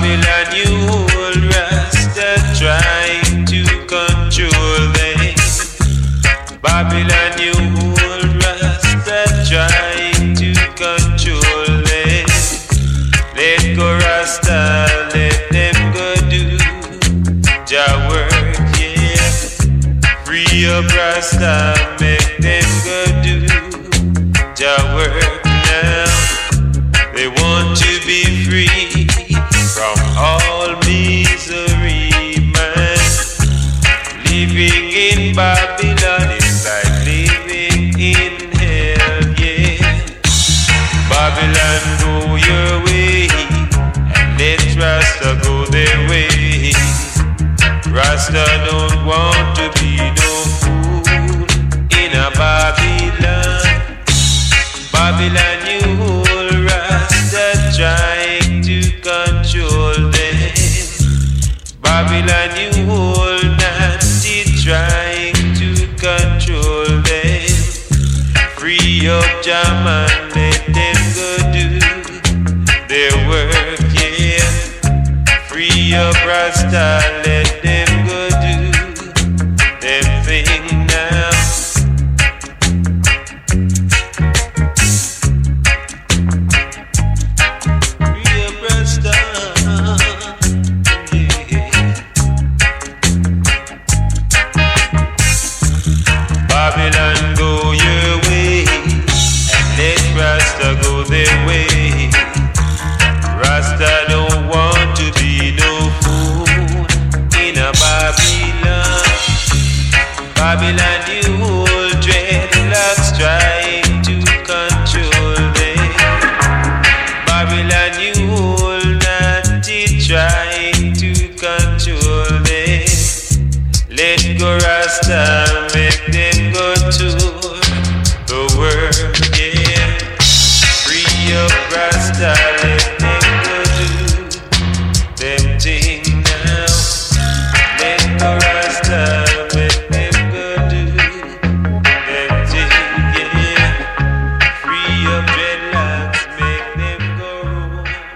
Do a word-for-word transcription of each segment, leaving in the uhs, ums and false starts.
Babylon, you old Rasta trying to control them. Babylon, you old Rasta trying to control them. Let go Rasta, let them go do Jah work, yeah. Free up Rasta, make them go do Jah work now. They want to be free from all misery, man. Living in Babylon is like living in hell, yeah. Babylon, go your way, and let Rasta go their way. Rasta don't want to be no fool in a Babylon. Babylon, you old Rasta trying to control them. Babylon, you old Nancy trying to control them. Free up Jam and let them go do their work, yeah. Free up Rasta, let them go do them thing now. Free up Rasta, yeah. Babylon, go your way, and let Rasta go their way. Rasta don't want to be no fool in a Babylon. Babylon, you old dreadlocks trying to control them. Babylon, you old natty trying to control them. Let go Rasta, make them go to the world, yeah. Free up Rasta, let them go do them thing now. Let go Rasta, make them go do them thing, yeah. Free up dreadlocks, make them go roll.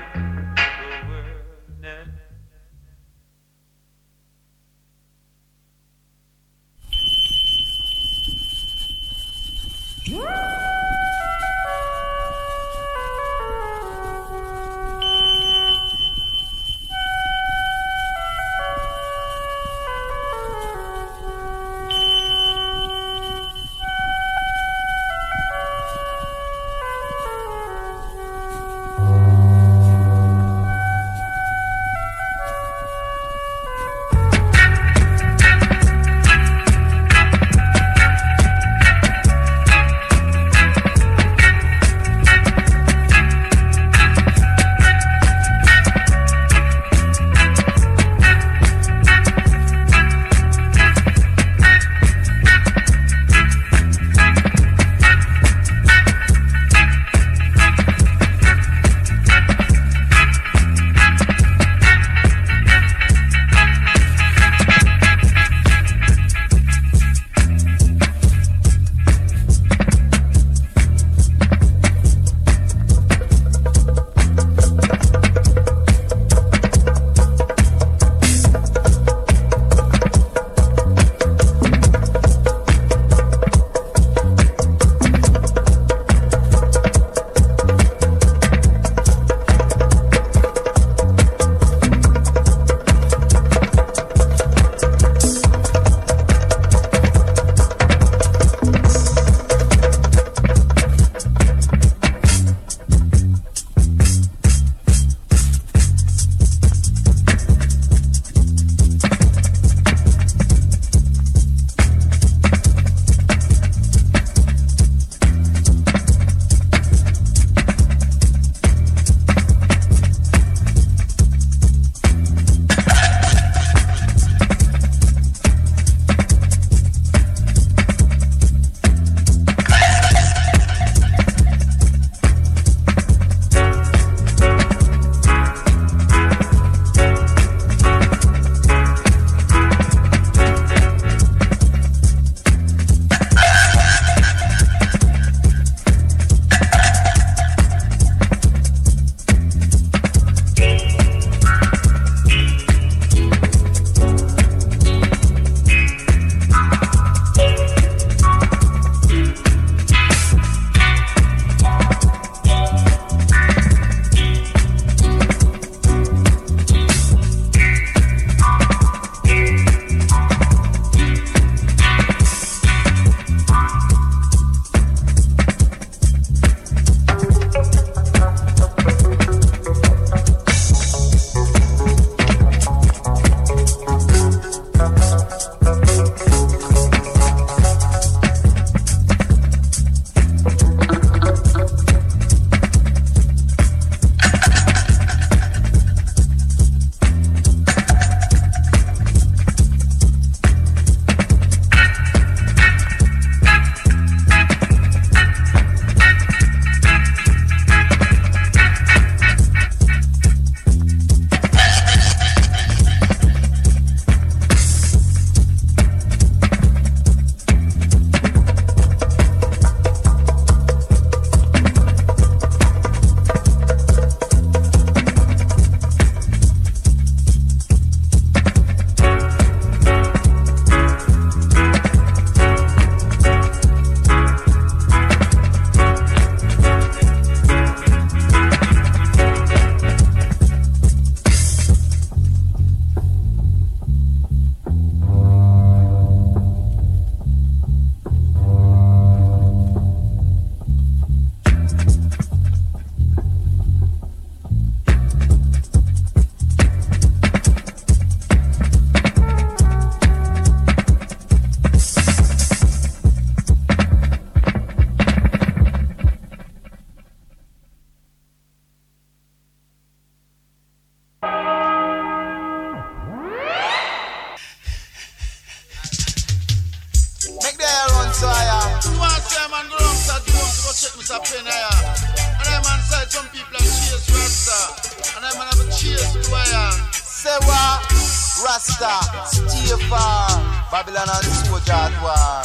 Say what? Rasta, stay far. Babylon and the soldier at war.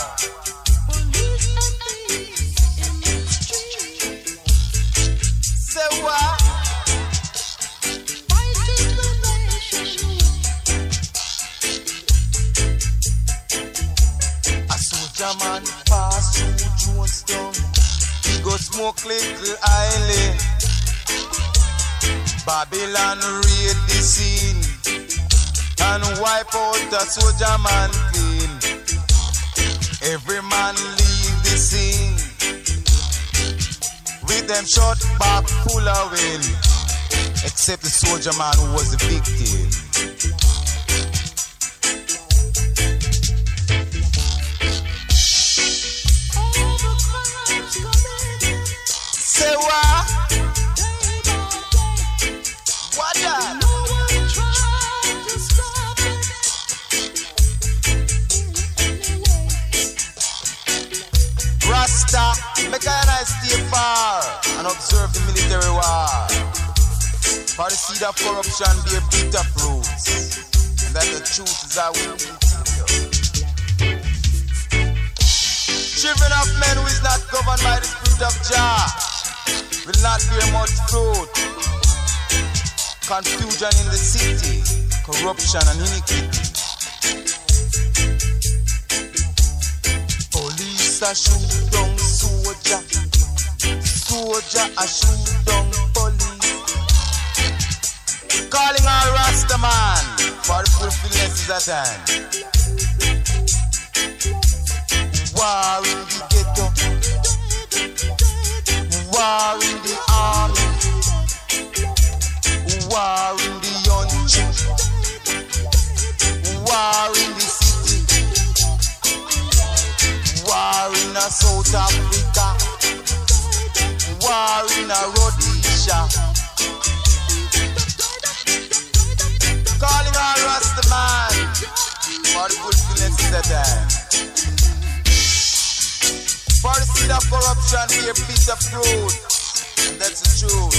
Say what? A soldier man pass through Jonestown. He go smoke little island. Babylon raid the scene and wipe out a soldier man clean. Every man leave the scene with them shot back full of wind, except the soldier man who was the victim. Say what? What that? No one tried to stop it. Rasta, make a nice stay far and observe the military war. For the seed of corruption bear bitter fruits, and that the truth is I will continue. Children of men who is not governed by the spirit of Jah will not bear much fruit. Confusion in the city, corruption and iniquity. Police a shoot down soldier, soldier a shoot down police. Calling all Rasta man, for the fulfillment is at hand. War in the ghetto, war in the army, war in the country, war in the city, war in a South Africa, war in a Rhodesia. Calling all Rasta man, for the fulfillment is at hand. For the seed of corruption be a piece of fruit, and that's the truth.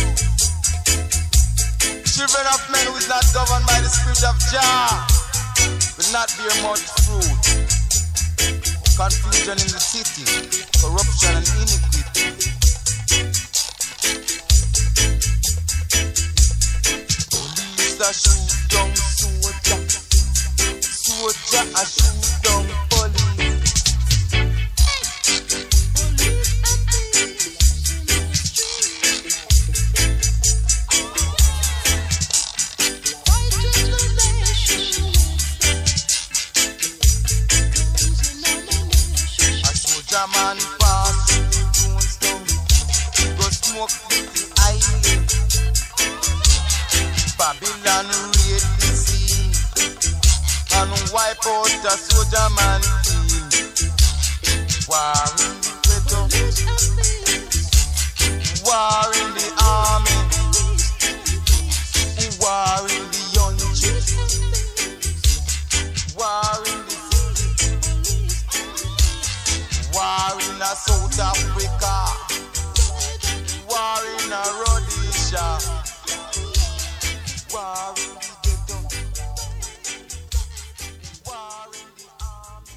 Children of men who is not governed by the spirit of Jah will not bear much fruit. Confusion in the city, corruption and iniquity. Police a shoot down soldier, soldier a shoot down police. Man pass through Jonestown, go smoke little island. Babylon raid the scene and wipe out a soldier man clean. War in the ghetto, war in the army, war in the country, war in the war in a South Africa, war in a Rhodesia, war in the ghetto, war in the army.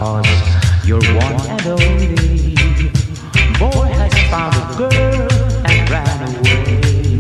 'cause you're one and only. Boy has found a girl and ran away.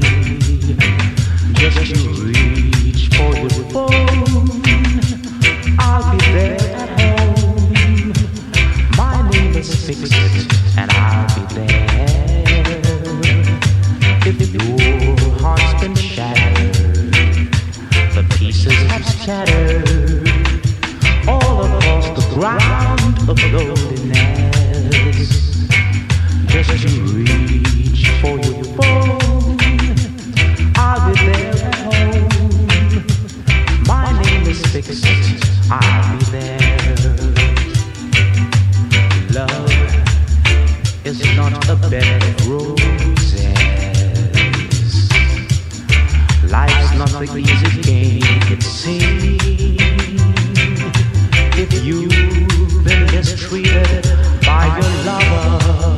Just you reach for your phone, I'll be there at home. My name is Fix It, and I'll be there. If your heart's been shattered, the pieces have scattered all across the ground of loneliness. Just you reach for your phone, I'll be there at home. My name is Fix It, I'll be there. Love is not a bed of roses. Life's not the easy game it seems. If you've been mistreated by your lover,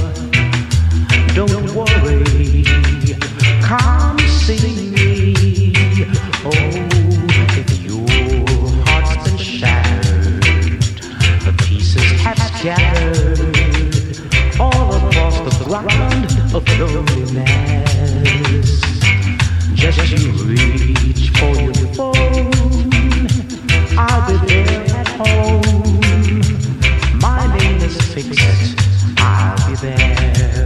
don't worry, come see me. Oh, if your heart's been shattered, the pieces have scattered all across the ground of loneliness. Just you reach for your phone, I'll be there at home. My name is Fix It, I'll be there.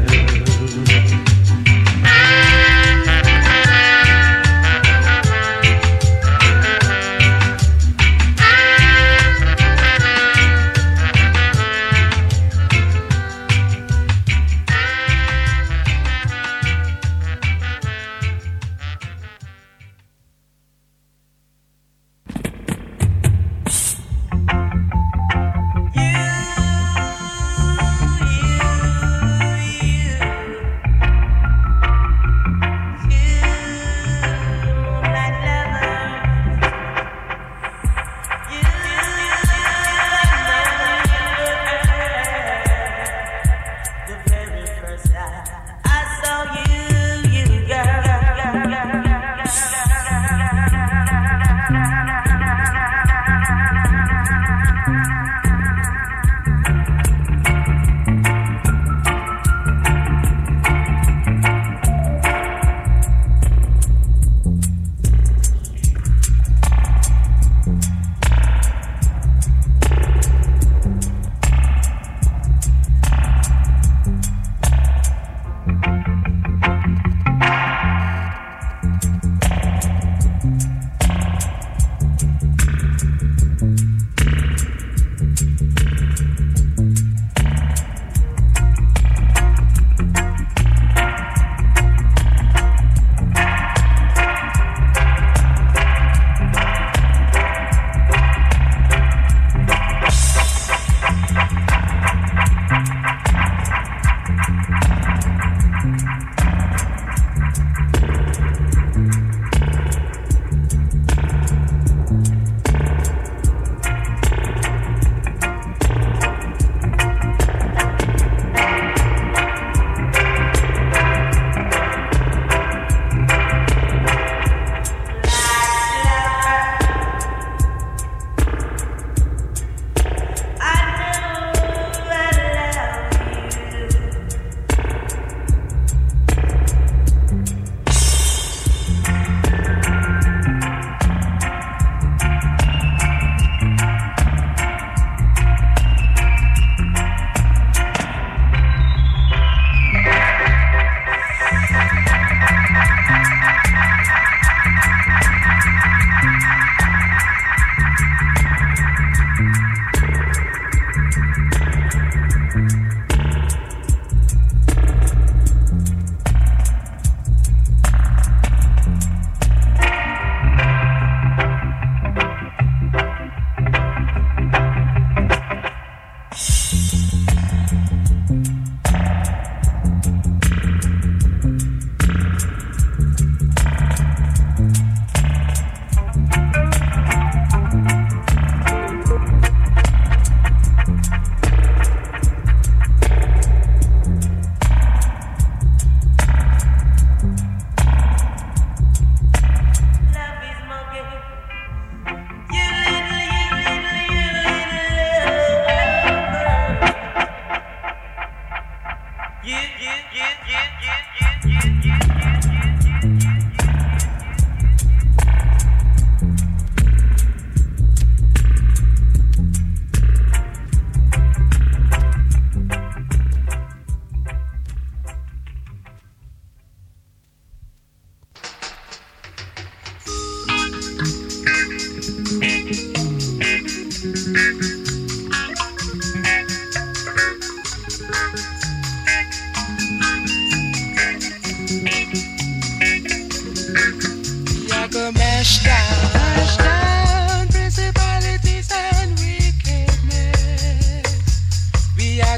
You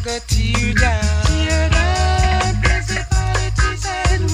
gonna tear down, tear down principalities and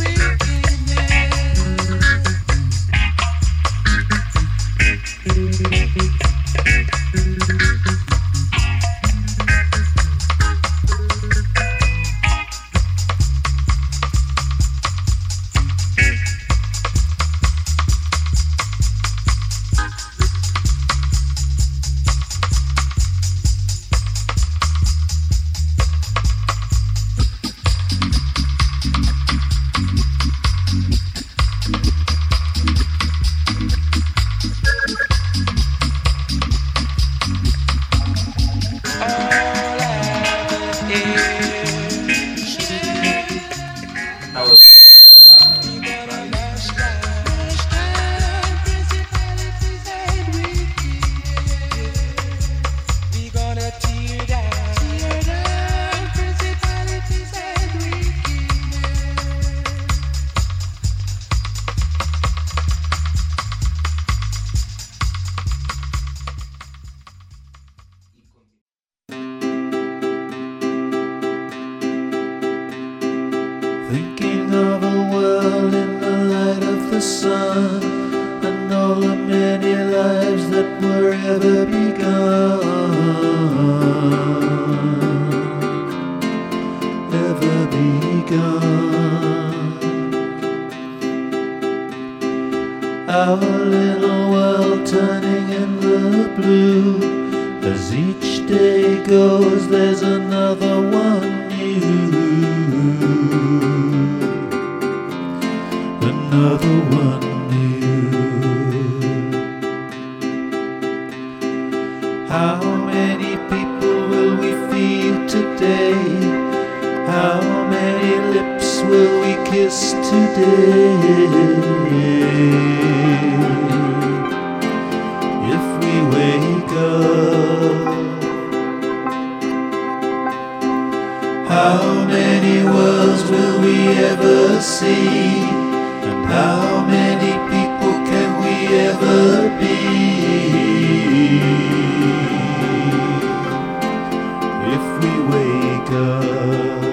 Thinking of a world in the light of the sun, and all the many lives that were ever begun, ever begun. Our little world turning in the blue. As each day goes, there's another one new. Another one new. How many people will we feed today? How many lips will we kiss today? If we wake up, how many worlds will we ever see? And how many people can we ever be? If we wake up.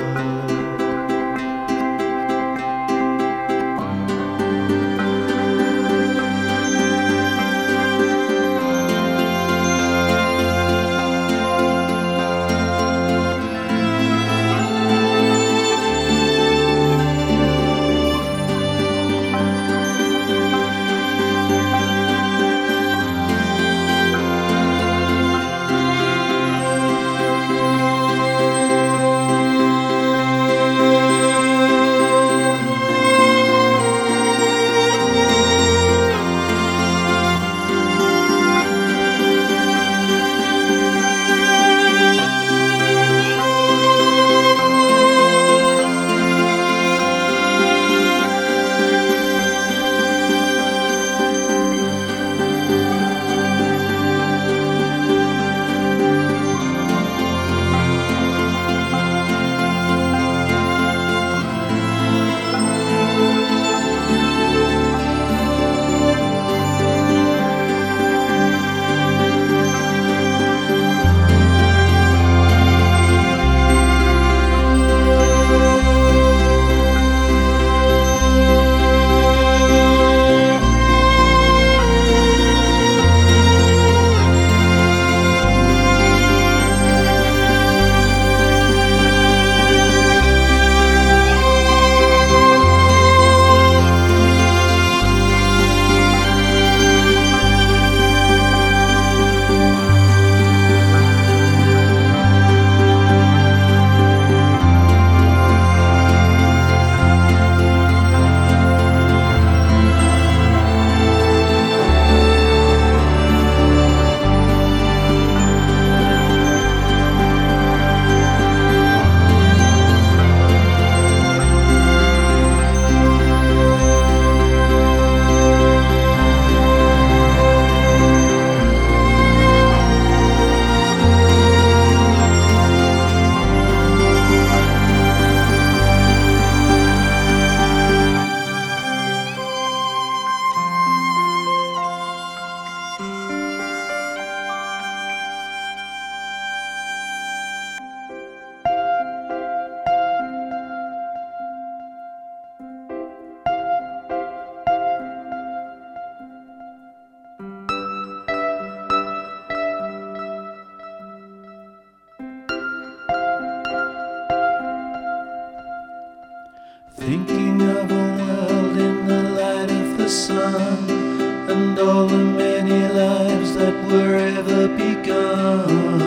thinking of a world in the light of the sun, and all the many lives that were ever begun,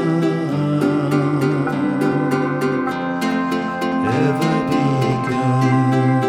ever begun.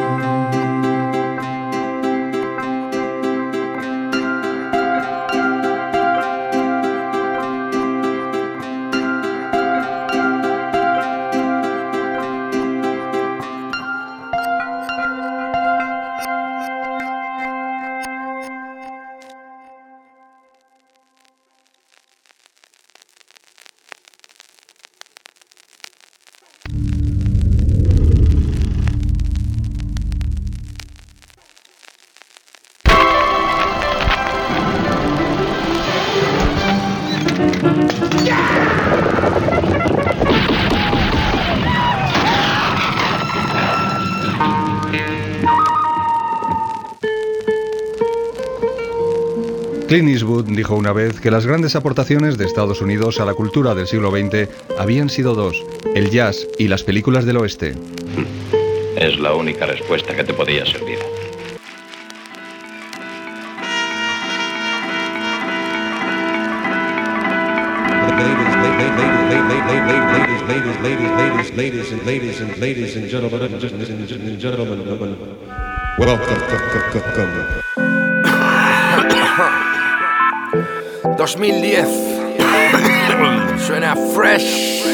Clint Eastwood dijo una vez que las grandes aportaciones de Estados Unidos a la cultura del siglo veinte habían sido dos: el jazz y las películas del oeste. Es la única respuesta que te podía servir. Ladies, ladies, ladies, ladies, and ladies and ladies and gentlemen, and gentlemen, welcome. dos mil diez suena fresh.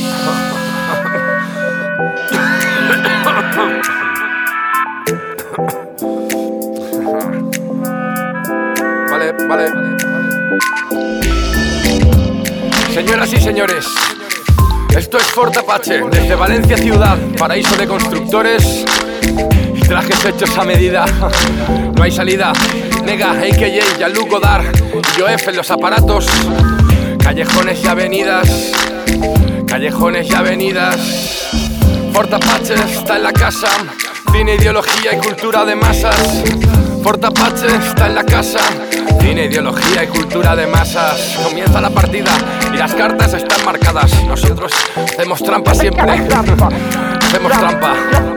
Vale, vale. Señoras y señores, esto es Fort Apache, desde Valencia ciudad, paraíso de constructores y trajes hechos a medida. No hay salida. Nega, A K J, Jean-Luc Godard y Joef en los aparatos. Callejones y avenidas, callejones y avenidas. Fort Apache está en la casa, cine, ideología y cultura de masas. Fort Apache está en la casa, cine, ideología y cultura de masas. Comienza la partida y las cartas están marcadas. Nosotros hacemos trampa siempre. Hacemos trampa.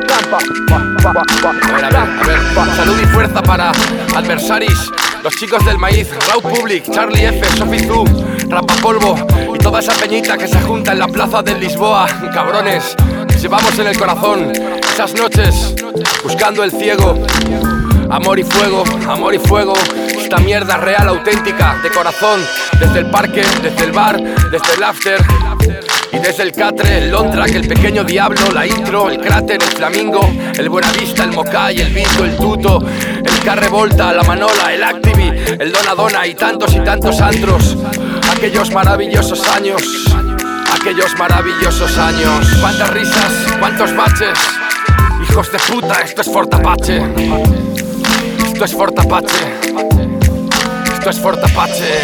A ver, a ver, a ver. Salud y fuerza para adversaris, los chicos del maíz, Raw Public, Charlie F, Sophie Zoo, Rapapolvo y toda esa peñita que se junta en la plaza de Lisboa. Cabrones, llevamos en el corazón esas noches buscando el ciego. Amor y fuego, amor y fuego. Esta mierda real, auténtica, de corazón. Desde el parque, desde el bar, desde el after y desde el catre, el Lontrack, el pequeño diablo, la intro, el cráter, el flamingo, el Buenavista, el Mocay, el Vito, el Tuto, el Carrevolta, la Manola, el Activi, el Donadona y tantos y tantos antros. Aquellos maravillosos años, aquellos maravillosos años. Cuántas risas, cuántos baches. Hijos de puta, esto es Fort Apache. Esto es Fort Apache. Esto es Fort Apache.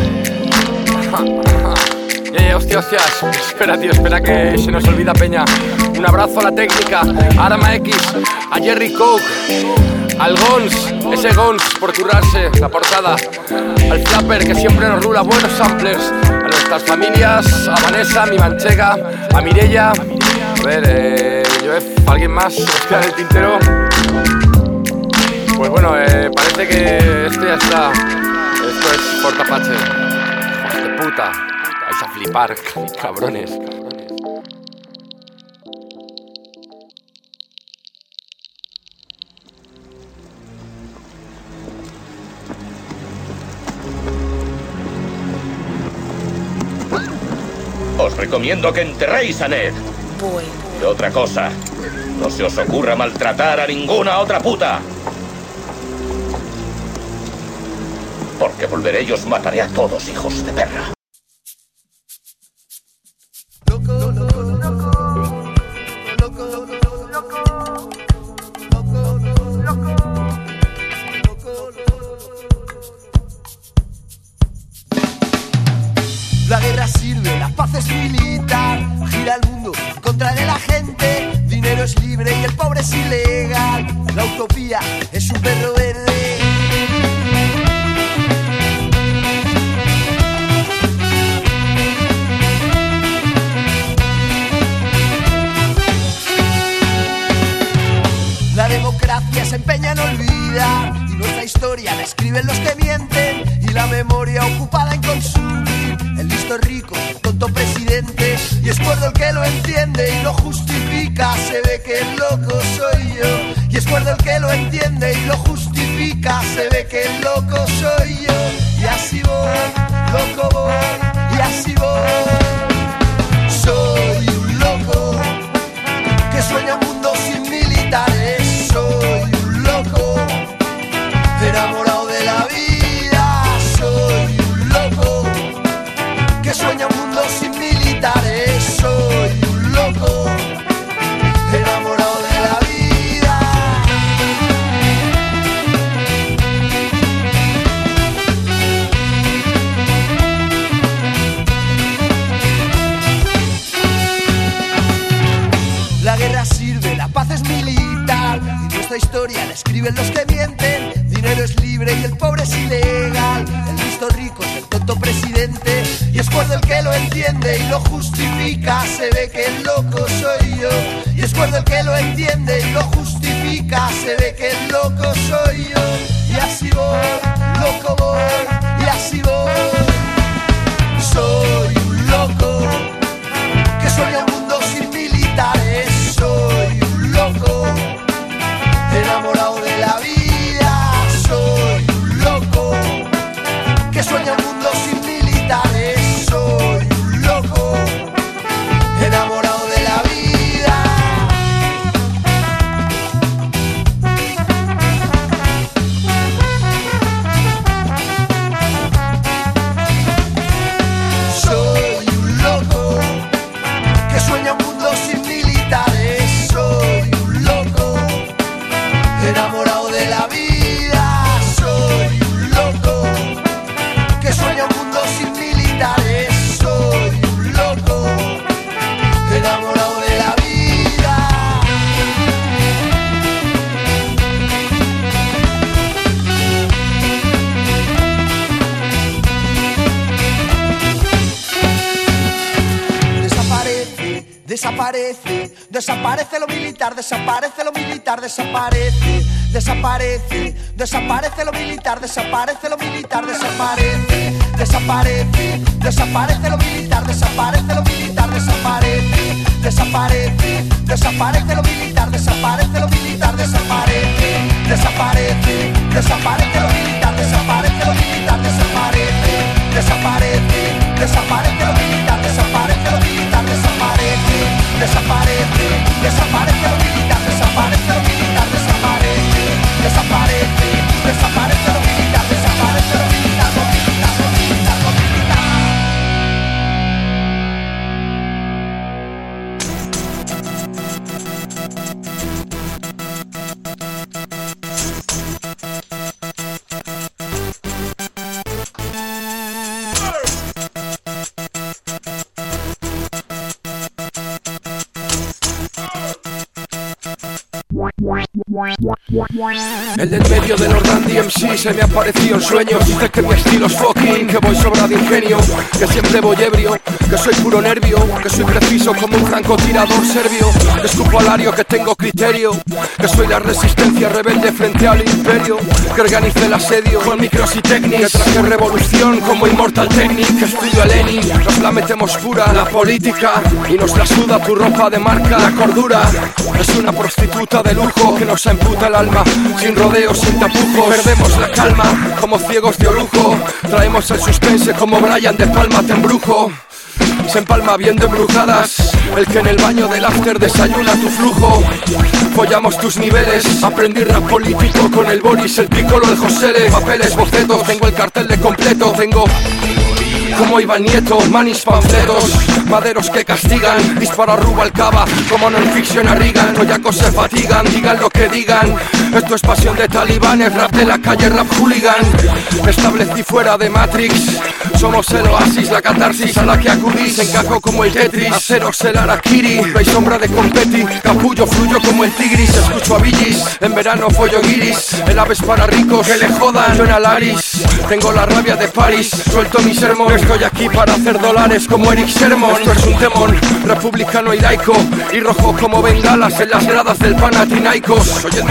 Yeah, yeah, hostia, hostias. Espera, tío, espera que se nos olvida peña. Un abrazo a la técnica, a Arama X, a Jerry Coke, al Gons, ese Gons por currarse la portada, al Flapper que siempre nos rula buenos samplers, a nuestras familias, a Vanessa, mi manchega, a Mireia. A ver, eh, Joef, ¿alguien más se nos queda en el tintero? Pues bueno, eh, parece que esto ya está. Esto es Fort Apache. Hijos de puta. Vais a flipar, cabrones. Os recomiendo que enterréis a Ned. Bueno. Y otra cosa, no se os ocurra maltratar a ninguna otra puta. Porque volveré y os mataré a todos, hijos de perra. La guerra sirve, la paz es militar. Gira el mundo en contra de la gente. Dinero es libre y el pobre es ilegal. La utopía es un perro verde. memoria no olvida, y nuestra historia la escriben los que mienten, y la memoria ocupada en consumir. El listo es rico, el tonto presidente, y es cuerdo el que lo entiende y lo justifica. Se ve que el loco soy yo, y es cuerdo el que lo entiende y lo justifica. Se ve que el loco soy yo, y así voy, loco voy, y así voy. Soy un loco que sueña un mundo sin militares. Soy un loco enamorado de la vida. Soy un loco que sueña un mundo sin militares. Soy un loco enamorado de la vida. La guerra sirve, la paz es militar, y nuestra historia la escriben los que mienten. Dinero es libre y el pobre es ilegal. El listo rico es el tonto presidente, y es cuerdo el que lo entiende y lo justifica. Se ve que el loco soy yo, y es cuerdo el que lo entiende y lo justifica. Se ve que el loco soy yo, y así voy, loco voy, y así voy. Soy un loco que sueña un mundo sin militares. Soy un loco enamorado de la vida. Soy un loco que sueña un mundo sin militares. Soy un loco enamorado de la vida. Soy un loco que sueña un mundo sin militares. Soy un loco enamorado de la vida. Soy un loco que sueña un mundo sin militares. Soy un loco enamorado de la vida. Desaparece, desaparece, desaparece lo militar, desaparece lo militar, desaparece, desaparece, desaparece lo militar, desaparece lo militar, desaparece, desaparece, desaparece lo militar, desaparece lo militar, desaparece, desaparece, desaparece lo militar, desaparece lo militar, desaparece, desaparece, desaparece lo militar, desaparece lo militar, desaparece, desaparece, desaparece lo militar, desaparece lo militar, desaparece, desaparece, desaparece lo militar, desaparece lo militar, desaparece, desaparece, desaparece lo militar, desaparece lo militar, lo militar, lo militar, lo militar. El del medio de los Randy M C se me ha parecido en sueños. Dice que mi estilo es fucking, que voy sobra de ingenio, que siempre voy ebrio, que soy puro nervio, que soy preciso como un francotirador serbio, que escupo alario, que tengo criterio, que soy la resistencia rebelde frente al imperio, que organice el asedio con micros y técnicas, que traje revolución como Immortal Technic, que estudio a Lenin, nos la metemos pura, la política, y nos la suda tu ropa de marca. La cordura es una prostituta de lujo que nos emputa el alma, sin rodeos, sin tapujos. Perdemos la calma como ciegos de orujo, traemos el suspense como Brian de Palma te embrujo. Se empalma viendo embrujadas el que en el baño del after desayuna tu flujo. Follamos tus niveles, aprendí rap político con el Boris, el Piccolo, el Josele. Papeles, bocetos, tengo el cartel de completo. Tengo como Iván Nieto, manis, panfletos, maderos que castigan, dispara Rubalcaba como non-fiction a Reagan. Toyacos se fatigan, digan lo que digan, esto es pasión de talibanes, rap de la calle, rap hooligan. Me establecí fuera de Matrix, somos el oasis, la catarsis a la que acudís. Encajo como el Tetris, aceros el Arakiri, no hay sombra de competi, capullo fluyo como el Tigris. Escucho a Billis, en verano follo guiris, el aves para ricos, que le jodan, yo en Alaris. Tengo la rabia de París, suelto mi sermón. Estoy aquí para hacer dólares como Eric Sermon. Esto es un temón, republicano y laico, y rojo como bengalas en las gradas del Panathinaikos. Soy el más psycho,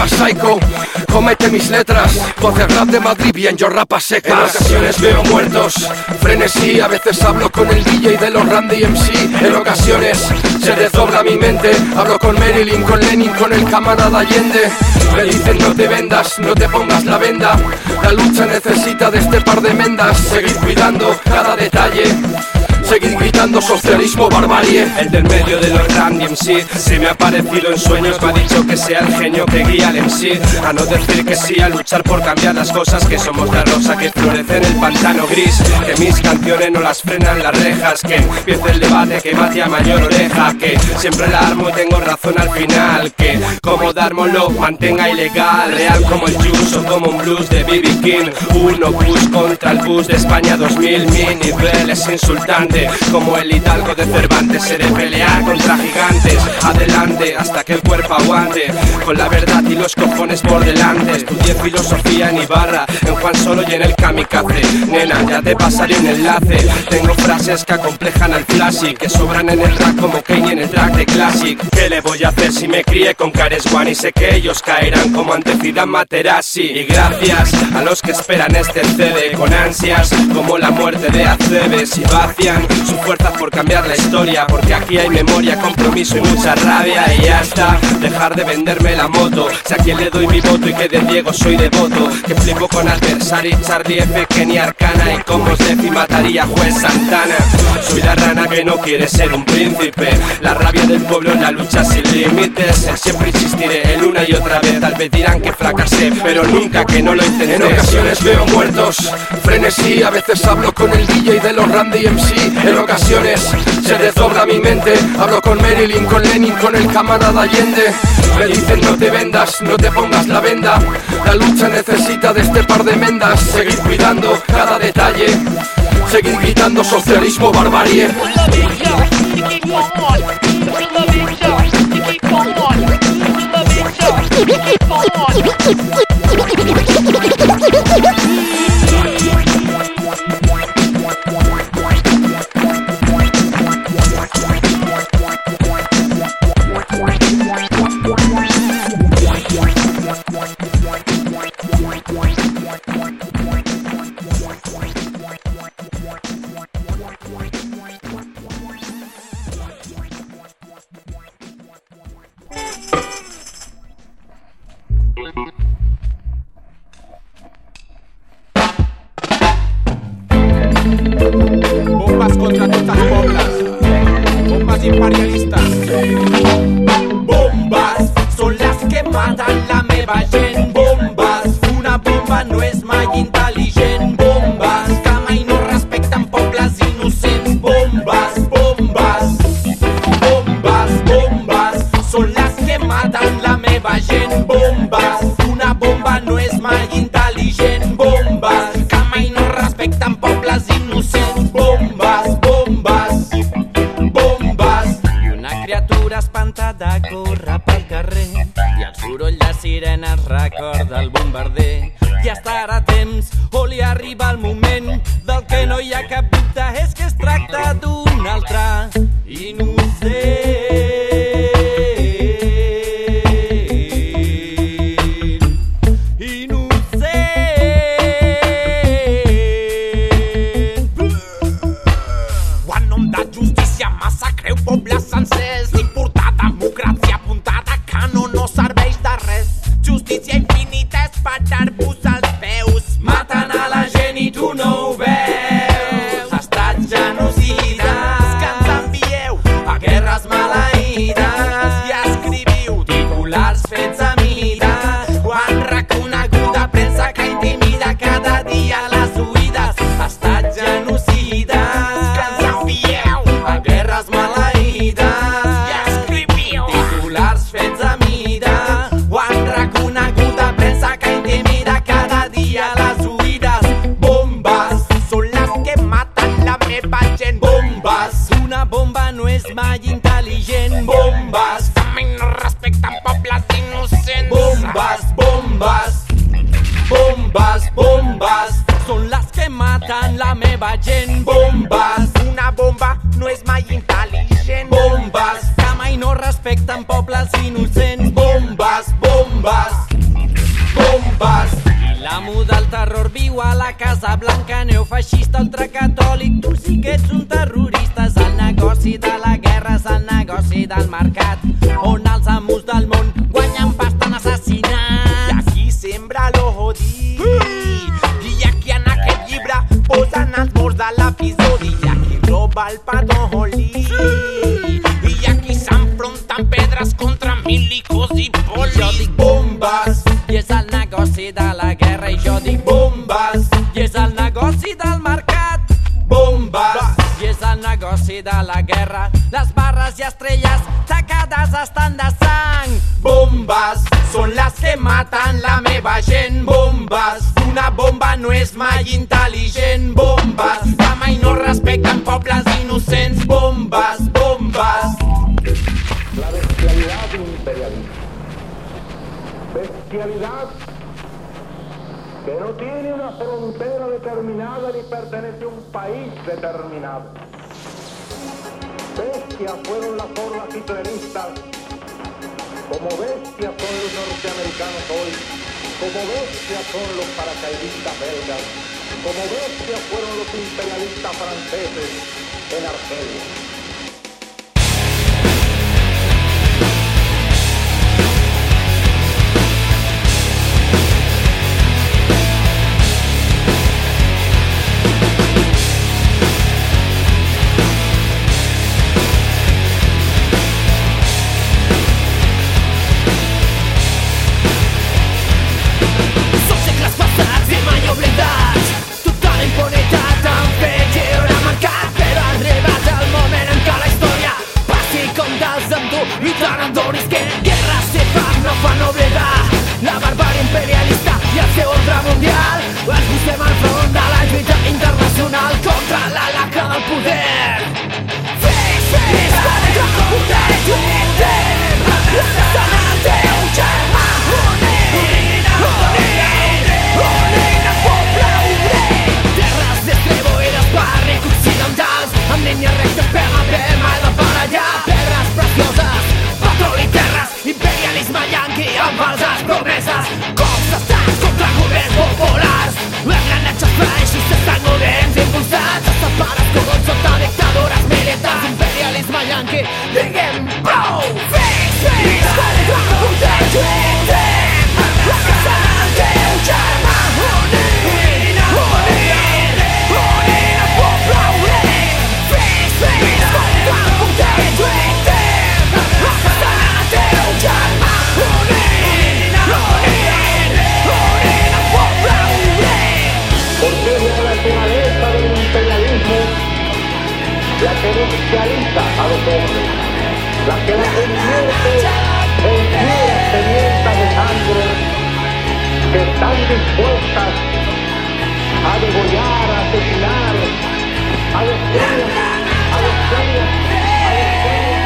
ritmo comete mis letras. Tú haces rap de Madrid bien, yo rap a secas. En ocasiones veo muertos, frenesí. A veces hablo con el D J de los Randy M C. En ocasiones se desdobla mi mente. Hablo con Marilyn, con Lenin, con el camarada Allende. Me dicen no te vendas, no te pongas la venda. La lucha necesita de este par de mendas. Seguid cuidando cada detalle. Seguid gritando socialismo, barbarie. El del medio de los Randy M C se me ha aparecido en sueños. Me ha dicho que sea el genio que guía al M C a no decir que sí, a luchar por cambiar las cosas. Que somos la rosa que florece en el pantano gris. Que mis canciones no las frenan las rejas. Que empiece el debate, que mate a mayor oreja. Que siempre la armo y tengo razón al final. Que como Darmo lo mantenga ilegal. Real como el Juice o como un blues de B B King. Uno push contra el bus de España dos mil. Mi nivel es insultante. Como el Hidalgo de Cervantes, he de pelear contra gigantes. Adelante, hasta que el cuerpo aguante. Con la verdad y los cojones por delante. Estudié filosofía en Ibarra, en Juan Solo y en el Kamikaze. Nena, ya te pasaré un enlace. Tengo frases que acomplejan al Classic, que sobran en el track como Kanye en el track de Classic. ¿Qué le voy a hacer si me crié con Cares One? Y sé que ellos caerán como ante Zidane Materazzi. Y gracias a los que esperan este C D con ansias, como la muerte de Aceves. Y vacian su fuerza por cambiar la historia, porque aquí hay memoria, compromiso y mucha rabia. Y ya está, dejar de venderme la moto. Si a quien le doy mi voto y que de Diego soy devoto. Que flipo con Adversary, Charlie F, Kenny Arcana. Y como Steffi mataría Juez Santana. Soy la rana que no quiere ser un príncipe. La rabia del pueblo en la lucha sin límites. Siempre insistiré en una y otra vez. Tal vez dirán que fracasé, pero nunca que no lo intenté. En ocasiones veo muertos, frenesí. A veces hablo con el D J de los Randy M C. En ocasiones se desdobla mi mente. Hablo con Marilyn, con Lenin, con el camarada Allende. Me dicen no te vendas, no te pongas la venda. La lucha necesita de este par de mendas. Seguid cuidando cada detalle. Seguid gritando socialismo, barbarie. Bombas contra estas poblas, bombas imperialistas. Bombas son las que matan la meva gent. Bombas, una bomba no és mai intel·ligent. Bombas, que mai no respecten pobles innocents. Bombas, bombas, bombas, bombas són les que matan la meva gent. Bombas, una bomba no és mai intel·ligent. Bombas, que mai no respecten pobles innocents. Bombas, bombas, bombas. I una criatura espantada corre pel carrer i el soroll de sirenes recorda el bombarder. Ja estarà a temps o li arriba el moment. Del que no hi ha cap dubte és que es tracta d'un altre innocent. Pobles sencers, importar democràcia apuntada que no, no serveix de res. Justícia infinita és parar-vos als peus. Maten a la gent i tu no ho veus. Estats genocides que ens envieu a guerres maleïdes i escriviu titulars fets a mida. Quan reconeguda premsa que intimida cada dia les oïdes. Estats genocides que ens envieu a guerres maleïdes. Bomba no és mai intel·ligent. Bombes, que mai no respecten pobles innocents. Bombes, bombes, bombes, bombes són les que maten la meva gent. Bombes, una bomba no és mai intel·ligent. Bombes, que mai no respecten pobles innocents. Bombes, bombes, raça blanca, neofeixista, ultracatòlic, tu sí que ets un terrorista. És el negoci de la guerra, és el negoci del mercat, on els amos del món guanyen pasta en assassinar. I aquí sembra l'odi, i aquí en aquest llibre posen els morts de l'episodi, i aquí roba el padoli, i aquí s'enfronten pedres contra milicos i polis. Jo dic bombes, i és el negoci de la guerra, i jo dic bombes, i és el negoci del mercat. Bombes, i és el negoci de la guerra, les barres i estrelles tacades estan de sang. Bombes, són les que maten la meva gent. Bombes, una bomba no és mai intel·ligent. Bombes, que mai no respecten pobles innocents. Bombes, bombes. La bestialidad imperialista. Bestialidad que no tiene una frontera determinada ni pertenece a un país determinado. Bestias fueron las hordas hitleristas, como bestias son los norteamericanos hoy, como bestias son los paracaidistas belgas, como bestias fueron los imperialistas franceses en Argelia. Total impunitat han fet i una mancat, però ha arribat el moment en què la història passi comptes amb tu i tant em donis que guerres i fam no fan oblidar la barbària imperialista i el seu ordre mundial. Ens posem al front de la lluita internacional contra la lacra del poder. Fes, fes, contra el poder, lluitem, abraçant el teu germà, unint, unint, unint, unint el poble obrer. Terres d'Estrevo i d'Esparric occidentals, amb línies rectes per la pema i de barallar. Pedres precioses, petroli i terres, imperialisme yanqui amb falses promeses, cops d'estats contra governs populars, engranatges feixistes tan governs impulsats, els separes corrons sota dictadures militars. Imperialisme yanqui, diguem prou! Fes, fes, contra el poder, lluitem, abraçant el teu germà, unint, unint, unint, unint el poble obrer. Fes, fes, contra el poder, lluitem, abraçant el teu germà, unint, unint, unint el poble obrer. Porque es la naturaleza del imperialismo la que bestializa a los hombres, la que la convierte en fieras sedientas de sangre que están dispuestas a degollar, a asesinar, a destruir, a destruir, a destruir.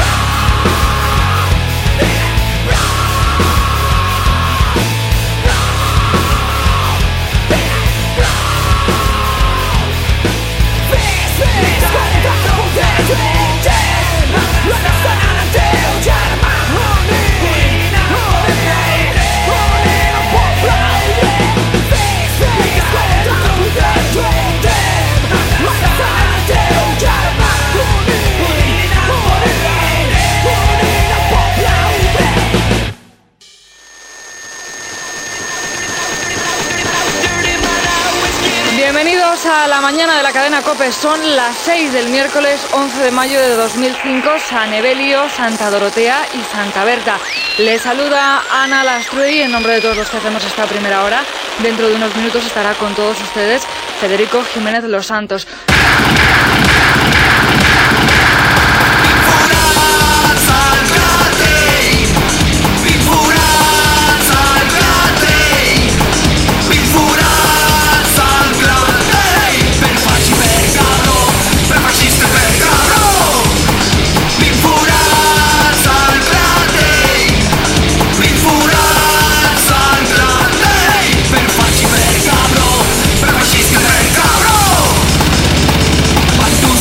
Bienvenidos a la mañana de la cadena COPE. Son las seis del miércoles once de mayo de dos mil cinco, San Evelio, Santa Dorotea y Santa Berta. Les saluda Ana Lastruey en nombre de todos los que hacemos esta primera hora. Dentro de unos minutos estará con todos ustedes Federico Jiménez Los Santos. Per farci per cabrò, per farci per cabrò.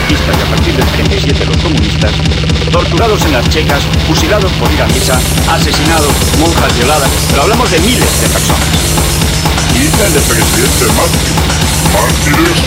franquistas y a partir del treinta y siete los comunistas, torturados en las checas, fusilados por ir a misa, asesinados, monjas violadas, pero hablamos de miles de personas. Y el presidente Macri, mártires,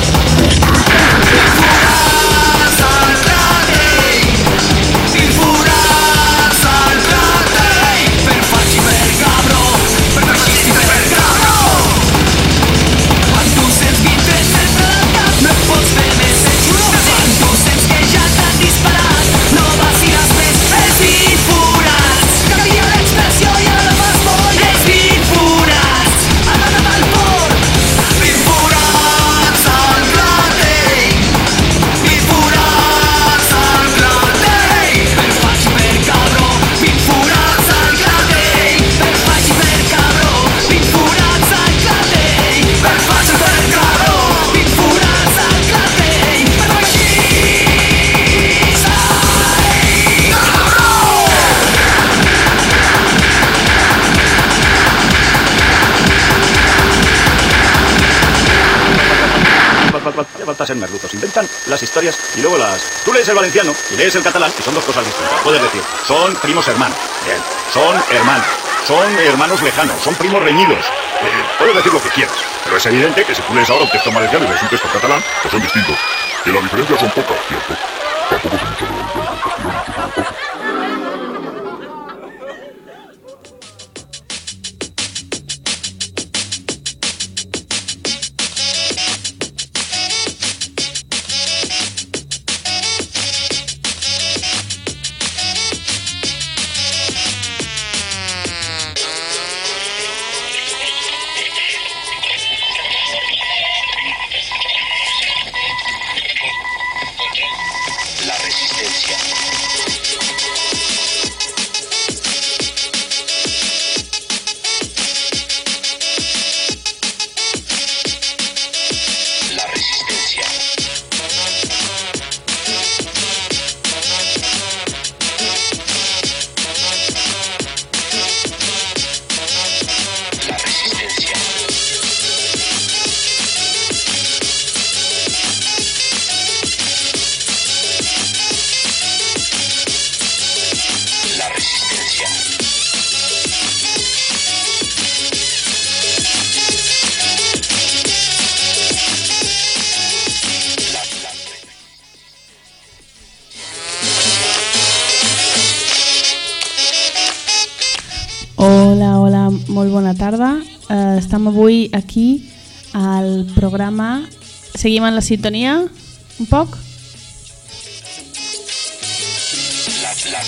falta ser merlutos. Inventan las historias y luego las... Tú lees el valenciano y lees el catalán y son dos cosas distintas. Puedes decir, son primos hermanos. Bien. Son hermanos. Son hermanos lejanos. Son primos reñidos. Eh, puedes decir lo que quieras. Pero es evidente que si tú lees ahora un texto valenciano y lees un texto catalán, pues son distintos. Que las diferencias son pocas, ¿cierto? Tampoco son muchas de las diferencias en castellano, muchas de las cosas. Molt bona tarda. Uh, estem avui aquí al programa. Seguim en la sintonia un poc? La, la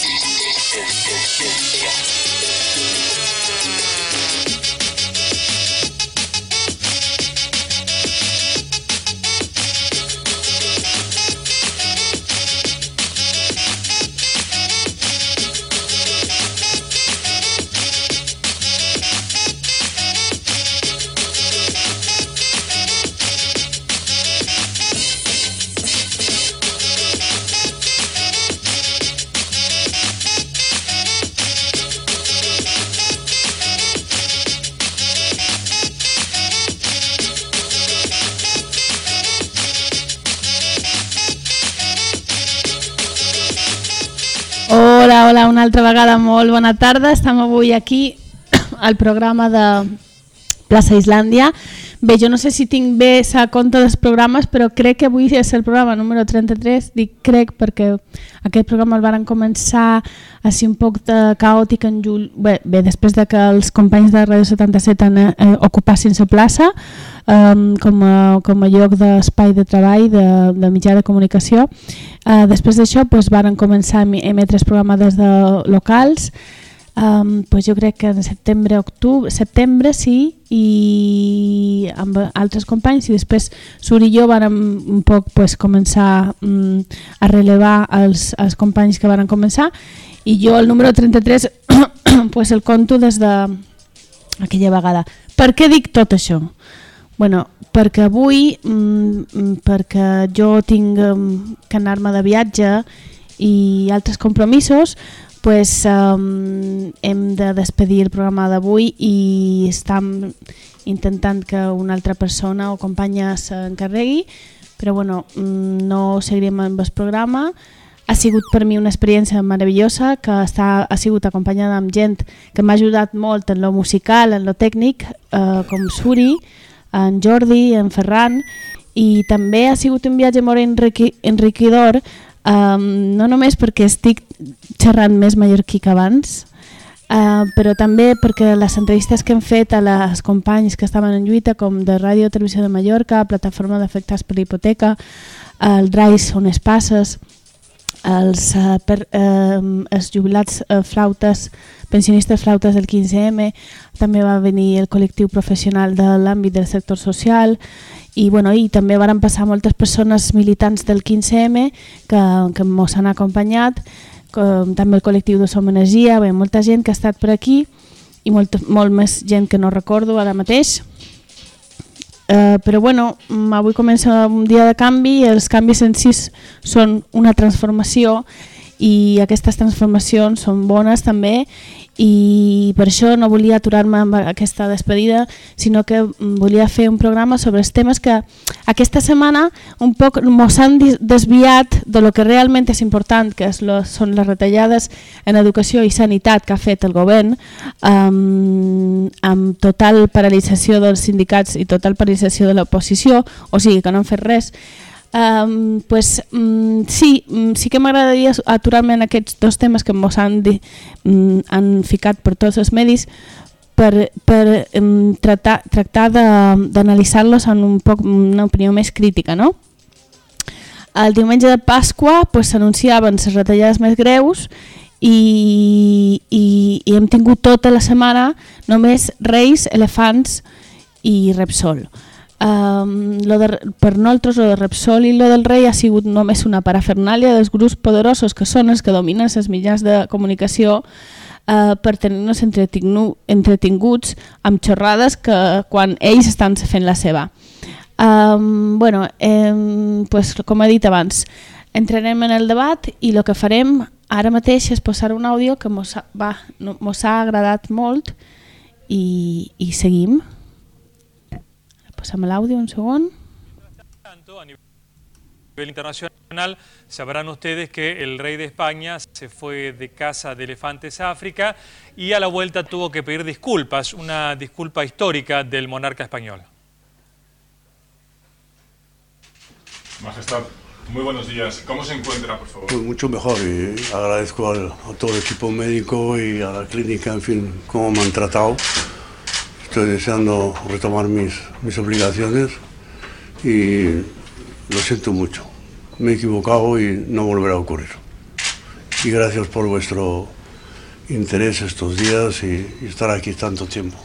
Hola, hola, una altra vegada, molt bona tarda. Estem avui aquí al programa de Plaça Islàndia. Bé, jo no sé si tinc bé la compte dels programes, però crec que avui és el programa número trenta-tres. Dic crec perquè aquest programa el van començar així un poc de caòtic en jul... Bé, bé, després de que els companys de Ràdio setanta-set han, eh, ocupassin la plaça eh, com, a, com a lloc d'espai de treball de, de mitjà de comunicació. Eh, després d'això pues, van començar a emetre els programes des de locals. Um, pues jo crec que en setembre, octubre, setembre sí, i amb altres companys, i després Sur i jo vam un poc pues, començar um, a relevar els, els companys que van començar, i jo el número trenta-tres pues, el conto des de aquella vegada. Per què dic tot això? Bueno, perquè avui, um, perquè jo tinc um, que anar-me de viatge i altres compromisos, pues, um, hem de despedir el programa d'avui i estem intentant que una altra persona o companya s'encarregui, però bueno, no seguirem amb el programa. Ha sigut per mi una experiència meravellosa, que està, ha sigut acompanyada amb gent que m'ha ajudat molt en lo musical, en lo tècnic, eh, com Suri, en Jordi, en Ferran, i també ha sigut un viatge molt enriqui, enriquidor, eh, no només perquè estic xerrant més mallorquí que abans, eh, però també perquè les entrevistes que hem fet a les companys que estaven en lluita, com de Ràdio Televisió de Mallorca, Plataforma d'Afectats per l'Hipoteca, el D R A I Son Espases, els, uh, per, uh, els jubilats uh, flautes, pensionistes flautes del quinze eme, també va venir el col·lectiu professional de l'àmbit del sector social i, bueno, i també van passar moltes persones militants del quinze eme que, que ens han acompanyat, com també el col·lectiu de Som Energia, bé, molta gent que ha estat per aquí i molt, molt més gent que no recordo ara mateix. Uh, però bueno, avui comença un dia de canvi, els canvis en si són una transformació i aquestes transformacions són bones també i per això no volia aturar-me amb aquesta despedida, sinó que volia fer un programa sobre els temes que aquesta setmana un poc mos han desviat de lo que realment és important, que és lo, són les retallades en educació i sanitat que ha fet el govern, um, amb total paralització dels sindicats i total paralització de l'oposició, o sigui que no han fet res. Um, pues, um, sí, um, sí que m'agradaria aturar-me en aquests dos temes que ens han, di, um, han ficat per tots els medis per, per um, tractar, tractar d'analitzar-los en un poc, una opinió més crítica, no? El diumenge de Pasqua pues, s'anunciaven les retallades més greus i, i, i hem tingut tota la setmana només Reis, Elefants i Repsol. Um, lo de, per nosaltres lo de Repsol i lo del Rei ha sigut només una parafernàlia dels grups poderosos que són els que dominen els mitjans de comunicació uh, per tenir-nos entretinguts amb xorrades que quan ells estan fent la seva. Um, bueno, eh, pues, com he dit abans, entrarem en el debat i el que farem ara mateix és posar un àudio que mos ha, va, no, mos ha agradat molt i, i seguim. Pasamos el audio un segundo. A nivel internacional, sabrán ustedes que el rey de España se fue de caza de elefantes a África y a la vuelta tuvo que pedir disculpas, una disculpa histórica del monarca español. Majestad, muy buenos días. ¿Cómo se encuentra, por favor? Pues mucho mejor y agradezco al, a todo el equipo médico y a la clínica, en fin, cómo me han tratado. Estoy deseando retomar mis, mis obligaciones y lo siento mucho. Me he equivocado y no volverá a ocurrir. Y gracias por vuestro interés estos días y, y estar aquí tanto tiempo.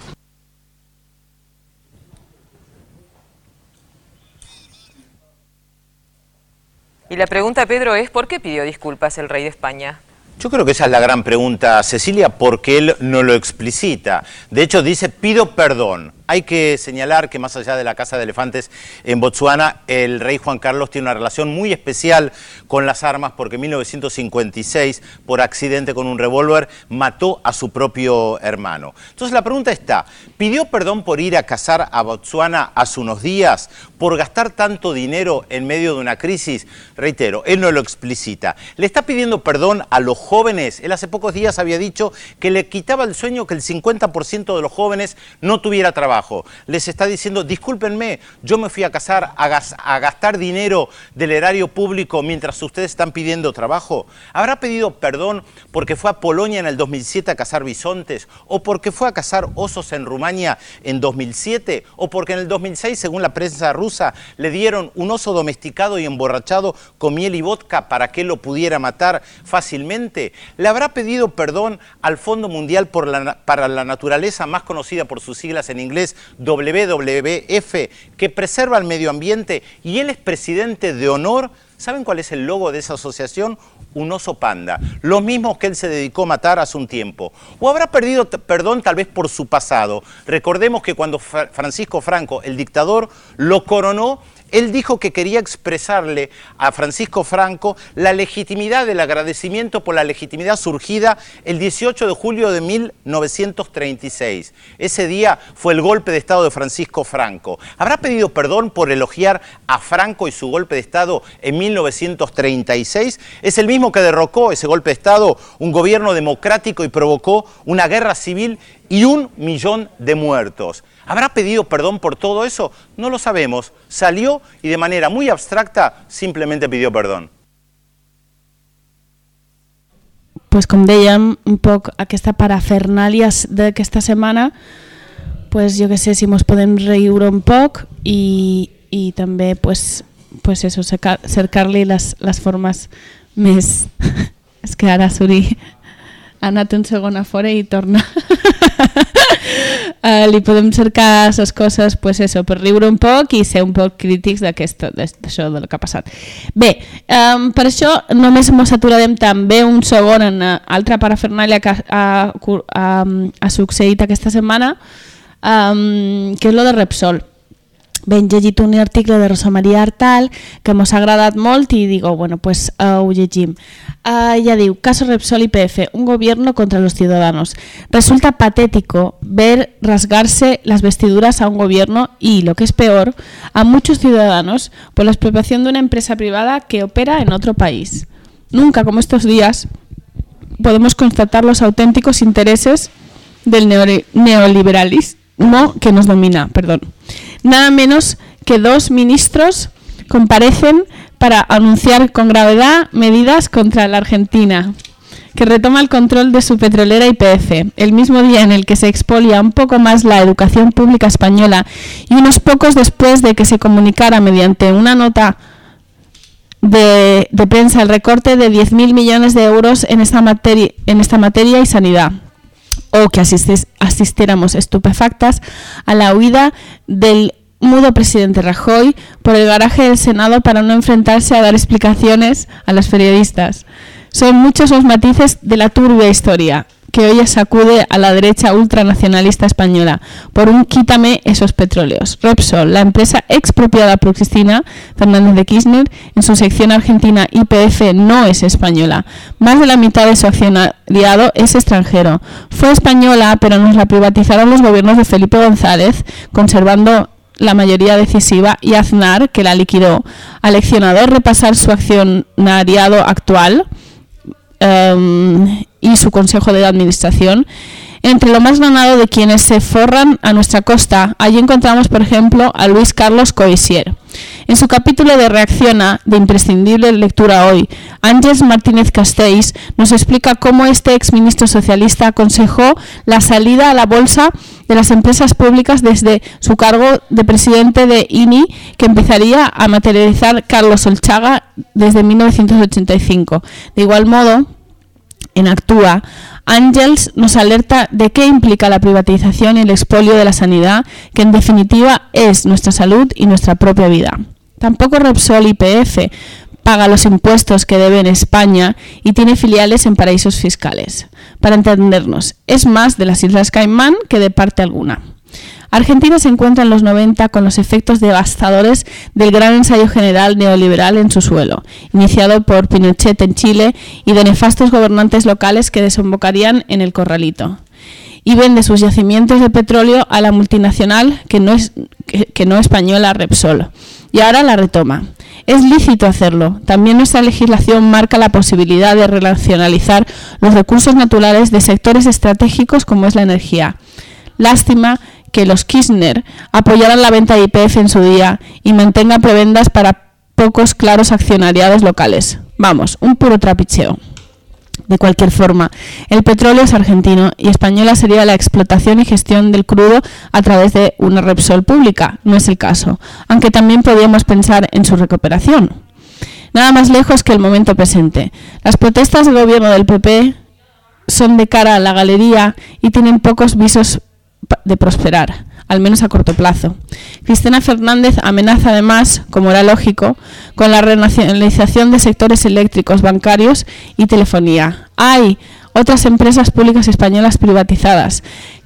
Y la pregunta, Pedro, es ¿por qué pidió disculpas el rey de España? Yo creo que esa es la gran pregunta, Cecilia, porque él no lo explicita. De hecho, dice, pido perdón. Hay que señalar que más allá de la caza de elefantes en Botsuana, el rey Juan Carlos tiene una relación muy especial con las armas porque en mil novecientos cincuenta y seis, por accidente con un revólver, mató a su propio hermano. Entonces la pregunta está, ¿pidió perdón por ir a cazar a Botsuana hace unos días? ¿Por gastar tanto dinero en medio de una crisis? Reitero, él no lo explicita. ¿Le está pidiendo perdón a los jóvenes? Él hace pocos días había dicho que le quitaba el sueño que el cincuenta por ciento de los jóvenes no tuviera trabajo. Les está diciendo, discúlpenme, yo me fui a cazar a, gas, a gastar dinero del erario público mientras ustedes están pidiendo trabajo. ¿Habrá pedido perdón porque fue a Polonia en el dos mil siete a cazar bisontes? ¿O porque fue a cazar osos en Rumania en dos mil siete? ¿O porque en el dos mil seis, según la prensa rusa, le dieron un oso domesticado y emborrachado con miel y vodka para que lo pudiera matar fácilmente? ¿Le habrá pedido perdón al Fondo Mundial por la, para la Naturaleza, más conocida por sus siglas en inglés, W W F, que preserva el medio ambiente y él es presidente de honor? ¿Saben cuál es el logo de esa asociación? Un oso panda, los mismos que él se dedicó a matar hace un tiempo. ¿O habrá pedido perdón tal vez por su pasado? Recordemos que cuando Francisco Franco, el dictador, lo coronó él dijo que quería expresarle a Francisco Franco la legitimidad del agradecimiento por la legitimidad surgida el dieciocho de julio de mil novecientos treinta y seis. Ese día fue el golpe de Estado de Francisco Franco. ¿Habrá pedido perdón por elogiar a Franco y su golpe de Estado en mil novecientos treinta y seis? Es el mismo que derrocó ese golpe de Estado un gobierno democrático y provocó una guerra civil y un millón de muertos. ¿Habrá pedido perdón por todo eso? No lo sabemos. Salió y de manera muy abstracta simplemente pidió perdón. Pues com dèiem, un poc aquesta parafernàlia d'aquesta setmana, pues jo que sé si mos podem riure un poc i, i també pues, pues eso, cercar, cercar-li les, les formes més... És que ara Suri ha anat un segon a fora i torna. uh, li podem cercar les coses, pues eso, per riure un poc i ser un poc crítics d'això del que ha passat. Bé, um, per això només ens aturarem també un segon en uh, altra parafernàlia que ha, ha, ha succeït aquesta setmana, um, que és lo de Repsol. Bé, hem llegit un article de Rosa Maria Artal que ens ha agradat molt i digo, bueno, pues uh, ho llegim. Uh, ella diu, caso Repsol y P F, un gobierno contra los ciudadanos. Resulta patético ver rasgarse las vestiduras a un gobierno y, lo que es peor, a muchos ciudadanos por la expropiación de una empresa privada que opera en otro país. Nunca, como estos días, podemos constatar los auténticos intereses del neoliberalismo que nos domina, perdón. Nada menos que dos ministros comparecen para anunciar con gravedad medidas contra la Argentina, que retoma el control de su petrolera Y P F, el mismo día en el que se expolia un poco más la educación pública española y unos pocos después de que se comunicara mediante una nota de, de prensa el recorte de diez mil millones de euros en esta materia, en esta materia y sanidad. O que asistes, asistiéramos estupefactas a la huida del mudo presidente Rajoy por el garaje del Senado para no enfrentarse a dar explicaciones a los periodistas. Son muchos los matices de la turbia historia que hoy sacude a la derecha ultranacionalista española por un quítame esos petróleos. Repsol, la empresa expropiada por Cristina Fernández de Kirchner, en su sección argentina Y P F no es española. Más de la mitad de su accionariado es extranjero. Fue española, pero nos la privatizaron los gobiernos de Felipe González, conservando la mayoría decisiva, y Aznar, que la liquidó. Aleccionador repasar su accionariado actual Um, y su consejo de administración. Entre lo más ganado de quienes se forran a nuestra costa, allí encontramos, por ejemplo, a Luis Carlos Coisier. En su capítulo de Reacciona, de imprescindible lectura hoy, Ángeles Martínez Castells nos explica cómo este exministro socialista aconsejó la salida a la bolsa de las empresas públicas desde su cargo de presidente de I N I, que empezaría a materializar Carlos Olchaga desde mil novecientos ochenta y cinco. De igual modo, en Actúa, Ángels nos alerta de qué implica la privatización y el expolio de la sanidad, que en definitiva es nuestra salud y nuestra propia vida. Tampoco Repsol y P F paga los impuestos que debe en España y tiene filiales en paraísos fiscales. Para entendernos, es más de las Islas Caimán que de parte alguna. Argentina se encuentra en los noventa con los efectos devastadores del gran ensayo general neoliberal en su suelo, iniciado por Pinochet en Chile y de nefastos gobernantes locales que desembocarían en el Corralito. Y vende sus yacimientos de petróleo a la multinacional que no es, que, que no española Repsol. Y ahora la retoma. Es lícito hacerlo. También nuestra legislación marca la posibilidad de relacionalizar los recursos naturales de sectores estratégicos como es la energía. Lástima que los Kirchner apoyaran la venta de Y P F en su día y mantengan prebendas para pocos claros accionariados locales. Vamos, un puro trapicheo. De cualquier forma, el petróleo es argentino y española sería la explotación y gestión del crudo a través de una Repsol pública. No es el caso, aunque también podríamos pensar en su recuperación. Nada más lejos que el momento presente. Las protestas del gobierno del P P son de cara a la galería y tienen pocos visos de prosperar, al menos a corto plazo. Cristina Fernández amenaza además, como era lógico, con la renacionalización de sectores eléctricos, bancarios y telefonía. Hay otras empresas públicas españolas privatizadas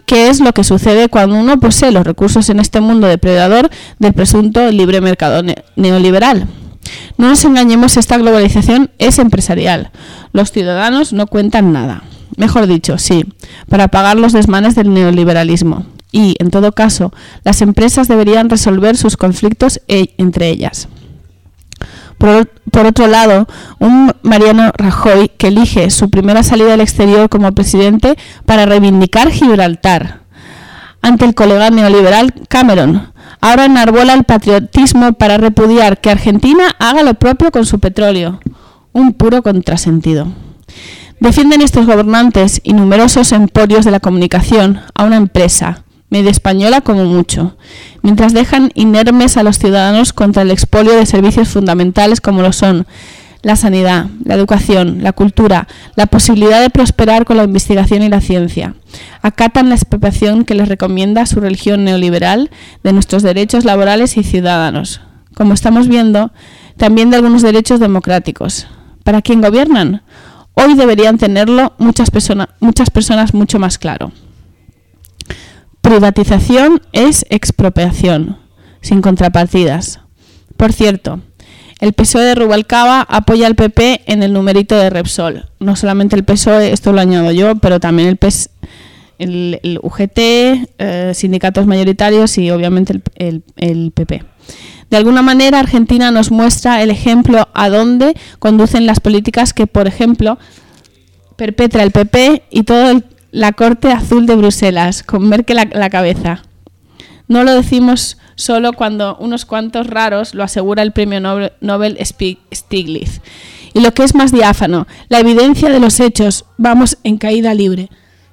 ¿Qué es lo que sucede cuando uno posee los recursos en este mundo depredador del presunto libre mercado ne- neoliberal? No nos engañemos, esta globalización es empresarial. Los ciudadanos no cuentan nada. Mejor dicho, sí, para pagar los desmanes del neoliberalismo. Y, en todo caso, las empresas deberían resolver sus conflictos e- entre ellas. Por, por otro lado, un Mariano Rajoy que elige su primera salida al exterior como presidente para reivindicar Gibraltar ante el colega neoliberal Cameron. Ahora enarbola el patriotismo para repudiar que Argentina haga lo propio con su petróleo. Un puro contrasentido. Defienden estos gobernantes y numerosos emporios de la comunicación a una empresa, medio española como mucho, mientras dejan inermes a los ciudadanos contra el expolio de servicios fundamentales como lo son la sanidad, la educación, la cultura, la posibilidad de prosperar con la investigación y la ciencia. Acatan la expropiación que les recomienda su religión neoliberal de nuestros derechos laborales y ciudadanos, como estamos viendo, también de algunos derechos democráticos. ¿Para quién gobiernan? Hoy deberían tenerlo muchas, persona, muchas personas mucho más claro. Privatización es expropiación, sin contrapartidas. Por cierto, el P S O E de Rubalcaba apoya al P P en el numerito de Repsol. No solamente el P S O E, esto lo añado yo, pero también el, P S, el, el U G T, eh, sindicatos mayoritarios y obviamente el, el, el P P. De alguna manera, Argentina nos muestra el ejemplo a dónde conducen las políticas que, por ejemplo, perpetra el P P y todo el la corte azul de Bruselas, con Merkel a la cabeza. No lo decimos solo cuando unos cuantos raros lo asegura el premio Nobel Stiglitz. Y lo que es más diáfano, la evidencia de los hechos, vamos en caída libre.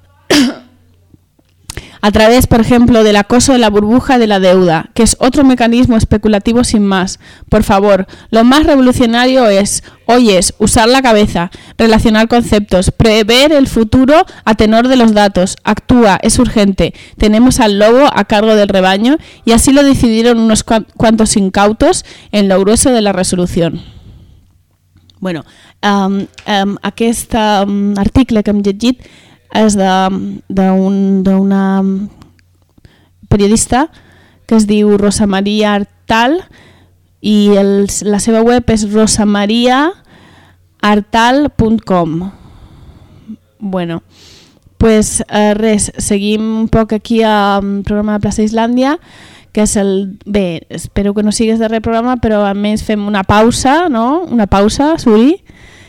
A través, por ejemplo, del acoso de la burbuja de la deuda, que es otro mecanismo especulativo sin más. Por favor, lo más revolucionario es, hoy es, usar la cabeza, relacionar conceptos, prever el futuro a tenor de los datos. Actúa, es urgente. Tenemos al lobo a cargo del rebaño y así lo decidieron unos cuantos incautos en lo grueso de la resolución. Bueno, um, um, aquest um, article que hem llegit és d'una periodista que es diu Rosa Maria Artal i el, la seva web és rosa maria artal punt com. Bueno, pues eh, res, seguim un poc aquí al programa de Plaça Islàndia, que és el... Bé, espero que no sigues darrer programa, però a més fem una pausa, no? Una pausa, Suri,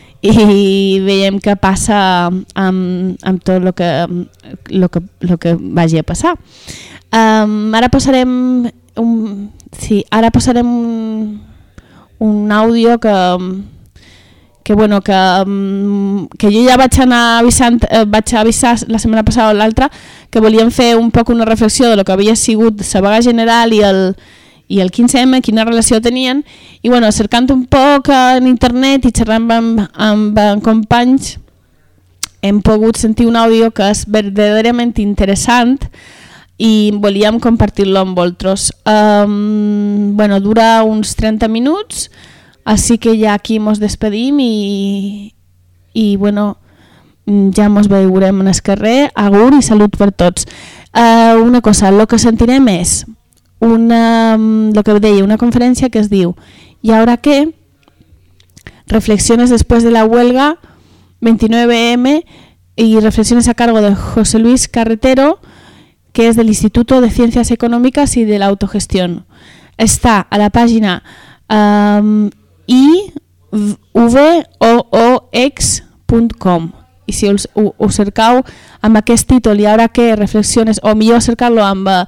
i veiem què passa amb, amb tot el que, lo que, lo que vagi a passar. Um, ara passarem un, sí, ara passarem un, un àudio que, que, bueno, que, que jo ja vaig anar avisant, vaig avisar la setmana passada o l'altra que volíem fer un poc una reflexió de lo que havia sigut la vaga general i el i el quinze eme, quina relació tenien, i bueno, cercant un poc en internet i xerrant amb, amb, amb companys hem pogut sentir un àudio que és verdaderament interessant i volíem compartir-lo amb vosaltres. Um, bueno, dura uns trenta minuts, així que ja aquí mos despedim i, i bueno, ja mos veurem en el carrer. Agur i salut per tots. Uh, una cosa, el que sentirem és una, lo que deia, una conferència que es diu ¿Y ahora qué? Reflexiones después de la huelga, veintinueve eme, y reflexiones a cargo de José Luis Carretero, que es del Instituto de Ciencias Económicas y de la Autogestión. Está a la página um, i v o o x punt com. I si us, us cercau amb aquest títol i ara que reflexiones, o millor cercar-lo amb uh,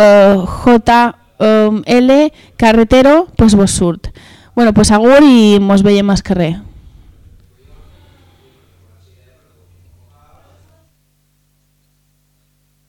J L Carretero, pues vos surt. Bueno, pues agur i mos veiem al carrer.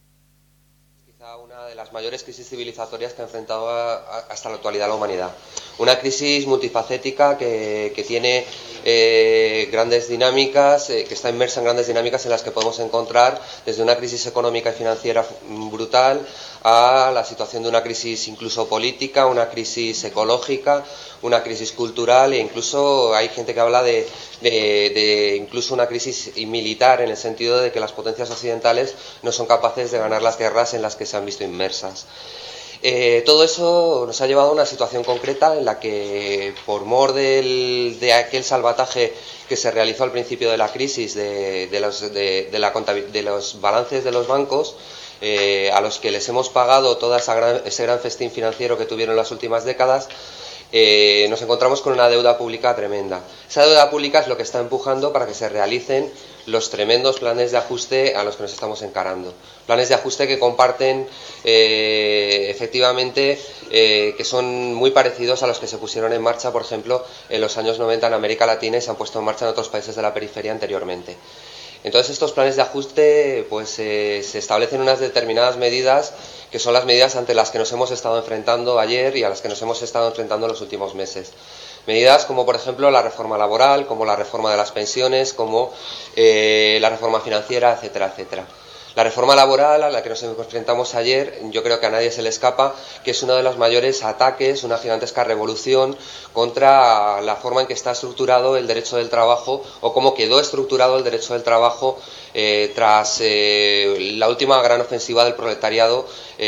Quizá una de las mayores crisis civilizatorias que ha enfrentado a, a, hasta la actualidad la humanidad. Una crisis multifacética que, que tiene eh, grandes dinámicas, eh, que está inmersa en grandes dinámicas en las que podemos encontrar desde una crisis económica y financiera brutal a la situación de una crisis incluso política, una crisis ecológica, una crisis cultural, e incluso hay gente que habla de, de, de incluso una crisis militar, en el sentido de que las potencias occidentales no son capaces de ganar las guerras en las que se han visto inmersas. Eh, todo eso nos ha llevado a una situación concreta en la que, por mor del, de aquel salvataje que se realizó al principio de la crisis de, de, los, de, de, la, de los balances de los bancos, eh, a los que les hemos pagado todo esa gran, ese gran festín financiero que tuvieron en las últimas décadas, eh, nos encontramos con una deuda pública tremenda. Esa deuda pública es lo que está empujando para que se realicen los tremendos planes de ajuste a los que nos estamos encarando. Planes de ajuste que comparten eh, efectivamente, eh, que son muy parecidos a los que se pusieron en marcha, por ejemplo, en los años noventa en América Latina y se han puesto en marcha en otros países de la periferia anteriormente. Entonces, estos planes de ajuste pues eh, se establecen unas determinadas medidas que son las medidas ante las que nos hemos estado enfrentando ayer y a las que nos hemos estado enfrentando en los últimos meses. Medidas como, por ejemplo, la reforma laboral, como la reforma de las pensiones, como eh, la reforma financiera, etcétera, etcétera. La reforma laboral a la que nos enfrentamos ayer, yo creo que a nadie se le escapa que es uno de los mayores ataques, una gigantesca revolución contra la forma en que está estructurado el derecho del trabajo, o cómo quedó estructurado el derecho del trabajo eh, tras eh, la última gran ofensiva del proletariado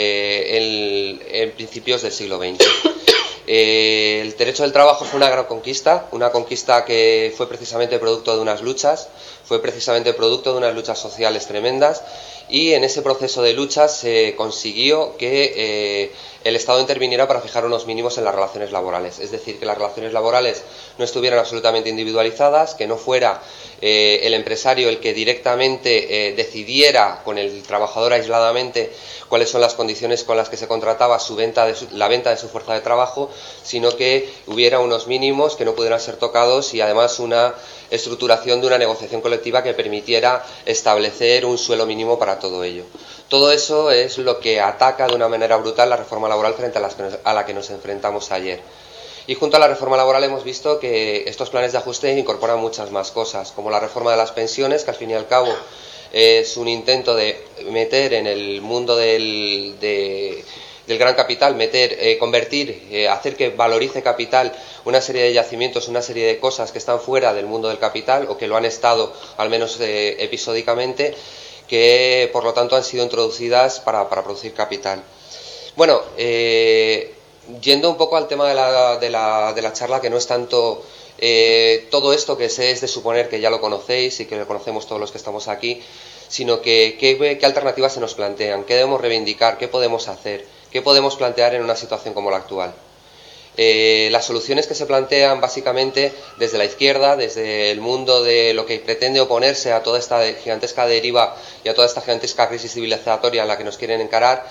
eh, en, en principios del siglo veinte. Eh, el derecho del trabajo fue una gran conquista, una conquista que fue precisamente producto de unas luchas, fue precisamente producto de unas luchas sociales tremendas, y en ese proceso de luchas se consiguió que eh, el Estado interviniera para fijar unos mínimos en las relaciones laborales, es decir, que las relaciones laborales no estuvieran absolutamente individualizadas, que no fuera eh, el empresario el que directamente eh, decidiera con el trabajador aisladamente cuáles son las condiciones con las que se contrataba su venta de su, la venta de su fuerza de trabajo, sino que hubiera unos mínimos que no pudieran ser tocados y además una estructuración de una negociación colectiva que permitiera establecer un suelo mínimo para todo ello. Todo eso es lo que ataca de una manera brutal la reforma laboral frente a, las que nos, a la que nos enfrentamos ayer. Y junto a la reforma laboral hemos visto que estos planes de ajuste incorporan muchas más cosas, como la reforma de las pensiones, que al fin y al cabo es un intento de meter en el mundo del, de, del gran capital, meter, eh, convertir, eh, hacer que valorice capital una serie de yacimientos, una serie de cosas que están fuera del mundo del capital o que lo han estado, al menos eh, episódicamente, que por lo tanto han sido introducidas para, para producir capital. Bueno, eh, yendo un poco al tema de la, de la, de la charla, que no es tanto eh, todo esto que sé, es de suponer que ya lo conocéis y que lo conocemos todos los que estamos aquí, sino que qué, qué alternativas se nos plantean, qué debemos reivindicar, qué podemos hacer, qué podemos plantear en una situación como la actual. Eh, las soluciones que se plantean básicamente desde la izquierda, desde el mundo de lo que pretende oponerse a toda esta gigantesca deriva y a toda esta gigantesca crisis civilizatoria en la que nos quieren encarar,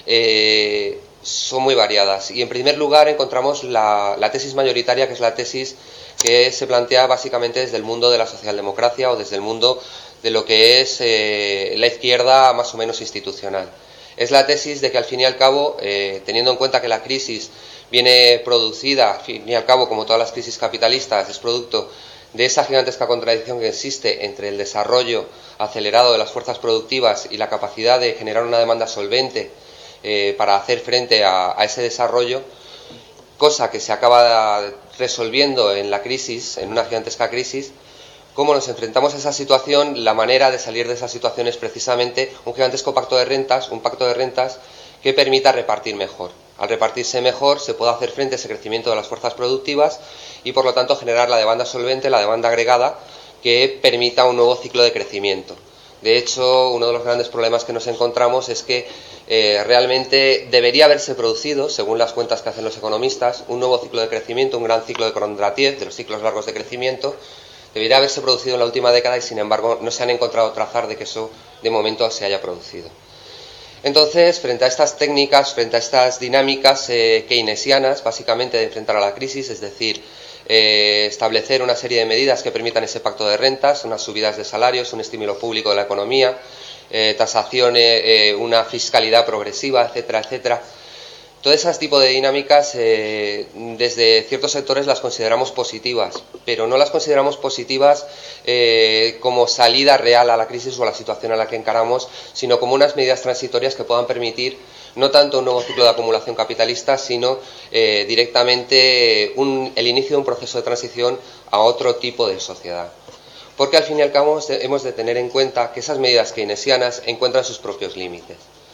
eh, son muy variadas. Y en primer lugar encontramos la, la tesis mayoritaria, que es la tesis que se plantea básicamente desde el mundo de la socialdemocracia o desde el mundo de lo que es eh, la izquierda más o menos institucional. Es la tesis de que al fin y al cabo, eh, teniendo en cuenta que la crisis viene producida, al fin y al cabo, como todas las crisis capitalistas, es producto de esa gigantesca contradicción que existe entre el desarrollo acelerado de las fuerzas productivas y la capacidad de generar una demanda solvente eh, para hacer frente a, a ese desarrollo, cosa que se acaba resolviendo en la crisis, en una gigantesca crisis. Cómo nos enfrentamos a esa situación, la manera de salir de esa situación es precisamente un gigantesco pacto de rentas, un pacto de rentas que permita repartir mejor. Al repartirse mejor se puede hacer frente a ese crecimiento de las fuerzas productivas y por lo tanto generar la demanda solvente, la demanda agregada, que permita un nuevo ciclo de crecimiento. De hecho, uno de los grandes problemas que nos encontramos es que eh, realmente debería haberse producido, según las cuentas que hacen los economistas, un nuevo ciclo de crecimiento, un gran ciclo de Kondratiev, de los ciclos largos de crecimiento. Debería haberse producido en la última década y, sin embargo, no se han encontrado trazar de que eso, de momento, se haya producido. Entonces, frente a estas técnicas, frente a estas dinámicas eh, keynesianas, básicamente de enfrentar a la crisis, es decir, eh, establecer una serie de medidas que permitan ese pacto de rentas, unas subidas de salarios, un estímulo público de la economía, eh, tasación, eh, una fiscalidad progresiva, etcétera, etcétera, Todo ese tipo de dinámicas, eh, desde ciertos sectores las consideramos positivas, pero no las consideramos positivas eh, como salida real a la crisis o a la situación a la que encaramos, sino como unas medidas transitorias que puedan permitir no tanto un nuevo ciclo de acumulación capitalista, sino eh, directamente un, el inicio de un proceso de transición a otro tipo de sociedad. Porque al fin y al cabo hemos de tener en cuenta que esas medidas keynesianas encuentran sus propios límites.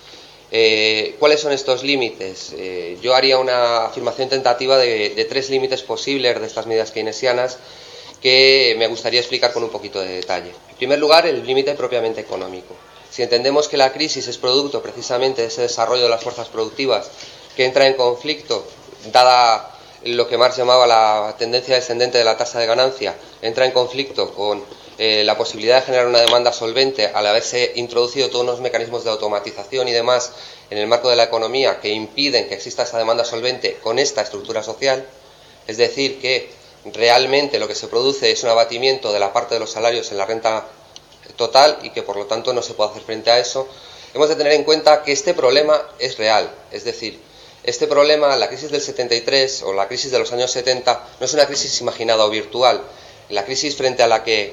Eh, ¿Cuáles son estos límites? Eh, yo haría una afirmación tentativa de, de tres límites posibles de estas medidas keynesianas que me gustaría explicar con un poquito de detalle. En primer lugar, el límite propiamente económico. Si entendemos que la crisis es producto precisamente de ese desarrollo de las fuerzas productivas que entra en conflicto, dada lo que Marx llamaba la tendencia descendente de la tasa de ganancia, entra en conflicto con eh, la posibilidad de generar una demanda solvente al haberse introducido todos unos mecanismos de automatización y demás en el marco de la economía que impiden que exista esa demanda solvente con esta estructura social, es decir, que realmente lo que se produce es un abatimiento de la parte de los salarios en la renta total y que por lo tanto no se puede hacer frente a eso, hemos de tener en cuenta que este problema es real, es decir, este problema, la crisis del setenta y tres o la crisis de los años setenta, no es una crisis imaginada o virtual. La crisis frente a la que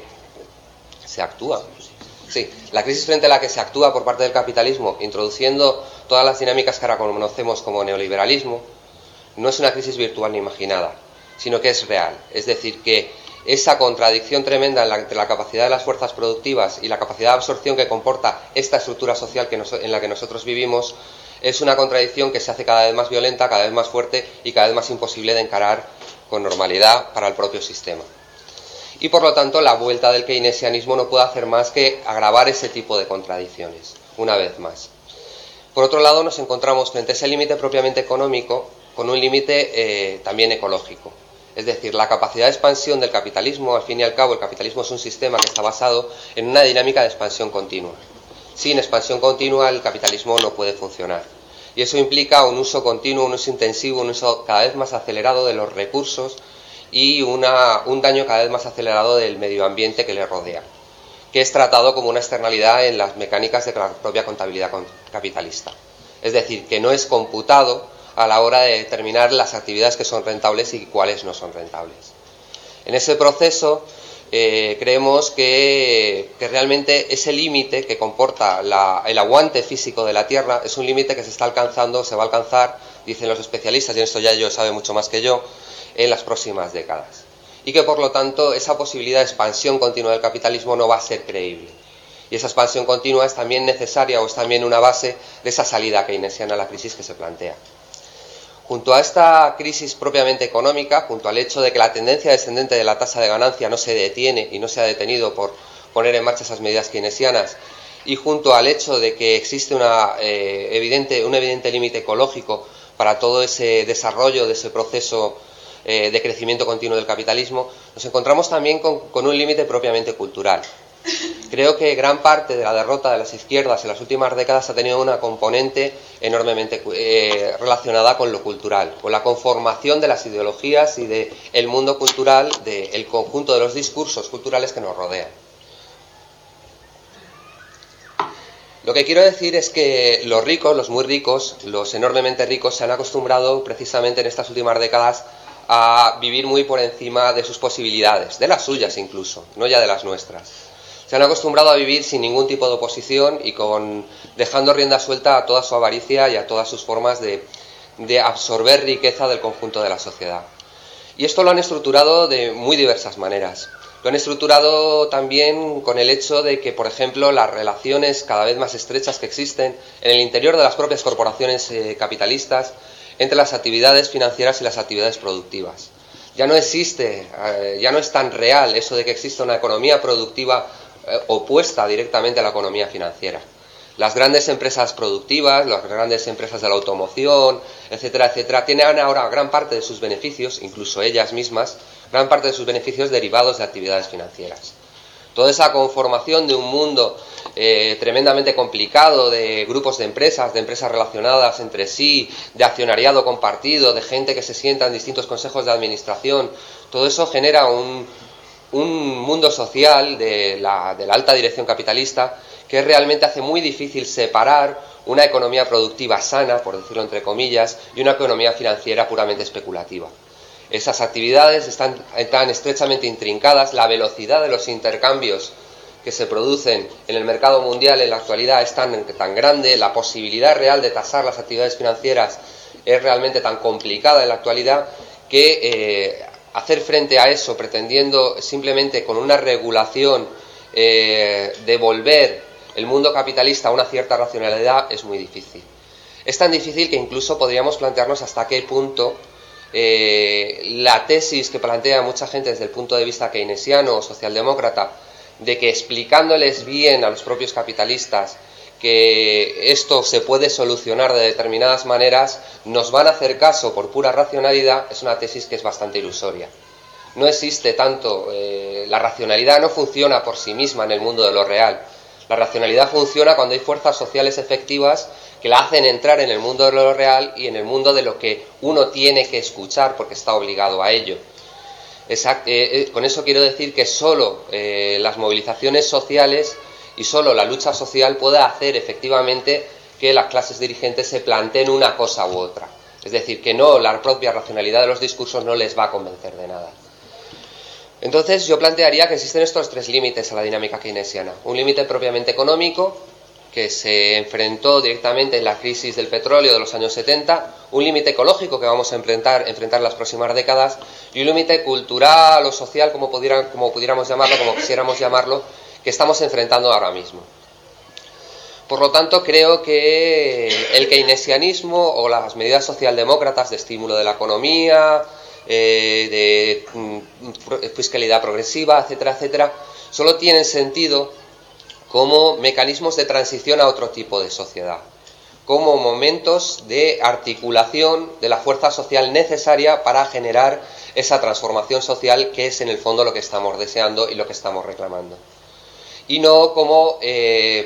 se actúa, sí, la crisis frente a la que se actúa por parte del capitalismo, introduciendo todas las dinámicas que ahora conocemos como neoliberalismo, no es una crisis virtual ni imaginada, sino que es real. Es decir, que esa contradicción tremenda entre la capacidad de las fuerzas productivas y la capacidad de absorción que comporta esta estructura social que nos, en la que nosotros vivimos, es una contradicción que se hace cada vez más violenta, cada vez más fuerte y cada vez más imposible de encarar con normalidad para el propio sistema. Y por lo tanto la vuelta del keynesianismo no puede hacer más que agravar ese tipo de contradicciones, una vez más. Por otro lado, nos encontramos frente a ese límite propiamente económico con un límite eh, también ecológico. Es decir, la capacidad de expansión del capitalismo, al fin y al cabo el capitalismo es un sistema que está basado en una dinámica de expansión continua. Sin expansión continua el capitalismo no puede funcionar. Y eso implica un uso continuo, un uso intensivo, un uso cada vez más acelerado de los recursos y una, un daño cada vez más acelerado del medio ambiente que le rodea, que es tratado como una externalidad en las mecánicas de la propia contabilidad capitalista. Es decir, que no es computado a la hora de determinar las actividades que son rentables y cuáles no son rentables. En ese proceso eh, creemos que, que realmente ese límite que comporta la, el aguante físico de la Tierra es un límite que se está alcanzando, se va a alcanzar, dicen los especialistas, y en esto ya ellos saben mucho más que yo, en las próximas décadas. Y que por lo tanto esa posibilidad de expansión continua del capitalismo no va a ser creíble. Y esa expansión continua es también necesaria o es también una base de esa salida keynesiana a la crisis que se plantea. Junto a esta crisis propiamente económica, junto al hecho de que la tendencia descendente de la tasa de ganancia no se detiene y no se ha detenido por poner en marcha esas medidas keynesianas, y junto al hecho de que existe una, eh, evidente, un evidente límite ecológico para todo ese desarrollo de ese proceso eh, de crecimiento continuo del capitalismo, nos encontramos también con, con un límite propiamente cultural. Creo que gran parte de la derrota de las izquierdas en las últimas décadas ha tenido una componente enormemente eh, relacionada con lo cultural, con la conformación de las ideologías y del mundo cultural, del conjunto de los discursos culturales que nos rodean. Lo que quiero decir es que los ricos, los muy ricos, los enormemente ricos, se han acostumbrado precisamente en estas últimas décadas a vivir muy por encima de sus posibilidades, de las suyas incluso, no ya de las nuestras. Se han acostumbrado a vivir sin ningún tipo de oposición y con dejando rienda suelta a toda su avaricia y a todas sus formas de, de absorber riqueza del conjunto de la sociedad. Y esto lo han estructurado de muy diversas maneras. Lo han estructurado también con el hecho de que, por ejemplo, las relaciones cada vez más estrechas que existen en el interior de las propias corporaciones eh, capitalistas entre las actividades financieras y las actividades productivas. Ya no existe, eh, ya no es tan real eso de que exista una economía productiva eh, opuesta directamente a la economía financiera. Las grandes empresas productivas, las grandes empresas de la automoción, etcétera, etcétera, tienen ahora gran parte de sus beneficios, incluso ellas mismas, gran parte de sus beneficios derivados de actividades financieras. Toda esa conformación de un mundo eh, tremendamente complicado de grupos de empresas, de empresas relacionadas entre sí, de accionariado compartido, de gente que se sienta en distintos consejos de administración, todo eso genera un, un mundo social de la, de la alta dirección capitalista que realmente hace muy difícil separar una economía productiva sana, por decirlo entre comillas, y una economía financiera puramente especulativa. Esas actividades están tan estrechamente intrincadas, la velocidad de los intercambios que se producen en el mercado mundial en la actualidad es tan, tan grande, la posibilidad real de tasar las actividades financieras es realmente tan complicada en la actualidad que eh, hacer frente a eso pretendiendo simplemente con una regulación eh, devolver el mundo capitalista a una cierta racionalidad es muy difícil. Es tan difícil que incluso podríamos plantearnos hasta qué punto eh, la tesis que plantea mucha gente desde el punto de vista keynesiano o socialdemócrata de que explicándoles bien a los propios capitalistas que esto se puede solucionar de determinadas maneras, nos van a hacer caso por pura racionalidad, es una tesis que es bastante ilusoria. No existe tanto, eh, la racionalidad no funciona por sí misma en el mundo de lo real. La racionalidad funciona cuando hay fuerzas sociales efectivas que la hacen entrar en el mundo de lo real y en el mundo de lo que uno tiene que escuchar porque está obligado a ello. Exact, eh, eh, con eso quiero decir que solo eh, las movilizaciones sociales y solo la lucha social puede hacer efectivamente que las clases dirigentes se planteen una cosa u otra. Es decir, que no, la propia racionalidad de los discursos no les va a convencer de nada. Entonces yo plantearía que existen estos tres límites a la dinámica keynesiana. Un límite propiamente económico, que se enfrentó directamente en la crisis del petróleo de los años setenta, un límite ecológico que vamos a enfrentar, enfrentar en las próximas décadas, y un límite cultural o social, como, pudieran, como pudiéramos llamarlo, como quisiéramos llamarlo, que estamos enfrentando ahora mismo. Por lo tanto, creo que el keynesianismo o las medidas socialdemócratas de estímulo de la economía, eh, de mm, fiscalidad progresiva, etcétera, etcétera, solo tienen sentido como mecanismos de transición a otro tipo de sociedad, como momentos de articulación de la fuerza social necesaria para generar esa transformación social que es en el fondo lo que estamos deseando y lo que estamos reclamando. Y no como eh,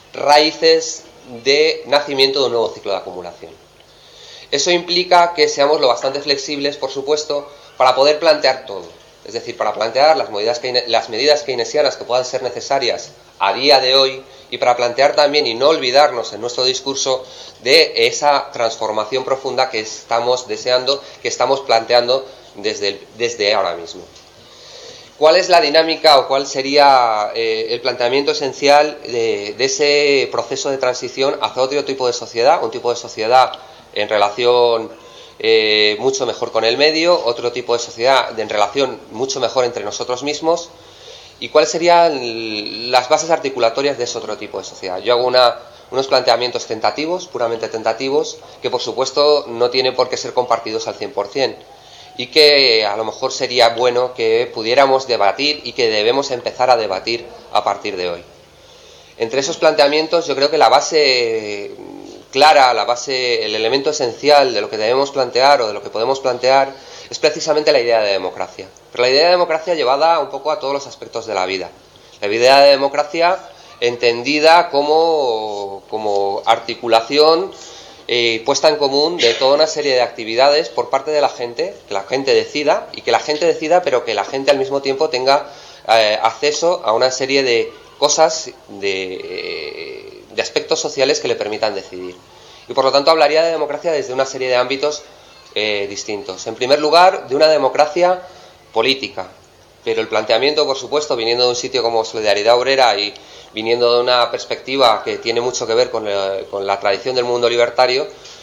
raíces de nacimiento de un nuevo ciclo de acumulación. Eso implica que seamos lo bastante flexibles, por supuesto, para poder plantear todo. Es decir, para plantear las medidas, las medidas keynesianas que puedan ser necesarias a día de hoy y para plantear también y no olvidarnos en nuestro discurso de esa transformación profunda que estamos deseando, que estamos planteando desde, el, desde ahora mismo. ¿Cuál es la dinámica o cuál sería eh, el planteamiento esencial de, de ese proceso de transición hacia otro tipo de sociedad? Un tipo de sociedad en relación eh, mucho mejor con el medio, otro tipo de sociedad en relación mucho mejor entre nosotros mismos. ¿Y cuáles serían las bases articulatorias de ese otro tipo de sociedad? Yo hago una, unos planteamientos tentativos, puramente tentativos, que por supuesto no tienen por qué ser compartidos al cien por cien y que a lo mejor sería bueno que pudiéramos debatir y que debemos empezar a debatir a partir de hoy. Entre esos planteamientos yo creo que la base clara, la base, el elemento esencial de lo que debemos plantear o de lo que podemos plantear es precisamente la idea de democracia. Pero la idea de democracia llevada un poco a todos los aspectos de la vida. La idea de democracia entendida como, como articulación eh, puesta en común de toda una serie de actividades por parte de la gente, que la gente decida, y que la gente decida, pero que la gente al mismo tiempo tenga eh, acceso a una serie de cosas, de, eh, de aspectos sociales que le permitan decidir. Y por lo tanto hablaría de democracia desde una serie de ámbitos eh, distintos. En primer lugar, de una democracia política, pero el planteamiento, por supuesto, viniendo de un sitio como Solidaridad Obrera y viniendo de una perspectiva que tiene mucho que ver con la, con la tradición del mundo libertario,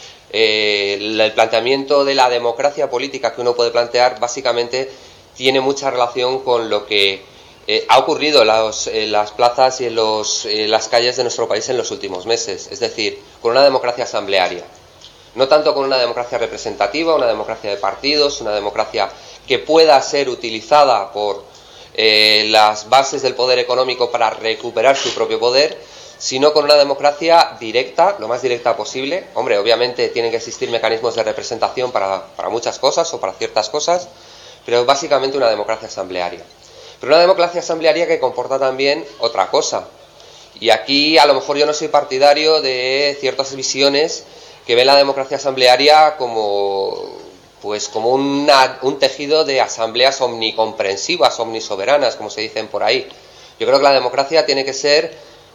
eh, el planteamiento de la democracia política que uno puede plantear básicamente tiene mucha relación con lo que eh, ha ocurrido en, los, en las plazas y en, los, en las calles de nuestro país en los últimos meses, es decir, con una democracia asamblearia. No tanto con una democracia representativa, una democracia de partidos, una democracia que pueda ser utilizada por eh, las bases del poder económico para recuperar su propio poder, sino con una democracia directa, lo más directa posible. Hombre, obviamente tienen que existir mecanismos de representación para, para muchas cosas o para ciertas cosas, pero básicamente una democracia asamblearia. Pero una democracia asamblearia que comporta también otra cosa. Y aquí a lo mejor yo no soy partidario de ciertas visiones que ven la democracia asamblearia como, pues, como una, un tejido de asambleas omnicomprensivas, omnisoberanas, como se dicen por ahí. Yo creo que la democracia tiene que ser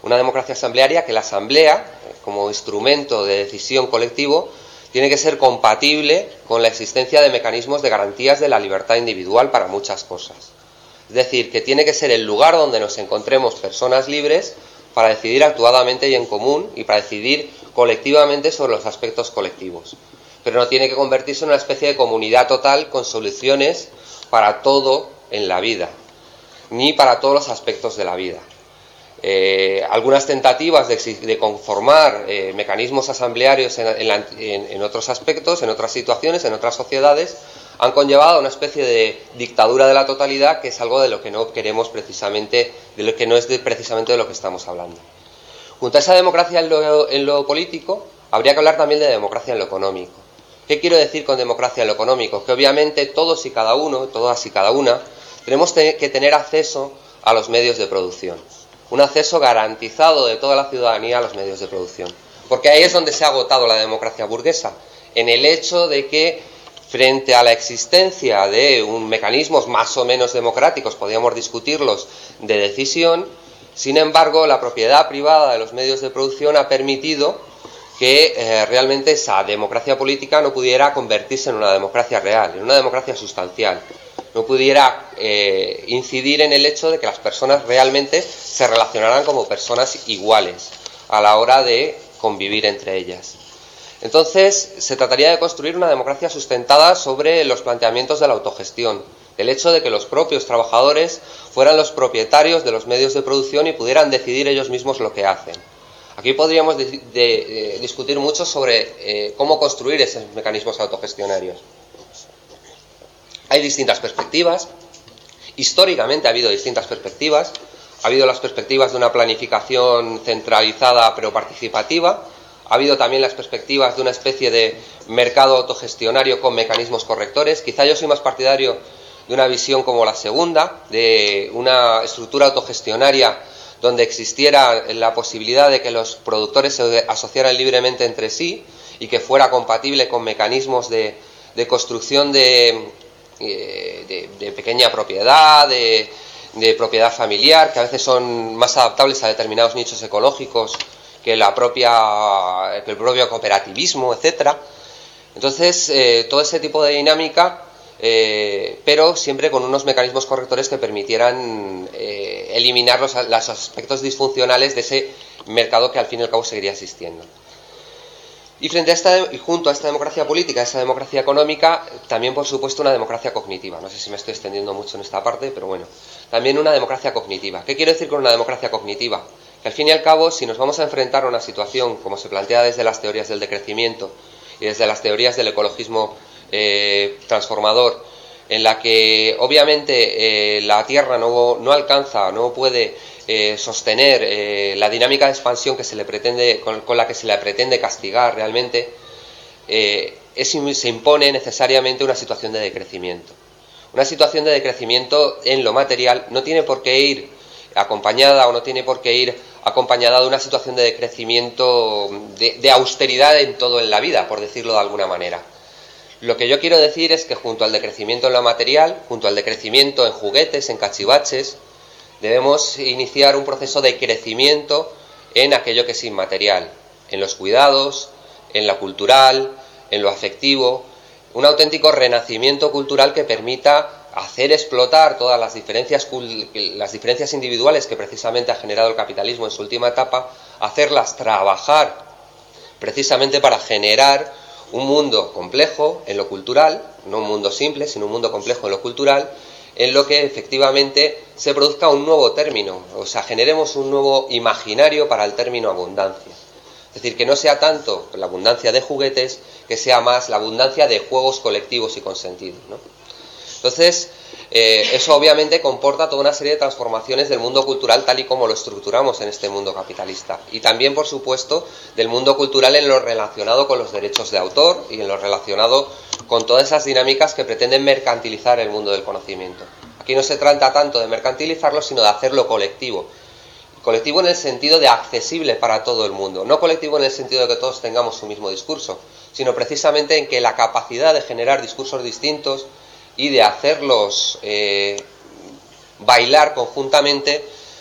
Una democracia asamblearia que la asamblea, como instrumento de decisión colectivo, tiene que ser compatible con la existencia de mecanismos de garantías de la libertad individual para muchas cosas. Es decir, que tiene que ser el lugar donde nos encontremos personas libres para decidir actuadamente y en común y para decidir colectivamente sobre los aspectos colectivos. Pero no tiene que convertirse en una especie de comunidad total con soluciones para todo en la vida, ni para todos los aspectos de la vida. Eh, algunas tentativas de, de conformar eh, mecanismos asamblearios en, en, la, en, en otros aspectos, en otras situaciones, en otras sociedades, han conllevado una especie de dictadura de la totalidad, que es algo de lo que no queremos precisamente, de lo que no es de, precisamente de lo que estamos hablando. Junto a esa democracia en lo, en lo político, habría que hablar también de democracia en lo económico. ¿Qué quiero decir con democracia en lo económico? Que obviamente todos y cada uno, todas y cada una, tenemos te, que tener acceso a los medios de producción. Un acceso garantizado de toda la ciudadanía a los medios de producción. Porque ahí es donde se ha agotado la democracia burguesa, en el hecho de que frente a la existencia de un mecanismos más o menos democráticos, podríamos discutirlos, de decisión, sin embargo, la propiedad privada de los medios de producción ha permitido que eh, realmente esa democracia política no pudiera convertirse en una democracia real, en una democracia sustancial. No pudiera eh, incidir en el hecho de que las personas realmente se relacionaran como personas iguales a la hora de convivir entre ellas. Entonces, se trataría de construir una democracia sustentada sobre los planteamientos de la autogestión, el hecho de que los propios trabajadores fueran los propietarios de los medios de producción y pudieran decidir ellos mismos lo que hacen. Aquí podríamos de, de, de discutir mucho sobre eh, cómo construir esos mecanismos autogestionarios. Hay distintas perspectivas, históricamente ha habido distintas perspectivas, ha habido las perspectivas de una planificación centralizada pero participativa, ha habido también las perspectivas de una especie de mercado autogestionario con mecanismos correctores. Quizá yo soy más partidario de una visión como la segunda, de una estructura autogestionaria donde existiera la posibilidad de que los productores se asociaran libremente entre sí y que fuera compatible con mecanismos de, de construcción de... De, de pequeña propiedad, de, de propiedad familiar, que a veces son más adaptables a determinados nichos ecológicos que la propia que el propio cooperativismo, etcétera. Entonces, eh, todo ese tipo de dinámica, eh, pero siempre con unos mecanismos correctores que permitieran eh, eliminar los, los aspectos disfuncionales de ese mercado que al fin y al cabo seguiría existiendo. Y frente a esta, y junto a esta democracia política, a esta democracia económica, también por supuesto una democracia cognitiva. No sé si me estoy extendiendo mucho en esta parte, pero bueno, también una democracia cognitiva. ¿Qué quiero decir con una democracia cognitiva? Que al fin y al cabo, si nos vamos a enfrentar a una situación como se plantea desde las teorías del decrecimiento y desde las teorías del ecologismo eh, transformador, en la que obviamente eh, la Tierra no, no alcanza, no puede eh, sostener eh, la dinámica de expansión que se le pretende, con, con la que se le pretende castigar realmente, eh, es, se impone necesariamente una situación de decrecimiento. Una situación de decrecimiento en lo material no tiene por qué ir acompañada o no tiene por qué ir acompañada de una situación de decrecimiento, de, de austeridad en todo en la vida, por decirlo de alguna manera. Lo que yo quiero decir es que junto al decrecimiento en lo material, junto al decrecimiento en juguetes, en cachivaches, debemos iniciar un proceso de crecimiento en aquello que es inmaterial, en los cuidados, en lo cultural, en lo afectivo, un auténtico renacimiento cultural que permita hacer explotar todas las diferencias, las diferencias individuales que precisamente ha generado el capitalismo en su última etapa, hacerlas trabajar precisamente para generar un mundo complejo en lo cultural, no un mundo simple, sino un mundo complejo en lo cultural, en lo que efectivamente se produzca un nuevo término, o sea, generemos un nuevo imaginario para el término abundancia. Es decir, que no sea tanto la abundancia de juguetes, que sea más la abundancia de juegos colectivos y consentidos, ¿no? Entonces, eh, eso obviamente comporta toda una serie de transformaciones del mundo cultural tal y como lo estructuramos en este mundo capitalista. Y también, por supuesto, del mundo cultural en lo relacionado con los derechos de autor y en lo relacionado con todas esas dinámicas que pretenden mercantilizar el mundo del conocimiento. Aquí no se trata tanto de mercantilizarlo, sino de hacerlo colectivo. Colectivo en el sentido de accesible para todo el mundo. No colectivo en el sentido de que todos tengamos su mismo discurso, sino precisamente en que la capacidad de generar discursos distintos y de hacerlos eh, bailar conjuntamente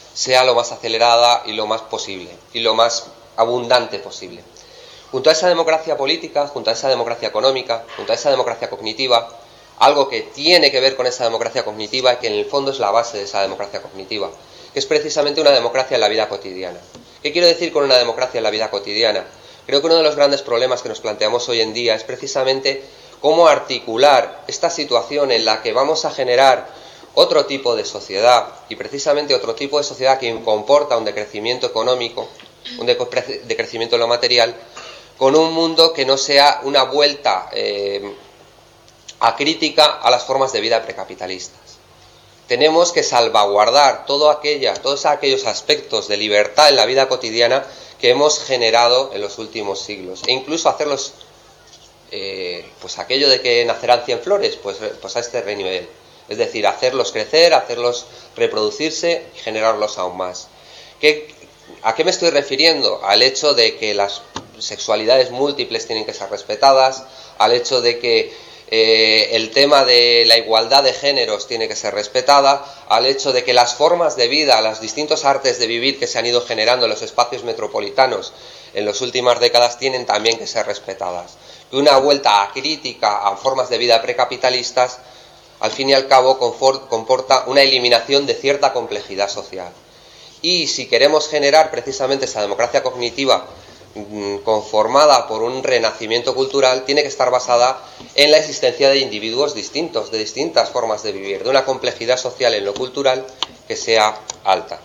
sea lo más acelerada y lo más posible, y lo más abundante posible. Junto a esa democracia política, junto a esa democracia económica, junto a esa democracia cognitiva, algo que tiene que ver con esa democracia cognitiva y que en el fondo es la base de esa democracia cognitiva, que es precisamente una democracia en la vida cotidiana. ¿Qué quiero decir con una democracia en la vida cotidiana? Creo que uno de los grandes problemas que nos planteamos hoy en día es precisamente cómo articular esta situación en la que vamos a generar otro tipo de sociedad, y precisamente otro tipo de sociedad que comporta un decrecimiento económico, un decrecimiento en lo material, con un mundo que no sea una vuelta eh, acrítica a las formas de vida precapitalistas. Tenemos que salvaguardar todo aquella, todos aquellos aspectos de libertad en la vida cotidiana que hemos generado en los últimos siglos, e incluso hacerlos, eh, pues aquello de que nacerán cien flores, pues, pues a este nivel. Es decir, hacerlos crecer, hacerlos reproducirse y generarlos aún más. ¿Qué, ¿A qué me estoy refiriendo? Al hecho de que las sexualidades múltiples tienen que ser respetadas, al hecho de que eh, el tema de la igualdad de géneros tiene que ser respetada, al hecho de que las formas de vida, las distintos artes de vivir que se han ido generando en los espacios metropolitanos en las últimas décadas tienen también que ser respetadas. Y una vuelta a crítica a formas de vida precapitalistas, al fin y al cabo, comporta una eliminación de cierta complejidad social. Y si queremos generar precisamente esa democracia cognitiva conformada por un renacimiento cultural, tiene que estar basada en la existencia de individuos distintos, de distintas formas de vivir, de una complejidad social en lo cultural que sea alta.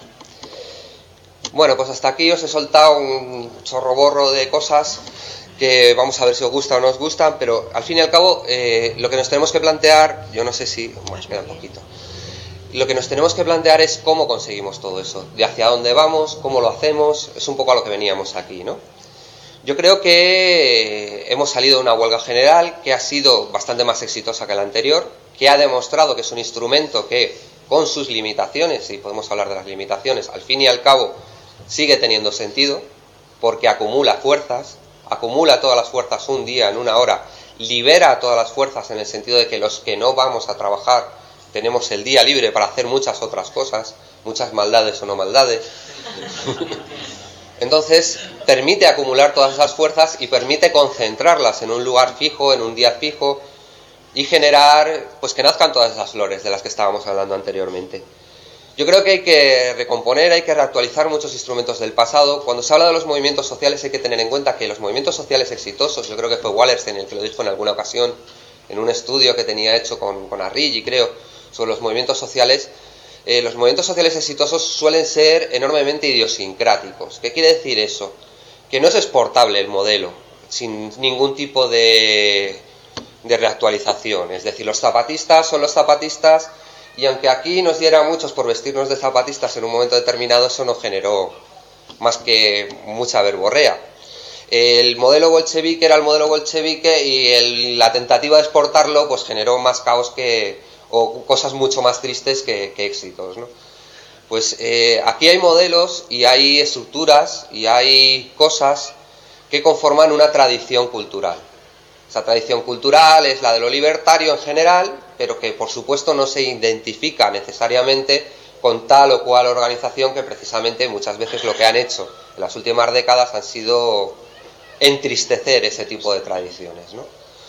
Bueno, pues hasta aquí os he soltado un chorroborro de cosas que vamos a ver si os gusta o no os gustan, pero al fin y al cabo eh, lo que nos tenemos que plantear, yo no sé si, bueno, queda un poquito, lo que nos tenemos que plantear es cómo conseguimos todo eso, de hacia dónde vamos, cómo lo hacemos, es un poco a lo que veníamos aquí, ¿no? Yo creo que hemos salido de una huelga general que ha sido bastante más exitosa que la anterior, que ha demostrado que es un instrumento que, con sus limitaciones, y podemos hablar de las limitaciones, al fin y al cabo sigue teniendo sentido, porque acumula fuerzas, acumula todas las fuerzas un día, en una hora, libera todas las fuerzas en el sentido de que los que no vamos a trabajar tenemos el día libre para hacer muchas otras cosas, muchas maldades o no maldades. Entonces, permite acumular todas esas fuerzas y permite concentrarlas en un lugar fijo, en un día fijo, y generar, pues que nazcan todas esas flores de las que estábamos hablando anteriormente. Yo creo que hay que recomponer, hay que reactualizar muchos instrumentos del pasado. Cuando se habla de los movimientos sociales hay que tener en cuenta que los movimientos sociales exitosos, yo creo que fue Wallerstein el que lo dijo en alguna ocasión, en un estudio que tenía hecho con, con Arrighi, creo, sobre los movimientos sociales, eh, los movimientos sociales exitosos suelen ser enormemente idiosincráticos. ¿Qué quiere decir eso? Que no es exportable el modelo, sin ningún tipo de, de reactualización. Es decir, los zapatistas son los zapatistas, y aunque aquí nos diera a muchos por vestirnos de zapatistas en un momento determinado, eso no generó más que mucha verborrea. El modelo bolchevique era el modelo bolchevique y el, la tentativa de exportarlo pues generó más caos que, o cosas mucho más tristes que, que éxitos, ¿no? Pues eh, aquí hay modelos y hay estructuras y hay cosas que conforman una tradición cultural. Esa tradición cultural es la de lo libertario en general, pero que por supuesto no se identifica necesariamente con tal o cual organización, que precisamente muchas veces lo que han hecho en las últimas décadas han sido entristecer ese tipo de tradiciones, ¿no?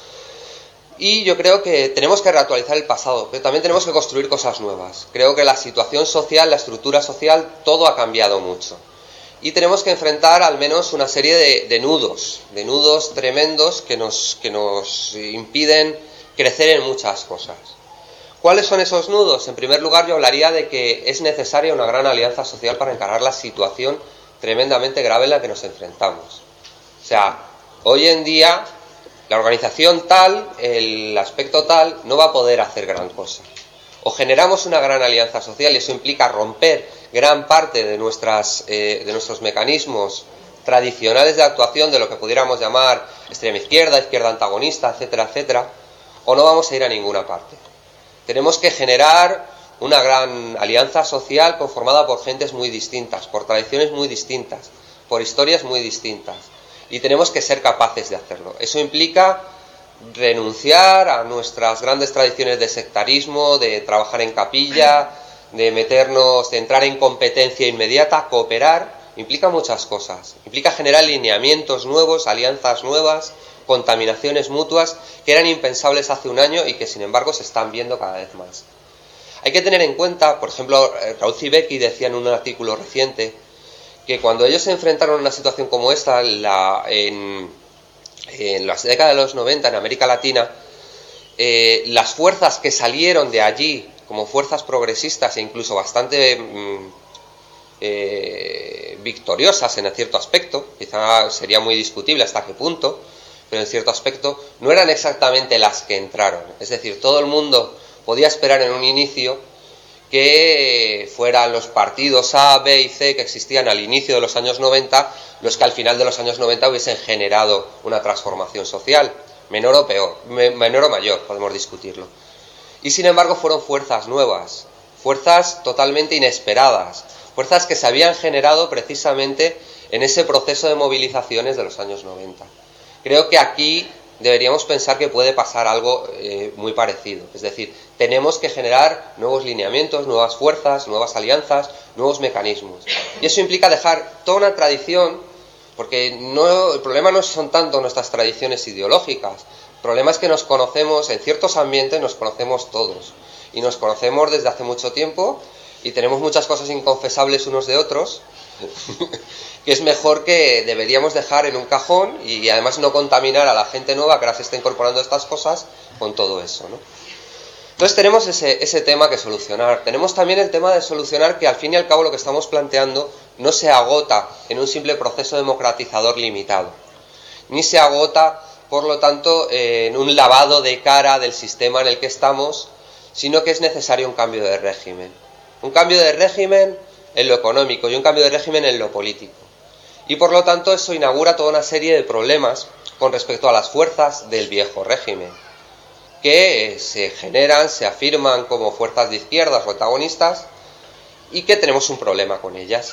Y yo creo que tenemos que reactualizar el pasado, pero también tenemos que construir cosas nuevas. Creo que la situación social, la estructura social, todo ha cambiado mucho. Y tenemos que enfrentar al menos una serie de, de nudos, de nudos tremendos que nos, que nos impiden crecer en muchas cosas. ¿Cuáles son esos nudos? En primer lugar, yo hablaría de que es necesaria una gran alianza social para encarar la situación tremendamente grave en la que nos enfrentamos. O sea, hoy en día la organización tal, el aspecto tal, no va a poder hacer gran cosa. O generamos una gran alianza social y eso implica romper gran parte de, nuestras, eh, de nuestros mecanismos tradicionales de actuación, de lo que pudiéramos llamar extrema izquierda, izquierda antagonista, etcétera, etcétera, o no vamos a ir a ninguna parte. Tenemos que generar una gran alianza social conformada por gentes muy distintas, por tradiciones muy distintas, por historias muy distintas, y tenemos que ser capaces de hacerlo. Eso implica renunciar a nuestras grandes tradiciones de sectarismo, de trabajar en capilla, de meternos, de entrar en competencia inmediata, cooperar, implica muchas cosas. Implica generar lineamientos nuevos, alianzas nuevas, contaminaciones mutuas que eran impensables hace un año y que sin embargo se están viendo cada vez más. Hay que tener en cuenta, por ejemplo, Raúl Zibecki decía en un artículo reciente que cuando ellos se enfrentaron a una situación como esta la, en, en las décadas de los noventa en América Latina, eh, las fuerzas que salieron de allí como fuerzas progresistas e incluso bastante mm, eh, victoriosas en cierto aspecto, quizá sería muy discutible hasta qué punto, pero en cierto aspecto no eran exactamente las que entraron. Es decir, todo el mundo podía esperar en un inicio que fueran los partidos A, B y C que existían al inicio de los años noventa los que al final de los años noventa hubiesen generado una transformación social, menor o peor, menor o mayor, podemos discutirlo. Y sin embargo fueron fuerzas nuevas, fuerzas totalmente inesperadas, fuerzas que se habían generado precisamente en ese proceso de movilizaciones de los años noventa. Creo que aquí deberíamos pensar que puede pasar algo eh, muy parecido. Es decir, tenemos que generar nuevos lineamientos, nuevas fuerzas, nuevas alianzas, nuevos mecanismos. Y eso implica dejar toda una tradición, porque no, el problema no son tanto nuestras tradiciones ideológicas. El problema es que nos conocemos, en ciertos ambientes nos conocemos todos. Y nos conocemos desde hace mucho tiempo y tenemos muchas cosas inconfesables unos de otros, que es mejor que deberíamos dejar en un cajón y además no contaminar a la gente nueva que ahora se está incorporando a estas cosas con todo eso, ¿no? Entonces tenemos ese, ese tema que solucionar. Tenemos también el tema de solucionar que al fin y al cabo lo que estamos planteando no se agota en un simple proceso democratizador limitado, ni se agota, por lo tanto, en un lavado de cara del sistema en el que estamos, sino que es necesario un cambio de régimen. Un cambio de régimen en lo económico y un cambio de régimen en lo político. Y por lo tanto eso inaugura toda una serie de problemas con respecto a las fuerzas del viejo régimen, que se generan, se afirman como fuerzas de izquierdas o antagonistas y que tenemos un problema con ellas.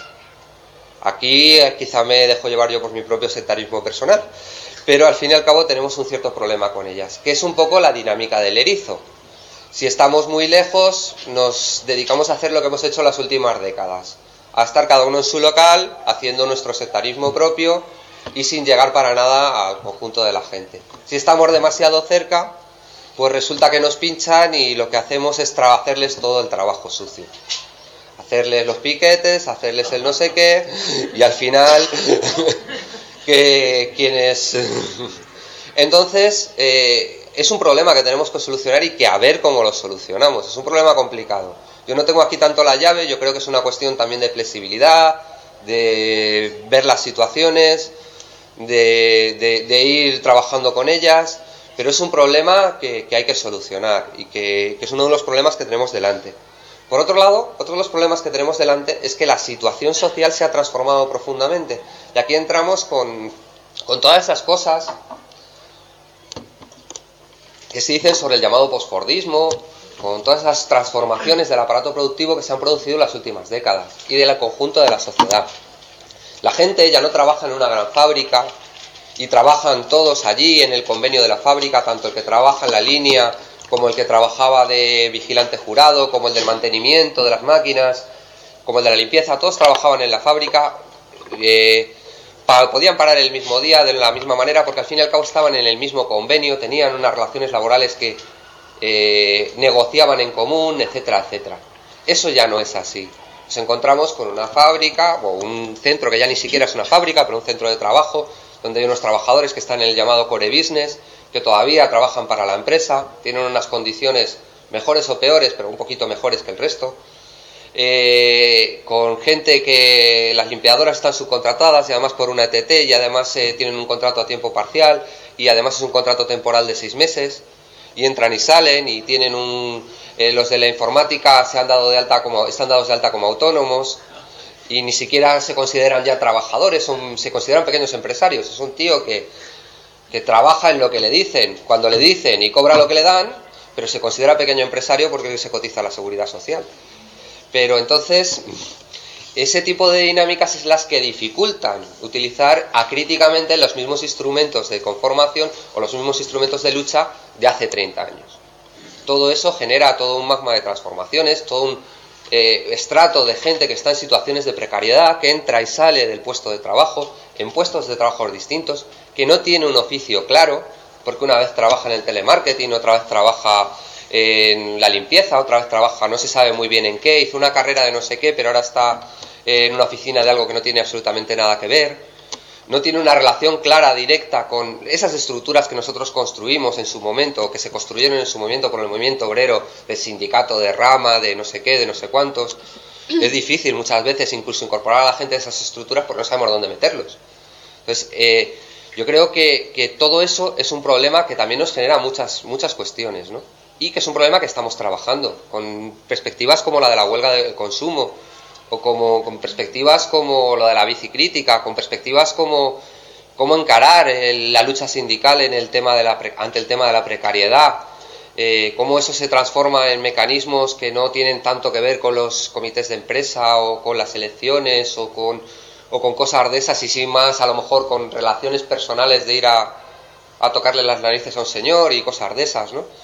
Aquí eh, quizá me dejo llevar yo por mi propio sectarismo personal, pero al fin y al cabo tenemos un cierto problema con ellas, que es un poco la dinámica del erizo. Si estamos muy lejos, nos dedicamos a hacer lo que hemos hecho las últimas décadas, a estar cada uno en su local, haciendo nuestro sectarismo propio y sin llegar para nada al conjunto de la gente. Si estamos demasiado cerca, pues resulta que nos pinchan y lo que hacemos es tra- hacerles todo el trabajo sucio. Hacerles los piquetes, hacerles el no sé qué, y al final, que quienes... Entonces, eh, es un problema que tenemos que solucionar y que a ver cómo lo solucionamos. Es un problema complicado. Yo no tengo aquí tanto la llave, yo creo que es una cuestión también de flexibilidad, de ver las situaciones, de, de, de ir trabajando con ellas, pero es un problema que, que hay que solucionar y que, que es uno de los problemas que tenemos delante. Por otro lado, otro de los problemas que tenemos delante es que la situación social se ha transformado profundamente. Y aquí entramos con, con todas esas cosas que se dicen sobre el llamado posfordismo, con todas esas transformaciones del aparato productivo que se han producido en las últimas décadas y del conjunto de la sociedad. La gente ya no trabaja en una gran fábrica y trabajan todos allí en el convenio de la fábrica, tanto el que trabaja en la línea como el que trabajaba de vigilante jurado, como el del mantenimiento de las máquinas, como el de la limpieza, todos trabajaban en la fábrica, eh, pa- podían parar el mismo día de la misma manera porque al fin y al cabo estaban en el mismo convenio, tenían unas relaciones laborales que eh, negociaban en común, etcétera, etcétera. Eso ya no es así. Nos encontramos con una fábrica o un centro que ya ni siquiera es una fábrica, pero un centro de trabajo donde hay unos trabajadores que están en el llamado core business, que todavía trabajan para la empresa, tienen unas condiciones mejores o peores, pero un poquito mejores que el resto, eh, con gente que las limpiadoras están subcontratadas y además por una E T T y además eh, tienen un contrato a tiempo parcial y además es un contrato temporal de seis meses y entran y salen y tienen un... Eh, los de la informática se han dado de alta como, están dados de alta como autónomos y ni siquiera se consideran ya trabajadores, son, se consideran pequeños empresarios. Es un tío que, que trabaja en lo que le dicen, cuando le dicen y cobra lo que le dan, pero se considera pequeño empresario porque se cotiza a la seguridad social. Pero entonces, ese tipo de dinámicas es las que dificultan utilizar acríticamente los mismos instrumentos de conformación o los mismos instrumentos de lucha de hace treinta años. Todo eso genera todo un magma de transformaciones, todo un eh, estrato de gente que está en situaciones de precariedad, que entra y sale del puesto de trabajo, en puestos de trabajo distintos, que no tiene un oficio claro, porque una vez trabaja en el telemarketing, otra vez trabaja en la limpieza, otra vez trabaja, no se sabe muy bien en qué, hizo una carrera de no sé qué, pero ahora está en una oficina de algo que no tiene absolutamente nada que ver. No tiene una relación clara, directa con esas estructuras que nosotros construimos en su momento, que se construyeron en su momento por el movimiento obrero, del sindicato, de rama, de no sé qué, de no sé cuántos. Es difícil muchas veces incluso incorporar a la gente de esas estructuras porque no sabemos dónde meterlos. Entonces, eh, yo creo que, que todo eso es un problema que también nos genera muchas, muchas cuestiones, ¿no? Y que es un problema que estamos trabajando, con perspectivas como la de la huelga del consumo, o como, con perspectivas como lo de la bicicrítica, con perspectivas como cómo encarar el, la lucha sindical en el tema de la pre, ante el tema de la precariedad, eh, cómo eso se transforma en mecanismos que no tienen tanto que ver con los comités de empresa o con las elecciones o con, o con cosas de esas y sin más a lo mejor con relaciones personales de ir a, a tocarle las narices a un señor y cosas de esas, ¿no?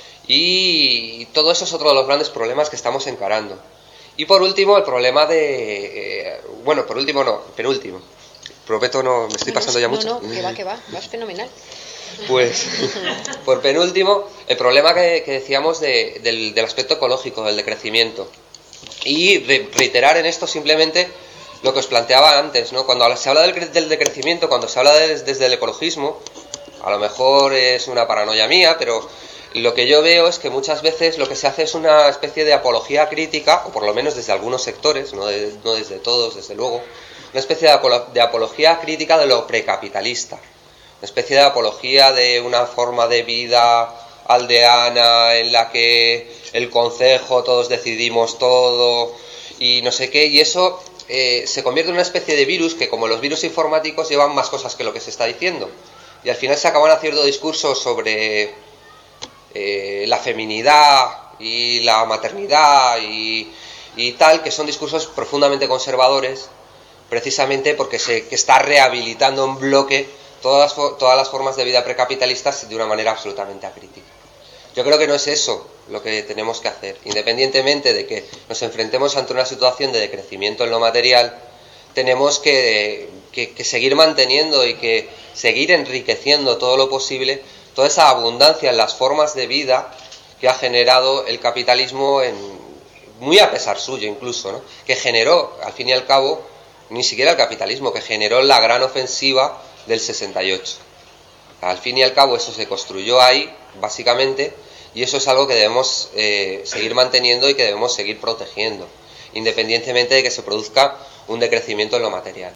Y todo eso es otro de los grandes problemas que estamos encarando. Y por último, el problema de... Eh, bueno, por último no, penúltimo. Prometo no, me estoy pasando ya no, mucho. No, no, que va, que va, vas fenomenal. Pues, por penúltimo, el problema que, que decíamos de, del, del aspecto ecológico, del decrecimiento. Y re, reiterar en esto simplemente lo que os planteaba antes, ¿no? Cuando se habla del, del decrecimiento, cuando se habla de, desde el ecologismo, a lo mejor es una paranoia mía, pero... Lo que yo veo es que muchas veces lo que se hace es una especie de apología crítica, o por lo menos desde algunos sectores, no, de, no desde todos, desde luego, una especie de, apolo, de apología crítica de lo precapitalista, una especie de apología de una forma de vida aldeana en la que el concejo, todos decidimos todo y no sé qué, y eso eh, se convierte en una especie de virus que, como los virus informáticos, llevan más cosas que lo que se está diciendo, y al final se acaban haciendo discursos sobre... Eh, la feminidad y la maternidad y, y tal, que son discursos profundamente conservadores, precisamente porque se que está rehabilitando en bloque todas, todas las formas de vida precapitalistas de una manera absolutamente acrítica. Yo creo que no es eso lo que tenemos que hacer, independientemente de que nos enfrentemos ante una situación de decrecimiento en lo material, tenemos que, que, que seguir manteniendo y que seguir enriqueciendo todo lo posible toda esa abundancia en las formas de vida que ha generado el capitalismo, en, muy a pesar suyo incluso, ¿no? Que generó, al fin y al cabo, ni siquiera el capitalismo, que generó la gran ofensiva del sesenta y ocho. Al fin y al cabo eso se construyó ahí, básicamente, y eso es algo que debemos eh, seguir manteniendo y que debemos seguir protegiendo, independientemente de que se produzca un decrecimiento en lo material.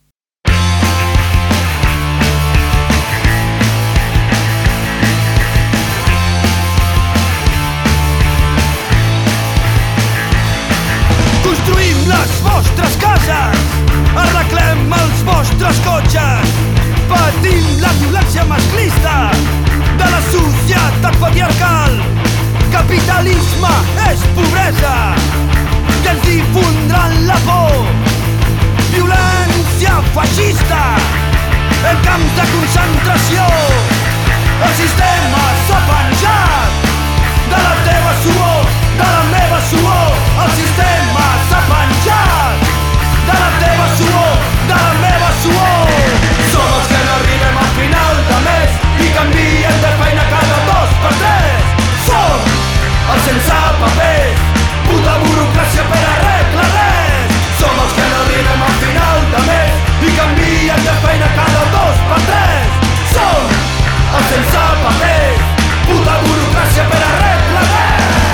Construïm les vostres cases, arreglem els vostres cotxes, patim la violència masclista de la societat patriarcal. Capitalisme és pobresa que ens difondran la por. Violència feixista en camps de concentració. El sistema s'ha penjat de la teva suor, de la meva suor. El sistema s'ha penjat de la teva suor, de la meva suor. Som els que no arribem al final de mes i canvien de feina cada dos per tres. Som els sense papers, puta burocràcia per arreglar res. Som els que no arribem al final de mes i canvien de feina cada dos per tres. Som els sense papers, puta burocràcia per arreglar res.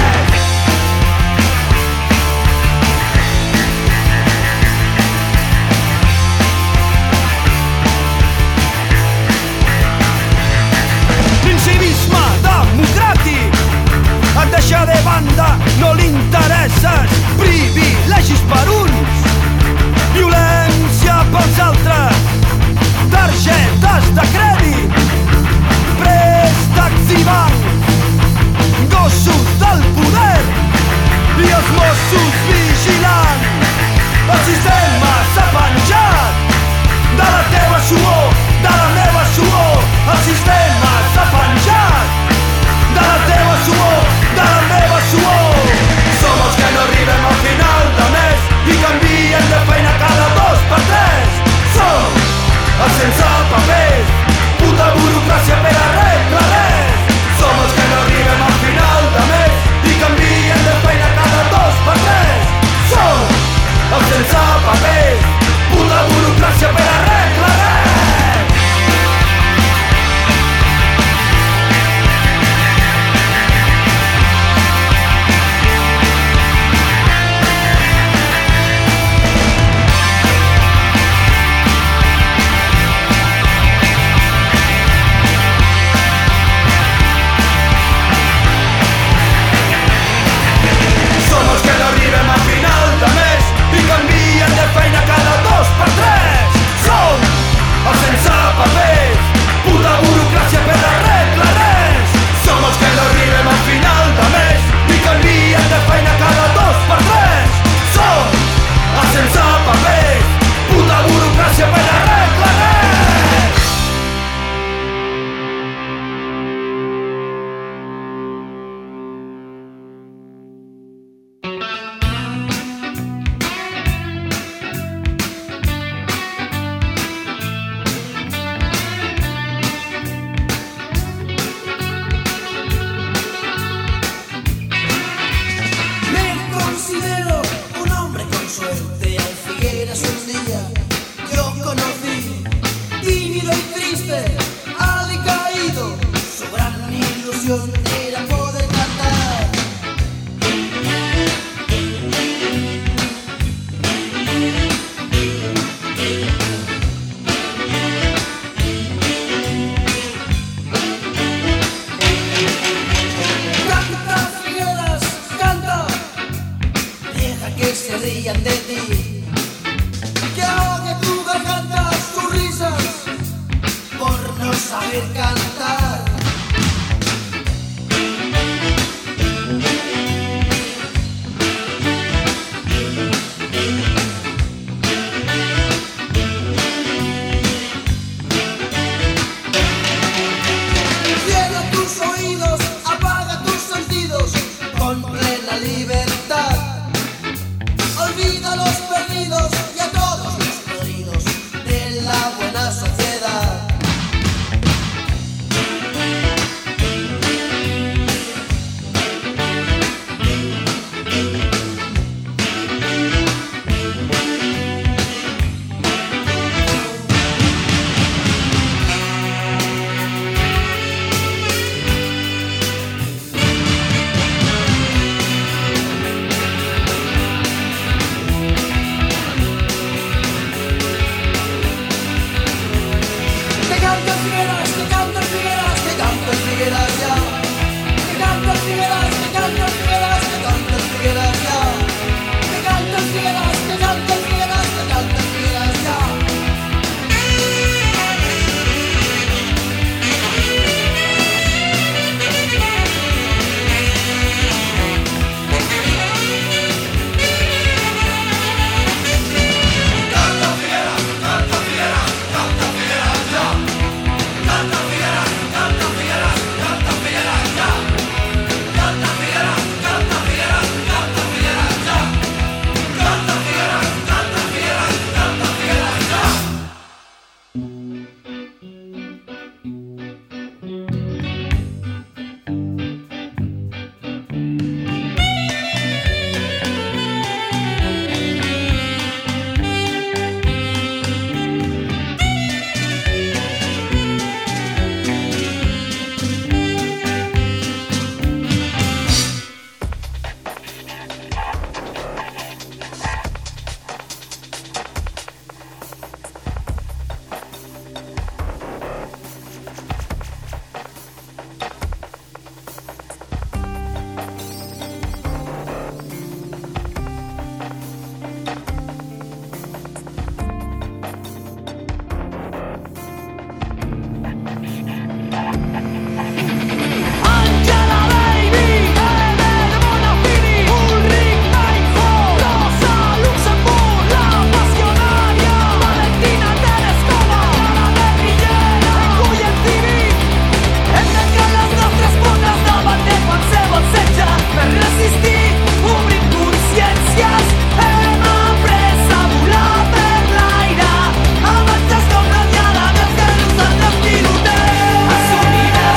L'incivisme democràtic et deixa de banda, no li interesses. Privilegis per uns, violència pels altres, targetes de crèdit, préstecs i bancs, gossos del poder i els Mossos vigilant. El sistema s'ha penjat de la teva suor, de la meva suor. El sistema s'ha penjat de la teva suor, de la meva suor. Som els que no arribem al final de ilusión era poder cantar. Canta, Figueras, canta, deja que se rían de ti, que ahogue tu garganta sus risas por no saber cantar. Cierra tus oídos, apaga tus sentidos con plena libertad. Olvida a los perdidos y a todos los podridos de la buena sociedad. Que canta Figueras, que canta Figueras, que canta Figueras ya. Que canta Figueras, que canta Figueras, que canta Figueras ya. Que canta Figueras, que canta Figueras, que canta Figueras ya. Assumida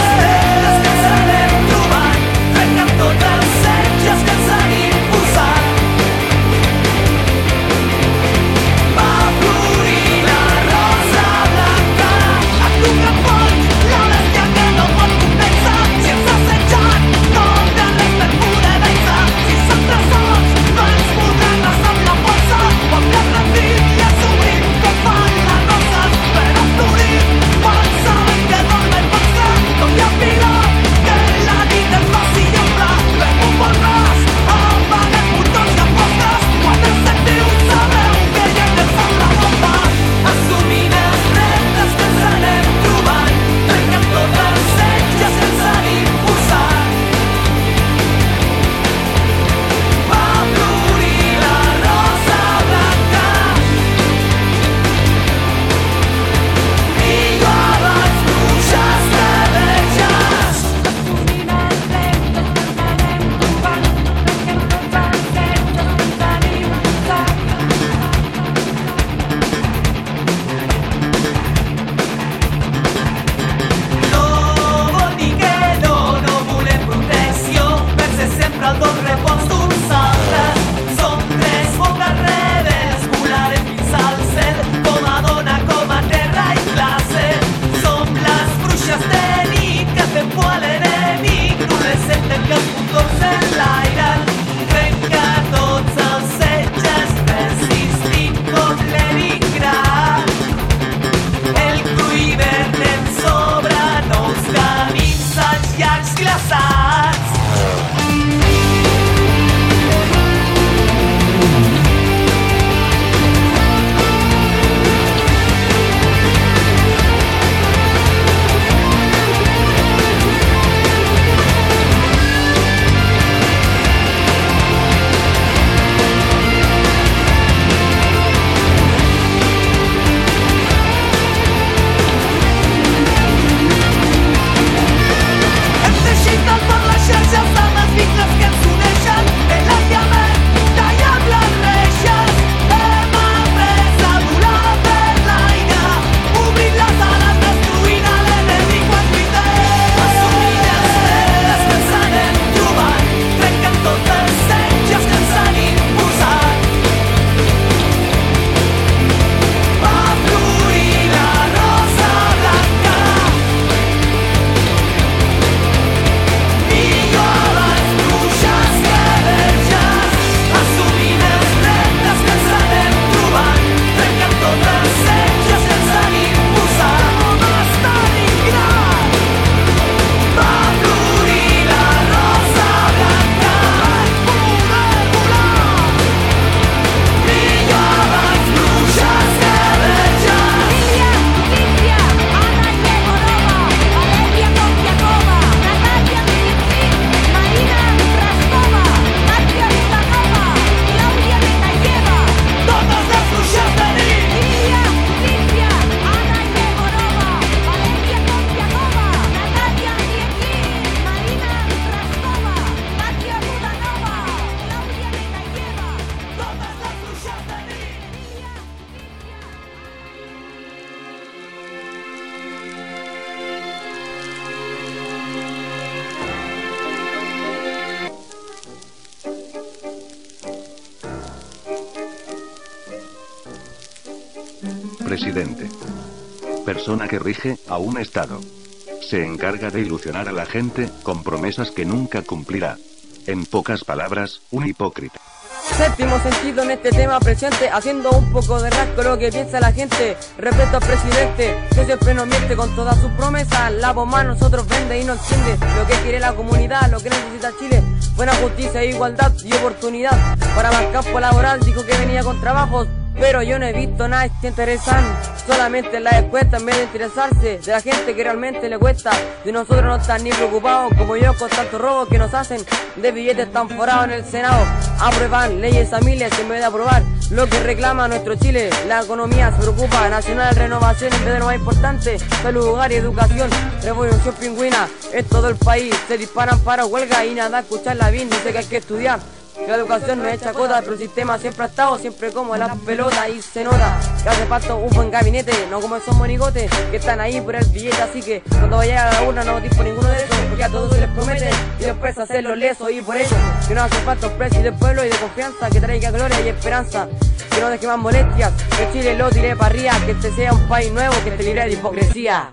presidente. Persona que rige a un Estado. Se encarga de ilusionar a la gente con promesas que nunca cumplirá. En pocas palabras, un hipócrita. Séptimo sentido en este tema presente, haciendo un poco de rasco lo que piensa la gente respecto al presidente, que siempre nos miente con todas sus promesas. La bomba a nosotros vende y no entiende lo que quiere la comunidad, lo que necesita Chile. Buena justicia, igualdad y oportunidad para más campo laboral. Dijo que venía con trabajos, pero yo no he visto nada que interesante. Solamente en las encuestas en vez de interesarse de la gente que realmente le cuesta. De nosotros no están ni preocupados como yo con tantos robos que nos hacen de billetes tan forados en el Senado. Aprueban leyes a miles en vez de aprobar lo que reclama nuestro Chile. La economía se preocupa, nacional, renovación en vez de lo más importante, salud, hogar y educación. Revolución pingüina en todo el país, se disparan para huelga y nada escuchar la bien, dice que hay que estudiar. Que la educación no es chacota, pero el sistema siempre ha estado siempre como las pelotas y se nota que hace falta un buen gabinete, no como esos monigotes que están ahí por el billete. Así que cuando vaya a la urna no votéis por ninguno de esos, porque a todos se les promete y después hacerlo leso. Y por ello que no hace falta un precio del pueblo y de confianza que traiga gloria y esperanza, que no deje más molestias, que Chile lo tire para arriba, que este sea un país nuevo, que esté libre de hipocresía.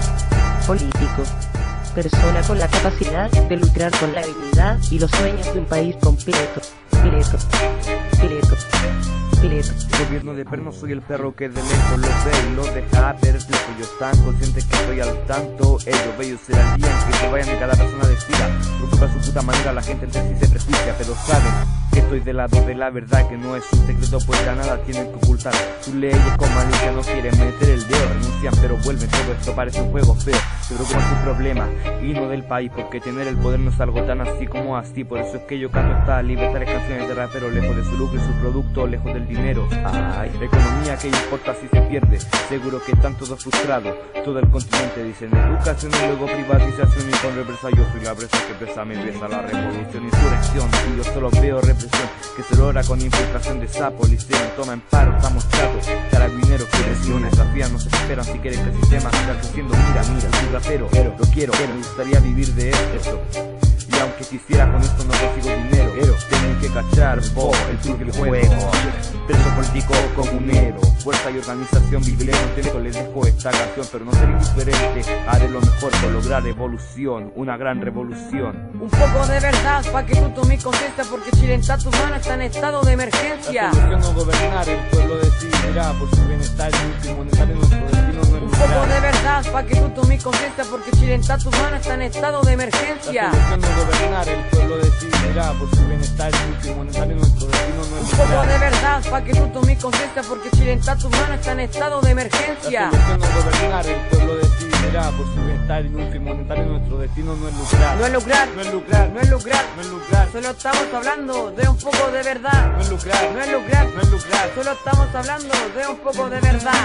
Político. Persona con la capacidad de lucrar con la dignidad y los sueños de un país completo. Pileto. Pileto. Pileto. Gobierno de perno, soy el perro que de lejos los ve y los deja perplejo. Ellos están conscientes que estoy al tanto. Ellos bellos serán días que se vayan de cada persona vestida. Preocupa su puta manera, la gente entre sí se prejuicia, pero saben que estoy del lado de la verdad, que no es un secreto, pues ya nada tienen que ocultar. Sus leyes con malicia no quieren meter el dedo, renuncian pero vuelven, todo esto parece un juego feo. Se preocupan su problema y no del país, porque tener el poder no es algo tan así como así. Por eso es que yo canto esta libertad de canciones de rapero, lejos de su lucro y su producto, lejos del dinero. Ay, la economía que importa si se pierde, seguro que están todos frustrados. Todo el continente dicen educación y luego privatización, y con represa yo fui la presa que presa me besa la revolución, insurrección, y yo solo veo represión que se logra con infiltración de sapo, liceo, toma en paro, estamos chatos, carabineros que presión, esas vías nos esperan si quieren que el sistema siga creciendo. Mira, mira, soy rapero, pero lo quiero, pero me gustaría vivir de esto. Y aunque quisiera con esto no consigo dinero, pero tengo que cachar, vos, el truco del juego. Preso político comunero, fuerza y organización viviré contento. Les dejo esta canción, pero no seré indiferente. Haré lo mejor por lograr evolución, una gran revolución. Un poco de verdad pa' que tú tomes conciencia, porque Chile en tus manos está en estado de emergencia. La solución no gobernar, el pueblo decidirá por su bienestar y monetario nuestro destino no es. Un poco de verdad pa' que tú tomes conciencia, porque Chile en tus manos está en estado de emergencia. La solución no gobernar, el pueblo decidirá por su bienestar y monetario nuestro destino no es. Un poco de verdad pa' que tú tomes conciencia, porque Chile en tus manos está en estado de emergencia. La solución no gobernar, el pueblo decidirá por su bienestar inútil monetario nuestro destino no es lucrar. No es lucrar, no es lucrar, no es lucrar, no es lucrar. Solo estamos hablando de un poco de verdad. No es lucrar, no es lucrar, no es lucrar. Solo estamos hablando de un poco de verdad.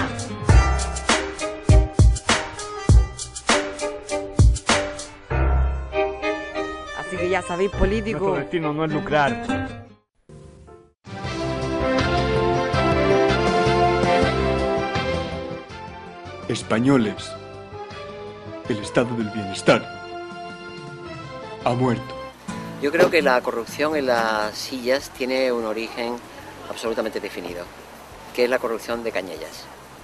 Así que ya sabéis, político. Nuestro destino no es lucrar. Españoles, el estado del bienestar ha muerto. Yo creo que la corrupción en las sillas tiene un origen absolutamente definido, que es la corrupción de Cañellas,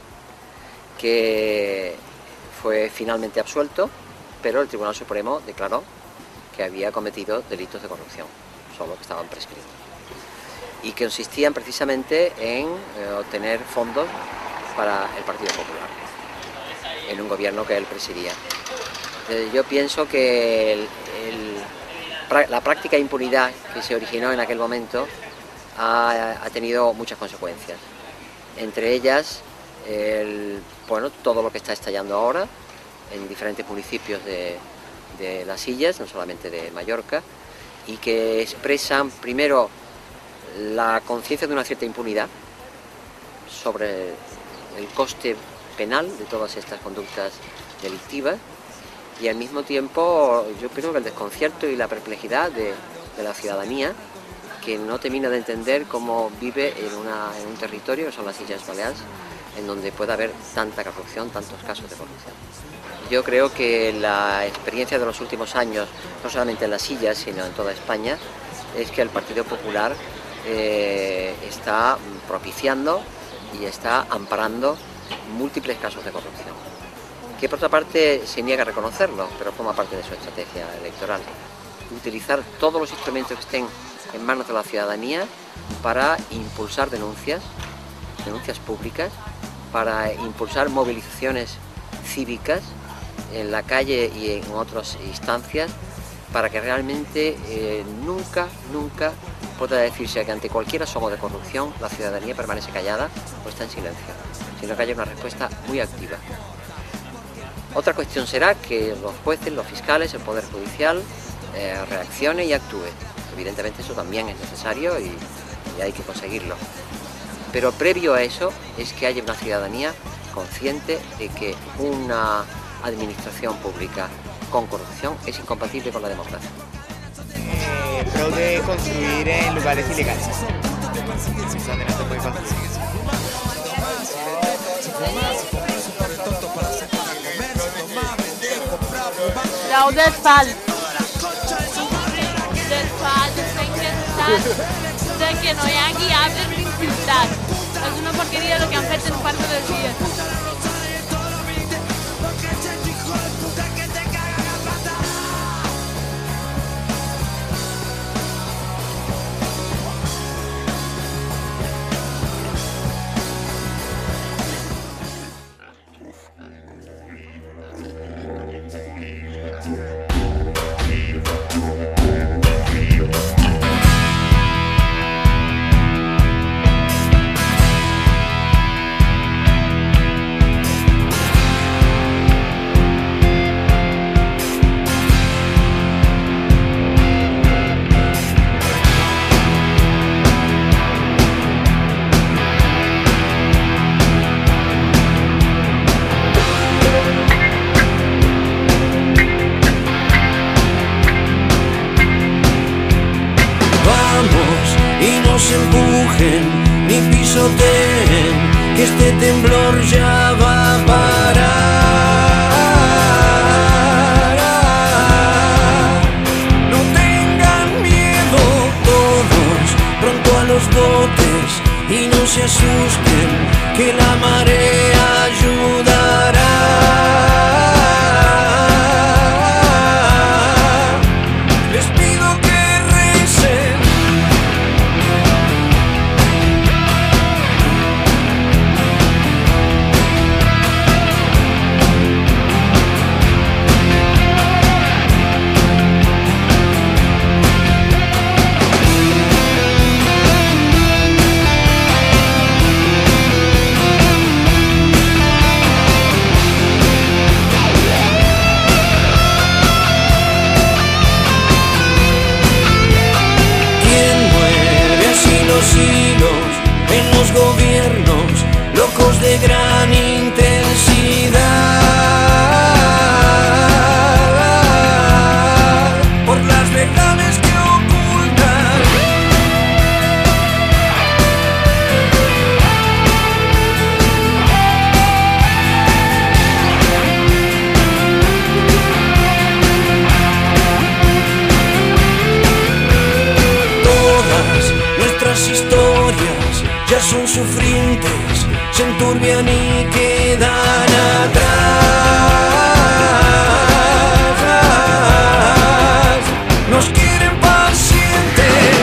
que fue finalmente absuelto, pero el Tribunal Supremo declaró que había cometido delitos de corrupción, solo que estaban prescritos, y que consistían precisamente en eh, obtener fondos para el Partido Popular, en un gobierno que él presidía. Eh, yo pienso que el, el, la práctica de impunidad que se originó en aquel momento ha, ha tenido muchas consecuencias, entre ellas el, bueno, todo lo que está estallando ahora en diferentes municipios de, de las Illes, no solamente de Mallorca, y que expresan primero la conciencia de una cierta impunidad sobre el coste penal de todas estas conductas delictivas, y al mismo tiempo yo creo que el desconcierto y la perplejidad de, de la ciudadanía, que no termina de entender cómo vive en, una, en un territorio, que son las Islas Baleares, en donde puede haber tanta corrupción, tantos casos de corrupción. Yo creo que la experiencia de los últimos años, no solamente en las Illes, sino en toda España, es que el Partido Popular eh, está propiciando y está amparando múltiples casos de corrupción, que por otra parte se niega a reconocerlo, pero forma parte de su estrategia electoral. Utilizar todos los instrumentos que estén en manos de la ciudadanía para impulsar denuncias, denuncias públicas, para impulsar movilizaciones cívicas en la calle y en otras instancias, para que realmente eh, nunca, nunca pueda decirse que ante cualquier asomo de corrupción la ciudadanía permanece callada o está en silencio, sino que haya una respuesta muy activa. Otra cuestión será que los jueces, los fiscales, el Poder Judicial eh, reaccione y actúe. Evidentemente eso también es necesario y, y hay que conseguirlo. Pero previo a eso es que haya una ciudadanía consciente de que una administración pública con corrupción es incompatible con la democracia. Eh, pro de construir en lugares ilegales, donde no se puede construir. Ja, och det är ett fall. Det är ett fall, det es que no hay aquí hablen sin filtrar. Es una porquería lo que han hecho en un par de días. Ni pisoteen, que este temblor ya va a parar. No tengan miedo todos, pronto a los botes, y no se asusten, que la marea ayudará. Les pido que recen. Hilos en los gobiernos, locos de gran intensidad, por las verdades que ocultan. Todas nuestras historias ya son sufrientes, se enturbian y quedan atrás. Nos quieren pacientes.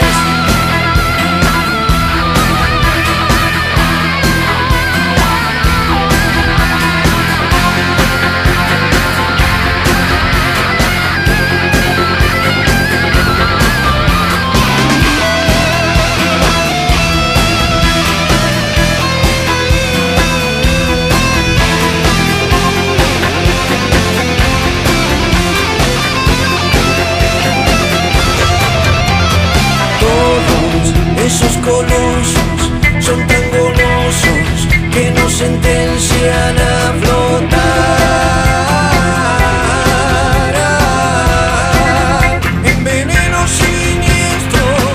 Esos colosos son tan golosos que nos sentencian a flotar en venenos siniestros.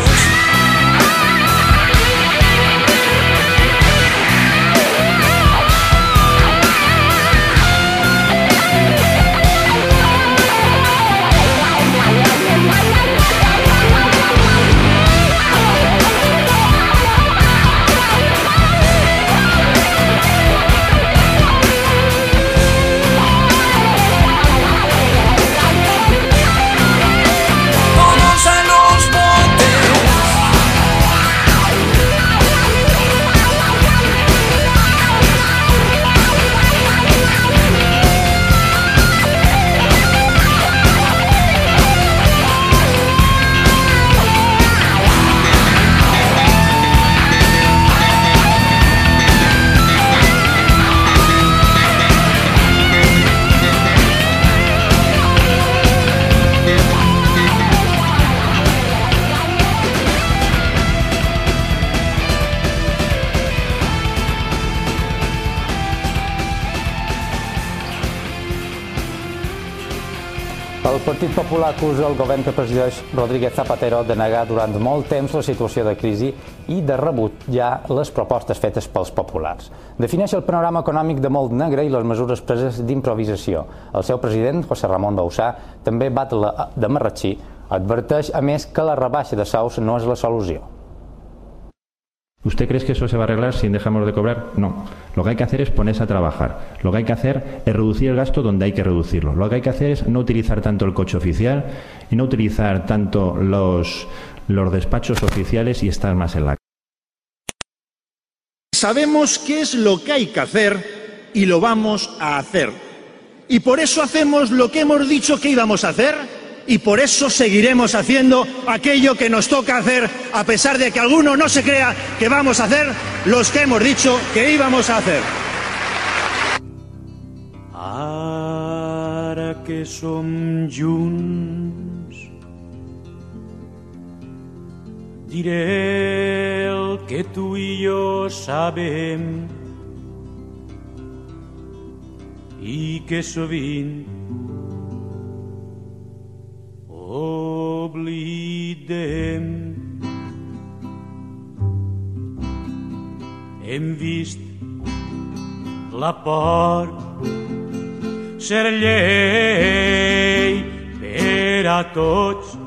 El Partit Popular acusa el govern que presideix Rodríguez Zapatero de negar durant molt temps la situació de crisi i de rebutjar les propostes fetes pels populars. Defineix el panorama econòmic de molt negre i les mesures preses d'improvisació. El seu president, José Ramón Bauzá, també bat la de marratxí. Adverteix, a més, que la rebaixa de sous no és la solució. ¿Usted cree que eso se va a arreglar si dejamos de cobrar? No. Lo que hay que hacer es ponerse a trabajar. Lo que hay que hacer es reducir el gasto donde hay que reducirlo. Lo que hay que hacer es no utilizar tanto el coche oficial y no utilizar tanto los, los despachos oficiales y estar más en la calle. Sabemos qué es lo que hay que hacer y lo vamos a hacer. Y por eso hacemos lo que hemos dicho que íbamos a hacer. Y por eso seguiremos haciendo aquello que nos toca hacer, a pesar de que alguno no se crea que vamos a hacer los que hemos dicho que íbamos a hacer. Ara que som junts, diré el que tu i jo sabem i que sovint oblidem. Hem vist la por ser llei per a tots.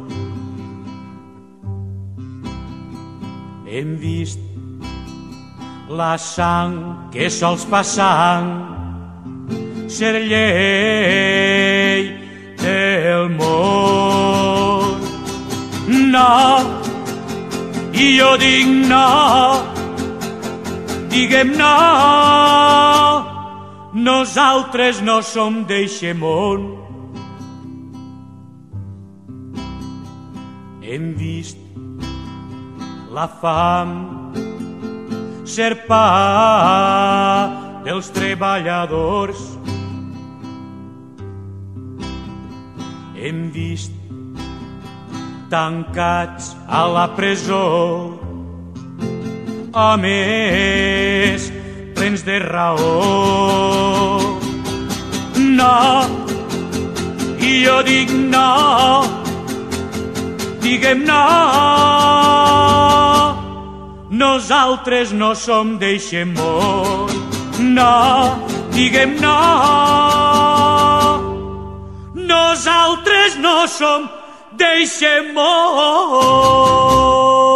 Hem vist la sang que sols passant ser llei del món. No, i jo dic no, diguem no, nosaltres no som d'eixe món. Hem vist la fam ser pa dels treballadors. Hem vist tancats a la presó homes plens de raó. No, i jo dic no, diguem no, nosaltres no som d'eixe món. No, diguem no, nosaltres no som d'eixe món.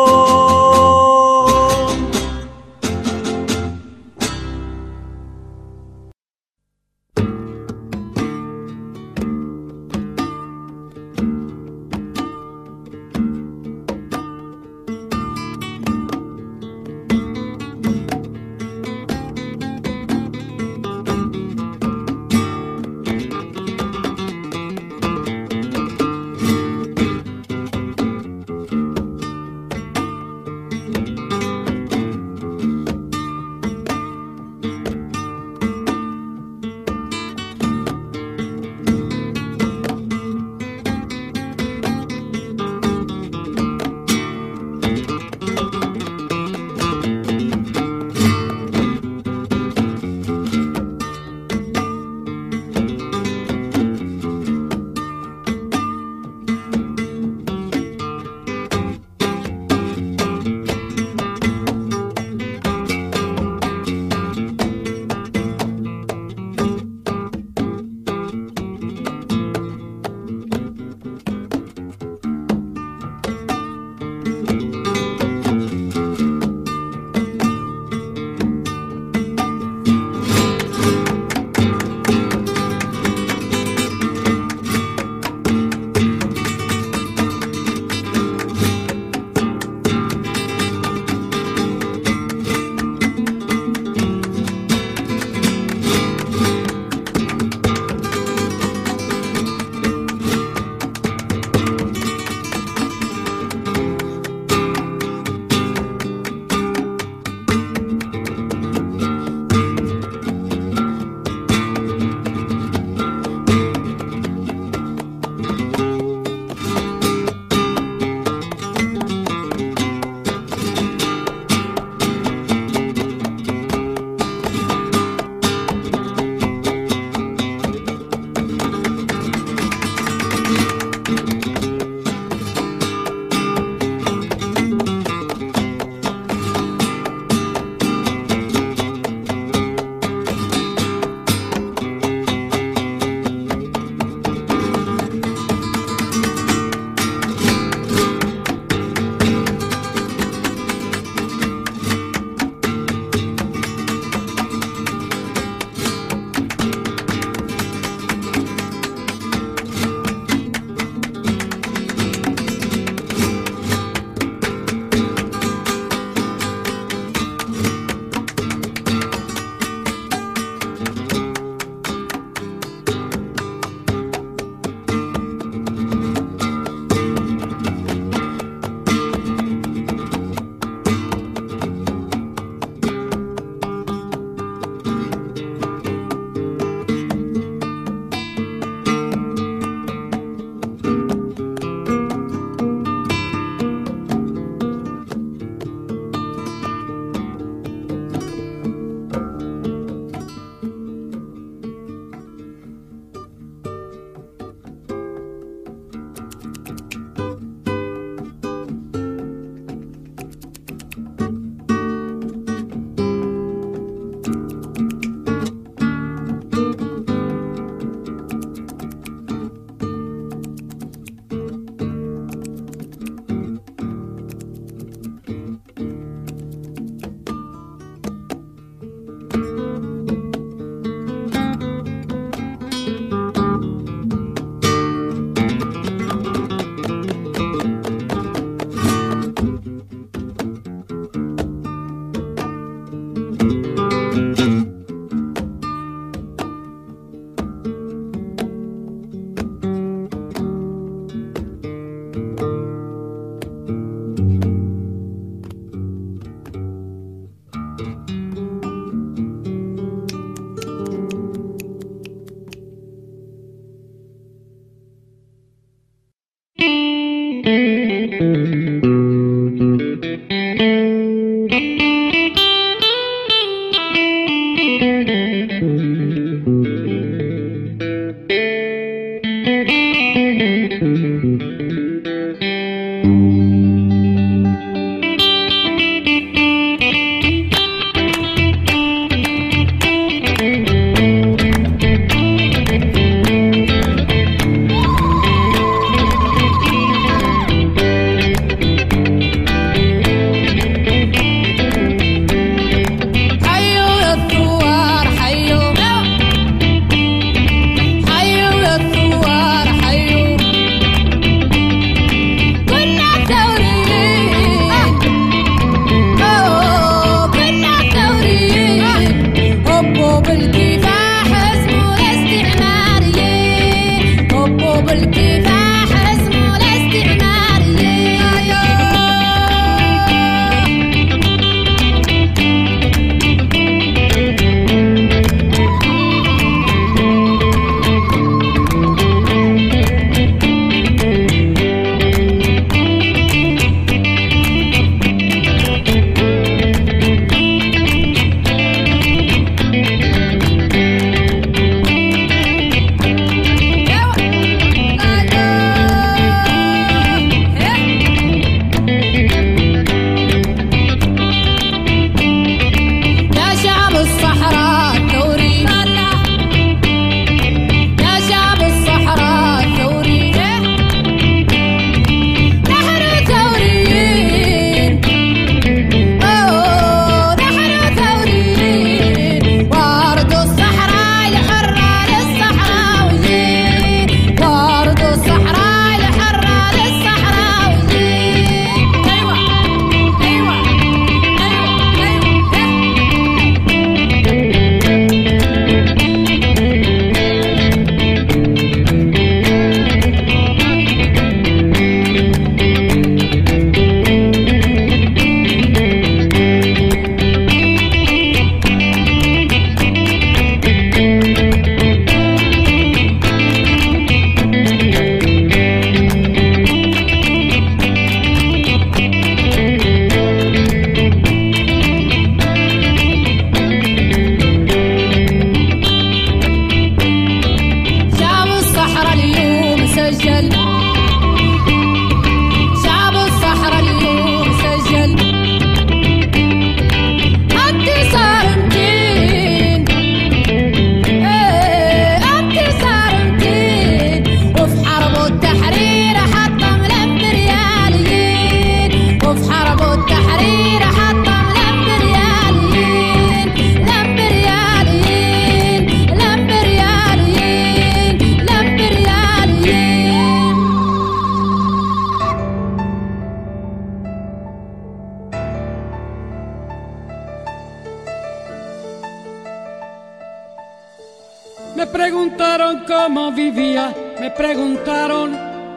Me preguntaron cómo vivía, me preguntaron.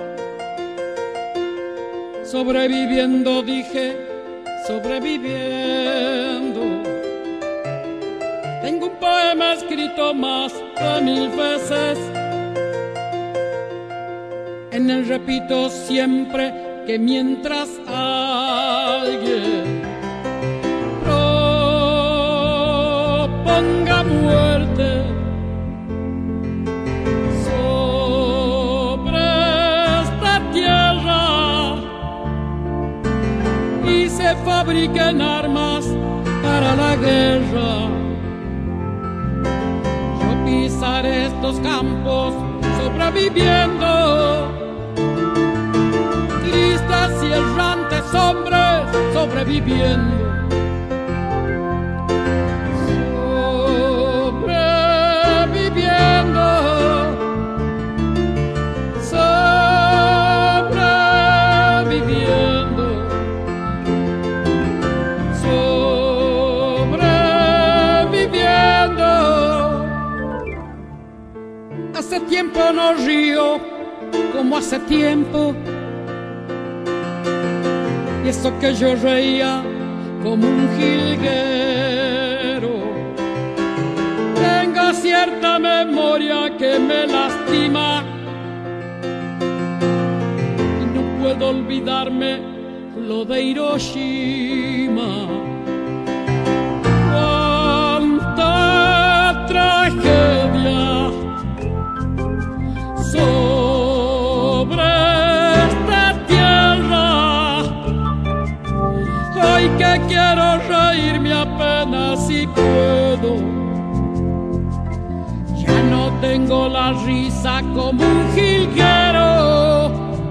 Sobreviviendo, dije, sobreviviendo. Tengo un poema escrito más de mil veces. En él repito siempre que mientras alguien proponga muerte sobre esta tierra y se fabriquen armas para la guerra, yo pisaré estos campos sobreviviendo. Tristes y errantes hombres sobreviviendo. Sobreviviendo. Sobreviviendo. Sobreviviendo. Hace tiempo no río como hace tiempo. Y eso que yo reía como un jilguero, tengo cierta memoria que me lastima y no puedo olvidarme lo de Hiroshima. Cuánta tragedia sobre esta tierra. Ay, que quiero reírme apenas si puedo. Ya no tengo la risa como un jilguero,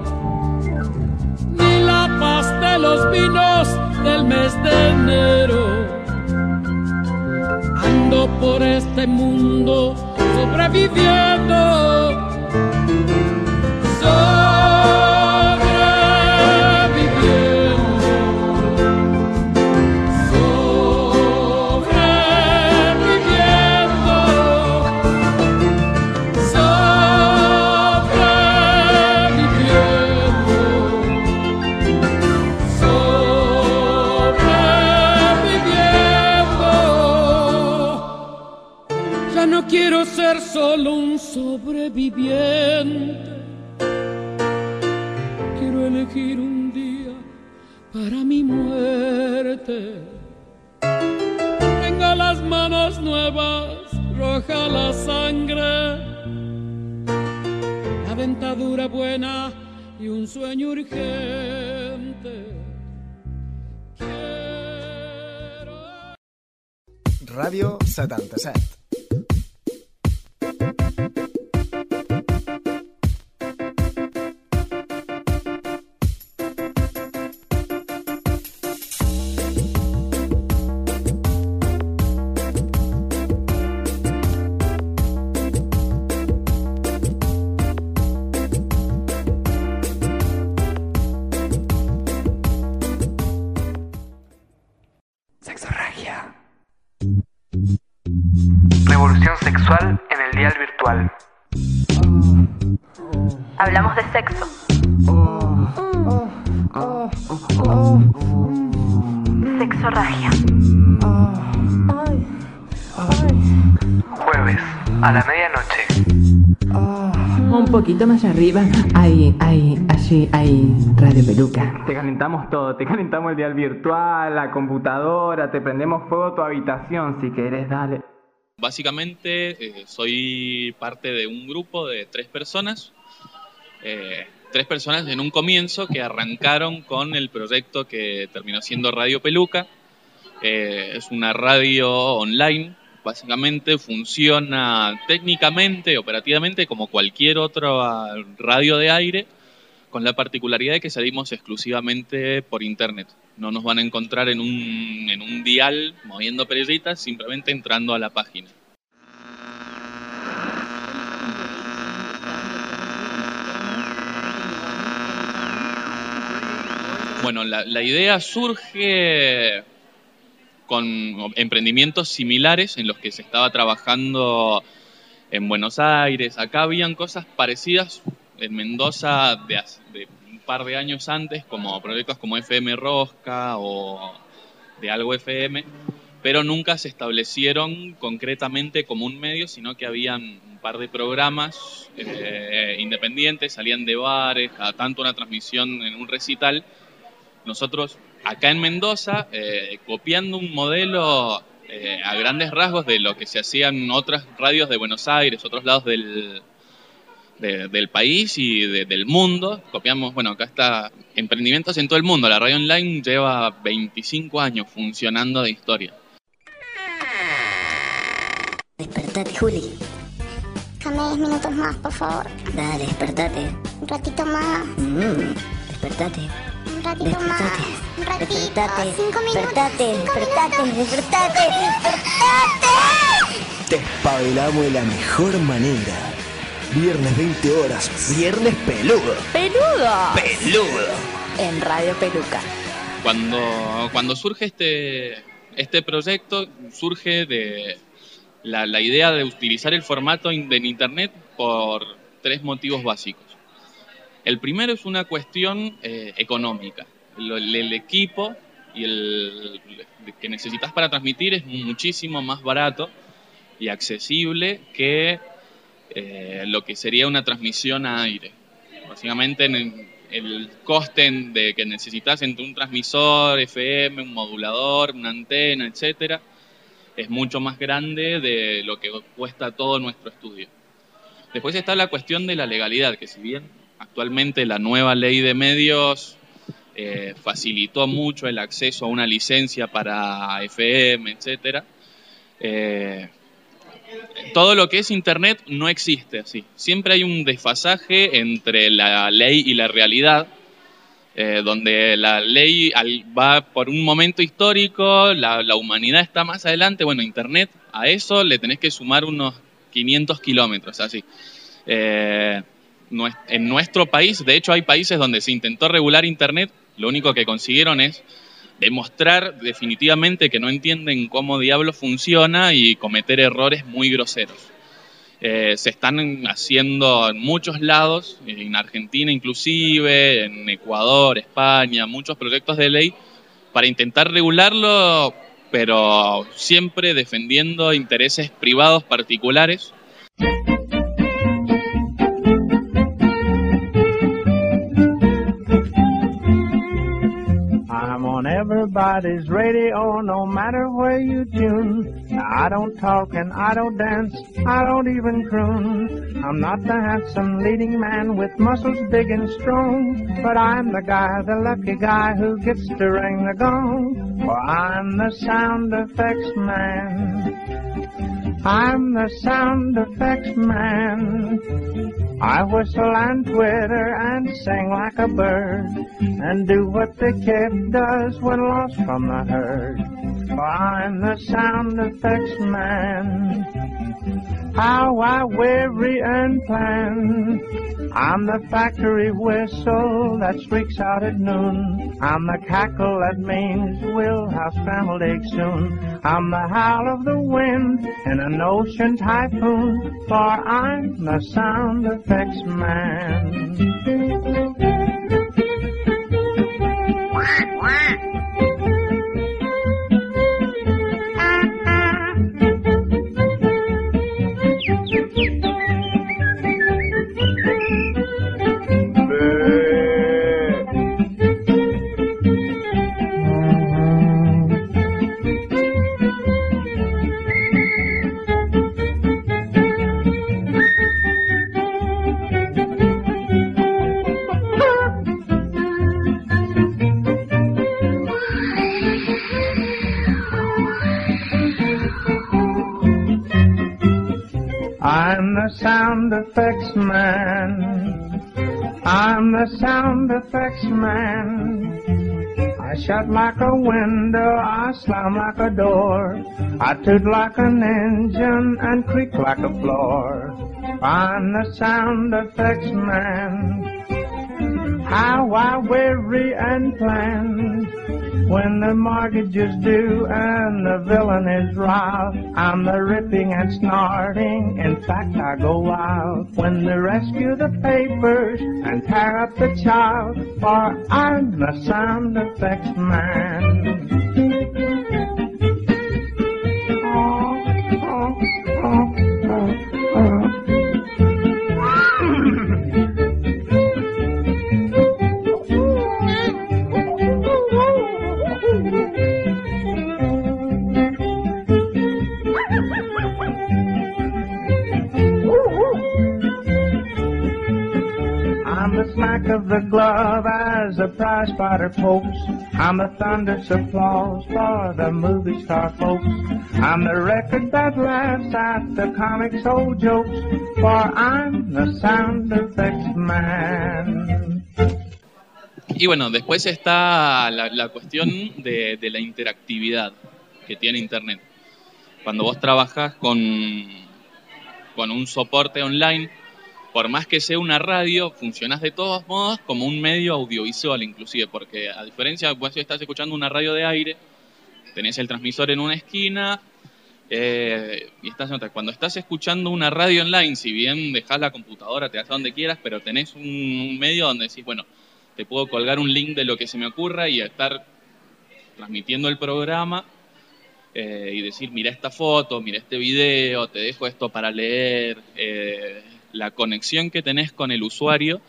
ni la paz de los vinos del mes de enero. Ando por este mundo sobreviviendo, sobreviviendo, sobreviviendo, sobreviviendo. Ya no quiero ser solo un sobreviviente. Quiero elegir un día para mi muerte. Tengo las manos nuevas, roja la sangre, la dentadura buena y un sueño urgente. Ràdio setanta-set. Sexorragia. Revolución sexual en el dial virtual. Hablamos de sexo. Sexorragia. Jueves, a la medianoche. Un poquito más arriba, hay, hay, allí hay Radio Peluca. Te calentamos todo, te calentamos el dial virtual, la computadora, te prendemos fuego tu habitación si querés, dale. Básicamente eh, soy parte de un grupo de tres personas, eh, tres personas en un comienzo que arrancaron con el proyecto que terminó siendo Radio Peluca. Eh, es una radio online. Básicamente funciona técnicamente, operativamente, como cualquier otra radio de aire, con la particularidad de que salimos exclusivamente por internet. No nos van a encontrar en un, en un dial moviendo perillitas, simplemente entrando a la página. Bueno, la, la idea surge con emprendimientos similares en los que se estaba trabajando en Buenos Aires. Acá habían cosas parecidas en Mendoza de, de un par de años antes, como proyectos como F M Rosca o de Algo F M, pero nunca se establecieron concretamente como un medio, sino que habían un par de programas eh, independientes, salían de bares, cada tanto una transmisión en un recital. Nosotros acá en Mendoza, eh, copiando un modelo eh, a grandes rasgos de lo que se hacía en otras radios de Buenos Aires, otros lados del, de, del país y de, del mundo, copiamos, bueno, acá está emprendimientos en todo el mundo. La radio online lleva veinticinco años funcionando de historia. Despertate, Juli. Dame diez minutos más, por favor. Dale, despertate. Un ratito más. Mm, despertate. Un ratito Despertate. más. Un ratito. Despertate. Cinco minutos. Despertate. Cinco Despertate. minutos. Despertate. Despertate. Te espabilamos de la mejor manera. Viernes veinte horas. Viernes peludo. ¡Peludo! Peludo. En Radio Peluca. Cuando, cuando surge este, este proyecto, surge de la, la idea de utilizar el formato in, de internet por tres motivos básicos. El primero es una cuestión eh, económica. El, el equipo y el, el que necesitas para transmitir es muchísimo más barato y accesible que eh, lo que sería una transmisión a aire. Básicamente en, el coste de que necesitas entre un transmisor F M, un modulador, una antena, etcétera, es mucho más grande de lo que cuesta todo nuestro estudio. Después está la cuestión de la legalidad, que si bien actualmente la nueva ley de medios eh, facilitó mucho el acceso a una licencia para F M, etcétera, eh, todo lo que es Internet no existe así. Siempre hay un desfasaje entre la ley y la realidad, eh, donde la ley va por un momento histórico, la, la humanidad está más adelante. Bueno, Internet, a eso le tenés que sumar unos quinientos kilómetros, así. Eh, en nuestro país, de hecho, hay países donde se intentó regular Internet, lo único que consiguieron es demostrar definitivamente que no entienden cómo diablo funciona y cometer errores muy groseros. Eh, se están haciendo en muchos lados, en Argentina inclusive, en Ecuador, España, muchos proyectos de ley para intentar regularlo, pero siempre defendiendo intereses privados particulares. Everybody's radio, no matter where you tune. I don't talk and I don't dance, I don't even croon. I'm not the handsome leading man with muscles big and strong, but I'm the guy, the lucky guy who gets to ring the gong. For I'm the sound effects man. I'm the sound effects man. I whistle and twitter and sing like a bird, and do what the kid does when lost from the herd. For I'm the sound effects man. How I weary and plan. I'm the factory whistle that streaks out at noon. I'm the cackle that means we'll have scrambled eggs soon. I'm the howl of the wind in an ocean typhoon, for I'm the sound effects man. I'm the sound effects man. I'm the sound effects man. I shut like a window, I slam like a door. I toot like an engine and creak like a floor. I'm the sound effects man. How I weary and plan. When the mortgage is due and the villain is riled, I'm the ripping and snorting, in fact I go wild. When they rescue the papers and tear up the child, for I'm the sound effects man. Oh, oh, oh, oh, oh. Smack of the glove as the prize fighter pokes. I'm the thunderous applause for the movie star folks. I'm the record that laughs at the comic soul jokes, for I'm the sound effects man. Y bueno, después está la, la cuestión de, de la interactividad que tiene Internet. Cuando vos trabajás con, con un soporte online, por más que sea una radio, funcionás de todos modos como un medio audiovisual inclusive, porque a diferencia, vos estás escuchando una radio de aire, tenés el transmisor en una esquina, eh, y estás en otra. Cuando estás escuchando una radio online, si bien dejás la computadora, te vas a donde quieras, pero tenés un, un medio donde decís, bueno, te puedo colgar un link de lo que se me ocurra y estar transmitiendo el programa, eh, y decir, mira esta foto, mira este video, te dejo esto para leer. eh, La conexión que tenés con el usuario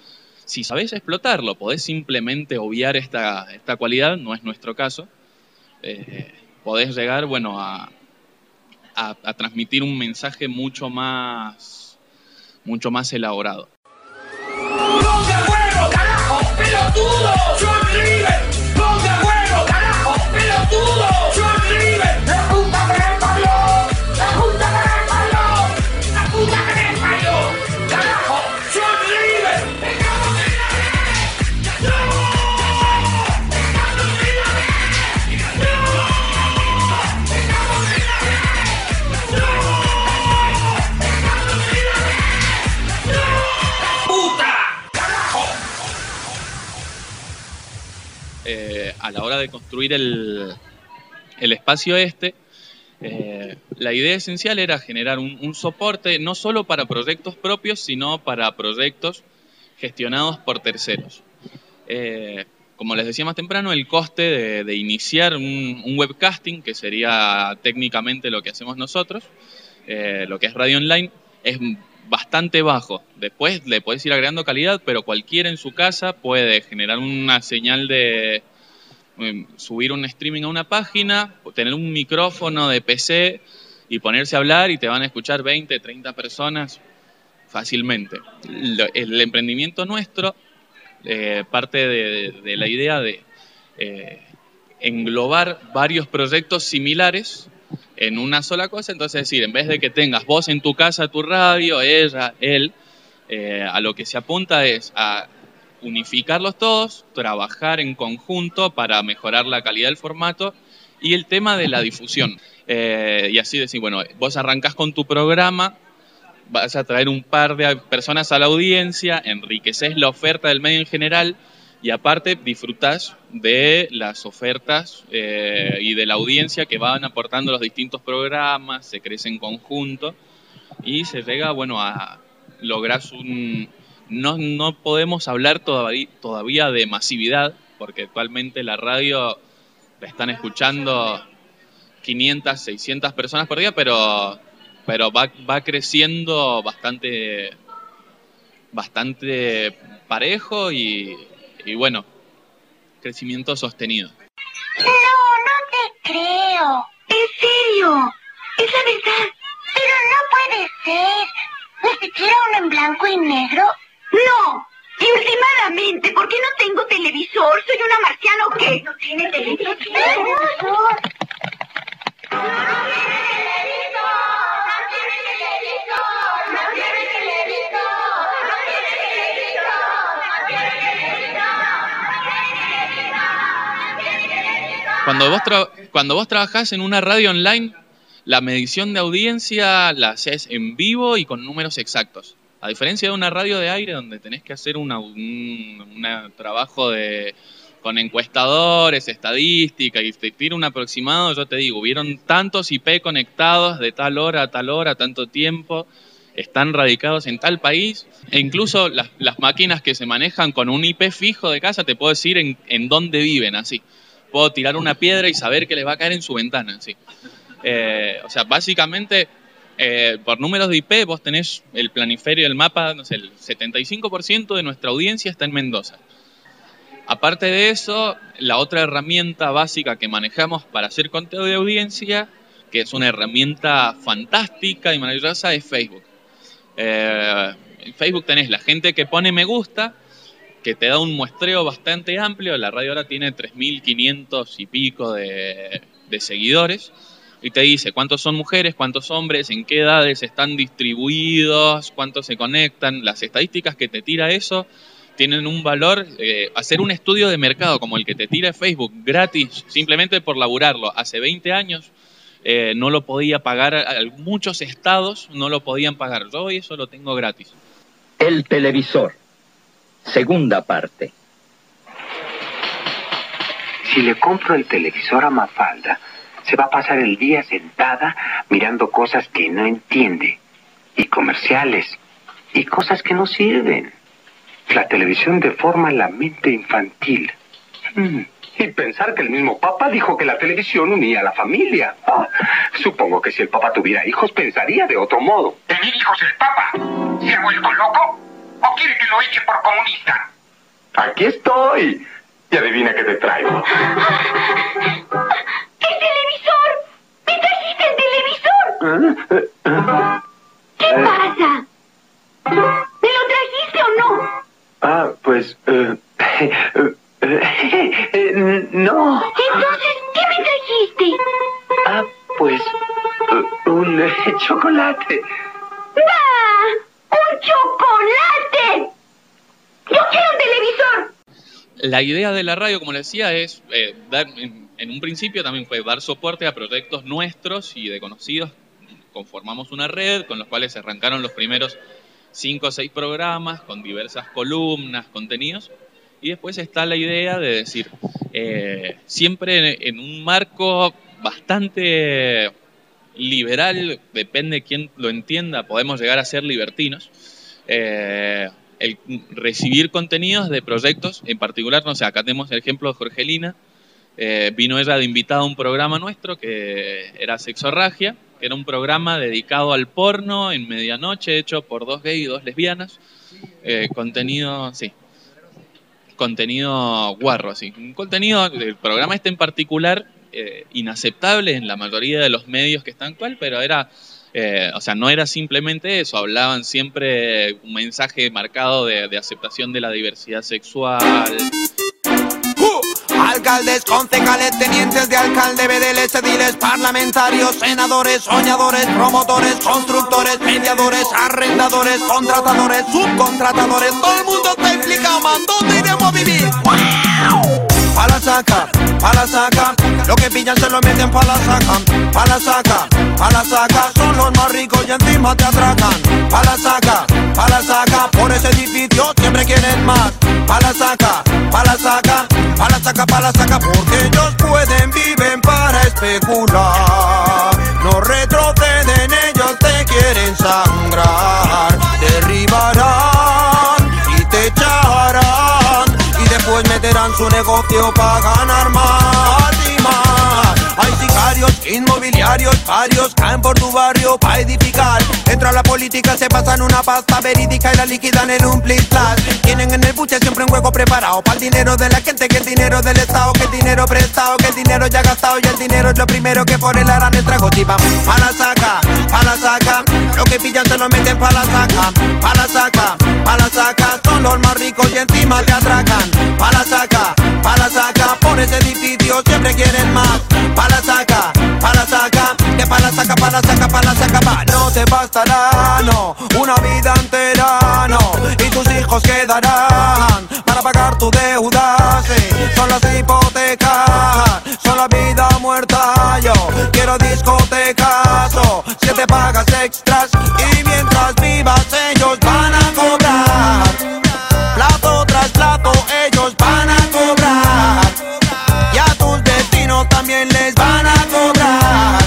Si sabés explotarlo, podés simplemente obviar esta, esta cualidad, no es nuestro caso. Eh, podés llegar, bueno, a, a, a transmitir un mensaje mucho más, mucho más elaborado. ¡Ponga huevo, carajo, pelotudo! ¡Yo River! ¡Ponga huevo, carajo, pelotudo! ¡Yo River! ¡La puta que me parió! ¡La puta que me parió! ¡La puta que me parió! ¡Carajo, yo River! ¡Pecado de la vez! ¡No! ¡Pecado de la vez! ¡No! ¡Pecado de la vez! ¡No! ¡Pecado de la vez! ¡No! ¡Puta! Eh, a la hora de construir el, el espacio este, eh, la idea esencial era generar un, un soporte no solo para proyectos propios, sino para proyectos gestionados por terceros. Eh, como les decía más temprano, el coste de, de iniciar un, un webcasting, que sería técnicamente lo que hacemos nosotros, eh, lo que es radio online, es bastante bajo. Después le podés ir agregando calidad, pero cualquiera en su casa puede generar una señal de eh, subir un streaming a una página, tener un micrófono de P C y ponerse a hablar y te van a escuchar veinte, treinta personas fácilmente. El, el emprendimiento nuestro eh, parte de, de la idea de eh, englobar varios proyectos similares en una sola cosa. Entonces, es decir, en vez de que tengas vos en tu casa tu radio, ella, él, eh, a lo que se apunta es a unificarlos todos, trabajar en conjunto para mejorar la calidad del formato y el tema de la difusión. Eh, y así decir, bueno, vos arrancás con tu programa, vas a traer un par de personas a la audiencia, enriqueces la oferta del medio en general y aparte disfrutás de las ofertas eh, y de la audiencia que van aportando los distintos programas, se crece en conjunto y se llega, bueno, a lograr un... No, no podemos hablar todavía, todavía de masividad, porque actualmente la radio la están escuchando quinientas, seiscientas personas por día, pero, pero va, va creciendo bastante, bastante parejo y... Y bueno, crecimiento sostenido. No, no te creo. En serio. Es la verdad. Pero no puede ser. ¿Ni siquiera uno en blanco y negro? No. Y últimamente, ¿por qué no tengo televisor? Soy una marciano que... ¿No tiene televisor? ¿Televisor? No tiene televisor. No tiene televisor. No tiene televisor. No tiene televisor. No tiene televisor. Cuando vos, tra cuando vos trabajás en una radio online, la medición de audiencia la haces en vivo y con números exactos. A diferencia de una radio de aire donde tenés que hacer una, un una trabajo de, con encuestadores, estadística y te tiro un aproximado, yo te digo, hubieron tantos I P conectados de tal hora a tal hora, tanto tiempo, están radicados en tal país, e incluso las, las máquinas que se manejan con un I P fijo de casa, te puedo decir en, en dónde viven, así. Puedo tirar una piedra y saber que les va a caer en su ventana, así. Eh, o sea, básicamente, eh, por números de I P, vos tenés el planiferio, el mapa, no sé, el setenta y cinco por ciento de nuestra audiencia está en Mendoza. Aparte de eso, la otra herramienta básica que manejamos para hacer conteo de audiencia, que es una herramienta fantástica y maravillosa, es Facebook. Eh, en Facebook tenés la gente que pone me gusta, que te da un muestreo bastante amplio. La radio ahora tiene tres mil quinientos y pico de, de seguidores y te dice cuántos son mujeres, cuántos hombres, en qué edades están distribuidos, cuántos se conectan. Las estadísticas que te tira eso tienen un valor. Eh, hacer un estudio de mercado como el que te tira Facebook gratis, simplemente por laburarlo, hace veinte años eh, no lo podía pagar, muchos estados no lo podían pagar. Yo hoy eso lo tengo gratis. El televisor. Segunda parte. Si le compro el televisor a Mafalda, se va a pasar el día sentada mirando cosas que no entiende, y comerciales, y cosas que no sirven. La televisión deforma la mente infantil. Mm. Y pensar que el mismo Papa dijo que la televisión unía a la familia. Ah, supongo que si el Papa tuviera hijos, pensaría de otro modo. ¿Tener hijos el Papa? ¿Se ha vuelto loco? ¿O quiere que lo eche por comunista? Aquí estoy. Y adivina qué te traigo. ¡El televisor! ¡Me trajiste el televisor! ¿Qué pasa? ¿Me lo trajiste o no? Ah, pues... Uh, uh, uh, no. Entonces, ¿qué me trajiste? Ah, pues... Uh, un uh, chocolate. ¡Ah! ¡Un chocolate! ¡Yo quiero un televisor! La idea de la radio, como les decía, es eh, dar, en, en un principio también fue dar soporte a proyectos nuestros y de conocidos. Conformamos una red con los cuales se arrancaron los primeros cinco o seis programas con diversas columnas, contenidos. Y después está la idea de decir, eh, siempre en, en un marco bastante liberal, depende de quién lo entienda, podemos llegar a ser libertinos. Eh, el recibir contenidos de proyectos en particular, no sé, acá tenemos el ejemplo de Jorgelina, eh, vino ella de invitada a un programa nuestro que era Sexorragia, que era un programa dedicado al porno en medianoche, hecho por dos gays y dos lesbianas, eh, contenido, sí, contenido guarro, así, un contenido, el programa este en particular, eh, inaceptable en la mayoría de los medios que están actual, pero era... Eh, o sea, no era simplemente eso, hablaban siempre un mensaje marcado de, de aceptación de la diversidad sexual. Uh, alcaldes, concejales, tenientes de alcalde, vedeles, ediles, parlamentarios, senadores, soñadores, promotores, constructores, mediadores, arrendadores, contratadores, subcontratadores, todo el mundo está implicado, man, ¿dónde iremos a vivir? ¡Wow! Pa' la saca, pa' la saca, lo que pillan se lo meten pa' la saca, pa' la saca, pa' la saca, son los más ricos y encima te atracan, pa' la saca, pa' la saca, por ese edificio siempre quieren más, pa' la saca, pa' la saca, pa' la saca, pa' la saca, porque ellos pueden, viven para especular, no retroceden, ellos te quieren sangrar, derribarán y te echarán. Después meterán su negocio para ganar más y más. Hay sicarios, inmobiliarios, varios caen por tu barrio para edificar. Entra la política, se pasan una pasta verídica y la liquidan en un plis plas. Tienen en el buche siempre un hueco preparado para el dinero de la gente, que el dinero del Estado, que el dinero prestado, que el dinero ya gastado y el dinero es lo primero que por él harán el trago. Si van pa' la saca, pa' la saca, lo que pillan se lo meten pa' la saca, pa' la saca, pa' la saca, son los más ricos y encima te atracan. Pa' la saca, pa' la saca, por ese edificio siempre quieren más. Pa' la saca, pa' la saca, que pa' la saca, pa' la saca, pa' la saca, pa' no te bastará, no, una vida entera, no, y tus hijos quedarán para pagar tu deuda, sí, son las hipotecas, son la vida muerta, yo quiero discotecas, oh, siete pagas extras, y mientras vivas ellos van a cobrar, plato tras plato ellos van a cobrar, y a tus vecinos también les van a cobrar,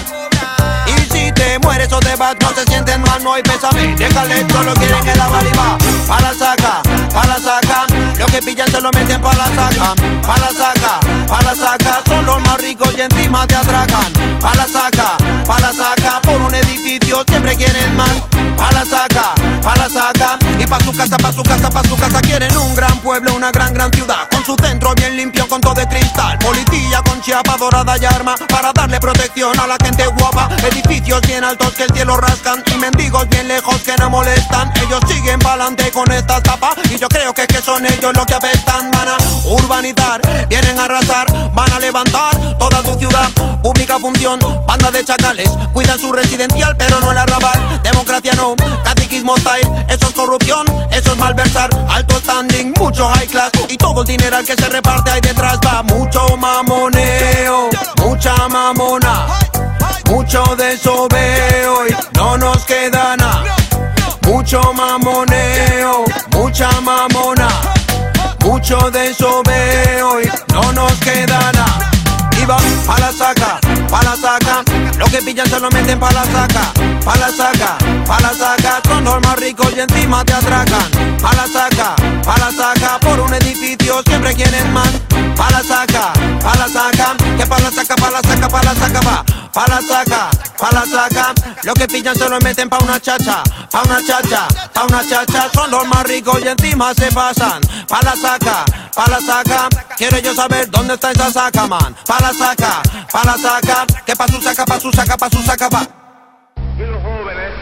y si te mueres o te vas no se sienten mal, no hay pésame, déjale, solo quieren el avalima, pa' la saca, pa' la saca, lo que pillan se lo meten pa' la saca, pa' la saca, pa' la saca, son los más ricos y encima te atracan, pa' la saca, pa' la saca, por un edificio siempre quieren más, pa' la saca, pa' la saca, y pa' su casa, pa' su casa, pa' su casa, quieren un gran pueblo, una gran, gran ciudad, con su centro bien limpio, con todo de cristal, policía con chiapa dorada y arma, para darle protección a la gente guapa, edificios bien altos que el cielo rascan, y mendigos bien lejos que no molestan, ellos siguen pa'lante con esta tapa, y yo creo que, que son ellos los que apestan, van a urbanizar, vienen a arrasar, van a levantar toda tu ciudad, pública función, banda de chacales, cuidan su residencial pero no el arrabal, democracia no, catequismo style, eso es corrupción, eso es malversar, alto standing, mucho high class, y todo el dineral que se reparte ahí detrás va, mucho mamoneo, mucha mamona, mucho desobeo y no nos queda nada, mucho mamoneo, mucha mamona, mucho desobeo y no nos queda nada. Y van pa' la saca, pa' la saca, lo que pillan se lo meten pa' la saca, pa' la saca, pa' la saca, son los más ricos y encima te atracan, pa' la saca, pa' la saca, por un edificio siempre quieren más, pa' la saca, pa' la saca, que pa' la saca, pa' la saca, pa' la saca, pa', pa' la saca, pa' la saca, Lo que pillan se lo meten pa' una chacha, pa' una chacha, pa' una chacha. Son los más ricos y encima se pasan. Pa' la saca, pa' la saca. Quiero yo saber dónde está esa saca, man. Pa' la saca, pa' la saca. Que pa' su saca, pa' su saca, pa' su saca, pa'. Y los jóvenes,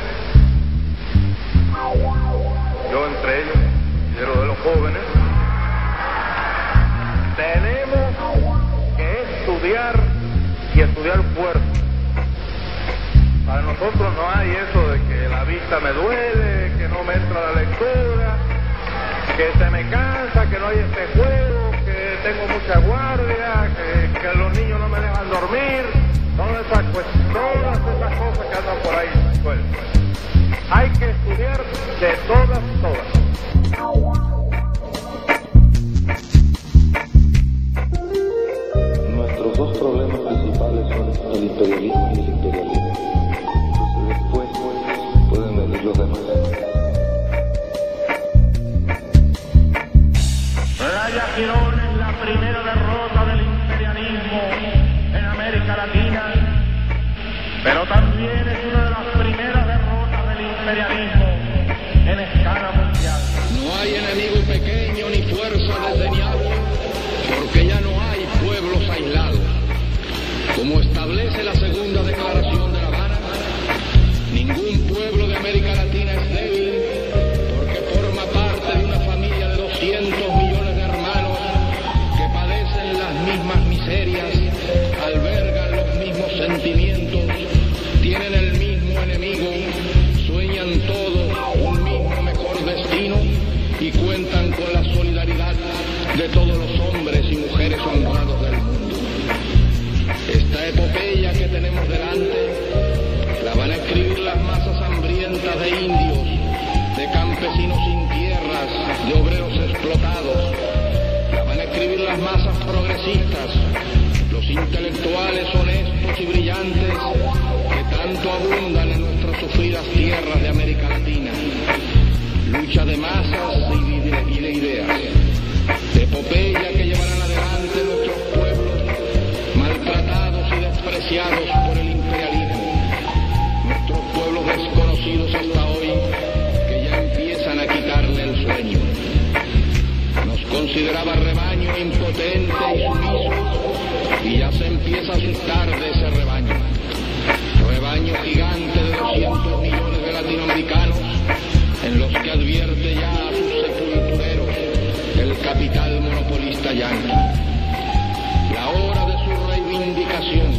yo entre ellos, quiero de los jóvenes, tenemos que estudiar y estudiar fuerte. Para nosotros no hay eso de que la vista me duele, que no me entra la lectura, que se me cansa, que no hay este juego, que tengo mucha guardia, que, que los niños no me dejan dormir, todas esas, pues, todas esas cosas que andan por ahí sueltas. Hay que estudiar de todas, todas. Nuestros dos problemas principales son el imperialismo y el imperialismo. Después pueden venir los demás. Playa Girón es la primera derrota del imperialismo en América Latina, pero también es una de las primeras derrotas del imperialismo en escala mundial. No hay enemigo pequeño ni fuerza desdeñable, porque ya no hay pueblos aislados. Como establece la segunda declaración de La Habana, ningún pueblo de América Latina es débil, porque forma parte de una familia de doscientos millones de hermanos que padecen las mismas miserias, albergan los mismos sentimientos, tienen el mismo enemigo, sueñan todos un mismo mejor destino y cuentan con la solidaridad de todos los hombres y mujeres honrados del mundo. Esta epopeya que tenemos delante la van a escribir las masas hambrientas de indios, de campesinos sin tierras, de obreros explotados. La van a escribir las masas progresistas, los intelectuales honestos y brillantes que tanto abundan en nuestras sufridas tierras de América Latina. Lucha de masas y de, y de ideas. Epopeya que llevarán adelante nuestros pueblos maltratados y despreciados por el imperialismo. Nuestros pueblos desconocidos hasta hoy que ya empiezan a quitarle el sueño. Nos consideraba rebaño impotente y sumiso y ya se empieza a asustar de ese rebaño. Rebaño gigante de doscientos millones de latinoamericanos en los que advierte ya a sus sepultureros el capital monopolista yanqui. La hora de su reivindicación,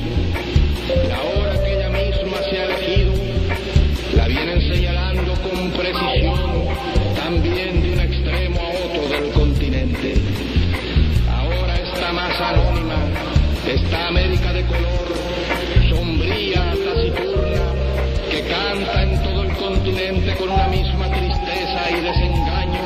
la hora que ella misma se ha elegido, la vienen señalando con precisión también de un extremo a otro del continente. Ahora esta masa anónima, esta América de color, sombría, taciturna, que canta en todo el continente con una misma tristeza y desengaño,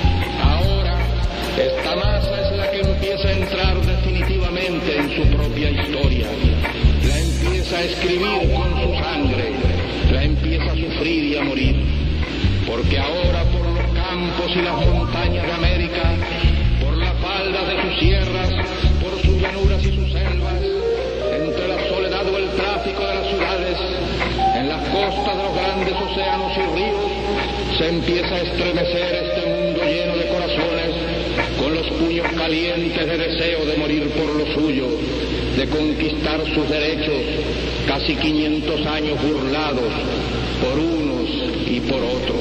ahora esta masa es la que empieza a entrar definitivamente en su propia historia. La empieza a escribir con su sangre, la empieza a sufrir y a morir. Porque ahora por los campos y las montañas de América, por la falda de sus sierras, por sus llanuras y sus selvas, entre la soledad o el tráfico de las ciudades, en las costas de los grandes océanos y ríos, se empieza a estremecer este mundo lleno de corazones, con los puños calientes de deseo de morir por lo suyo, de conquistar sus derechos, casi quinientos años burlados por unos y por otros.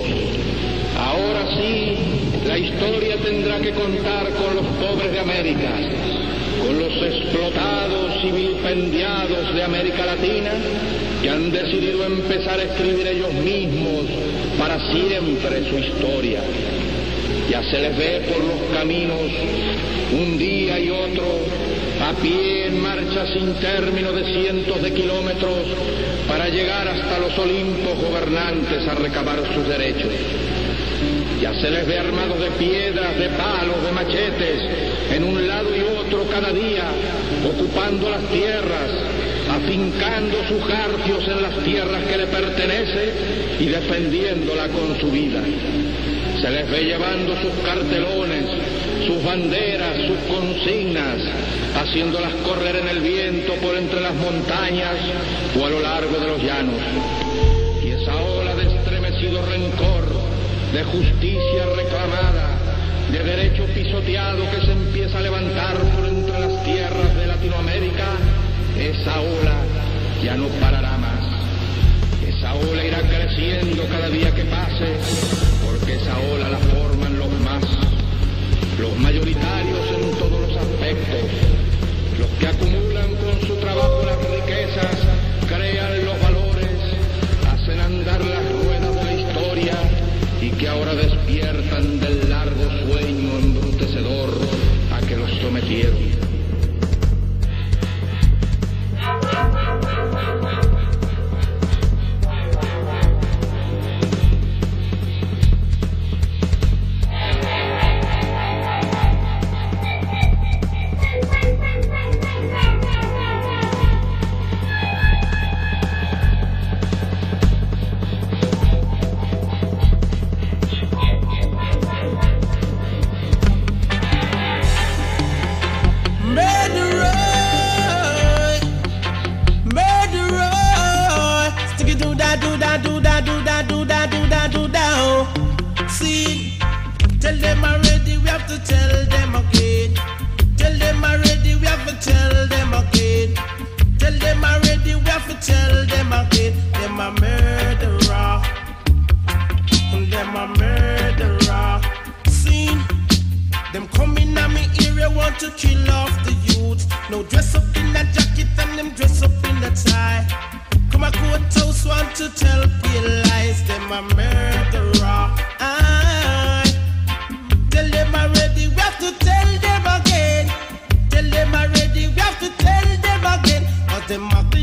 Ahora sí, la historia tendrá que contar con los pobres de América, con los explotados y vilipendiados de América Latina, que han decidido empezar a escribir ellos mismos para siempre su historia. Ya se les ve por los caminos, un día y otro, a pie en marcha sin término de cientos de kilómetros, para llegar hasta los Olimpos gobernantes a recabar sus derechos. Ya se les ve armados de piedras, de palos, de machetes, en un lado y otro cada día, ocupando las tierras, afincando sus jarcios en las tierras que le pertenecen y defendiéndola con su vida. Se les ve llevando sus cartelones, sus banderas, sus consignas, haciéndolas correr en el viento por entre las montañas o a lo largo de los llanos. esa ola de estremecido rencor, de justicia reclamada, de derecho pisoteado que se empieza a levantar por entre las tierras de Latinoamérica, esa ola ya no parará más. Esa ola irá creciendo cada día que pase, porque esa ola la forman los más, los mayoritarios en todos los aspectos, los que acumulan con su trabajo las riquezas, crean los valores, hacen andar las ruedas de la historia y que ahora despiertan del largo sueño embrutecedor a que los sometieron. Them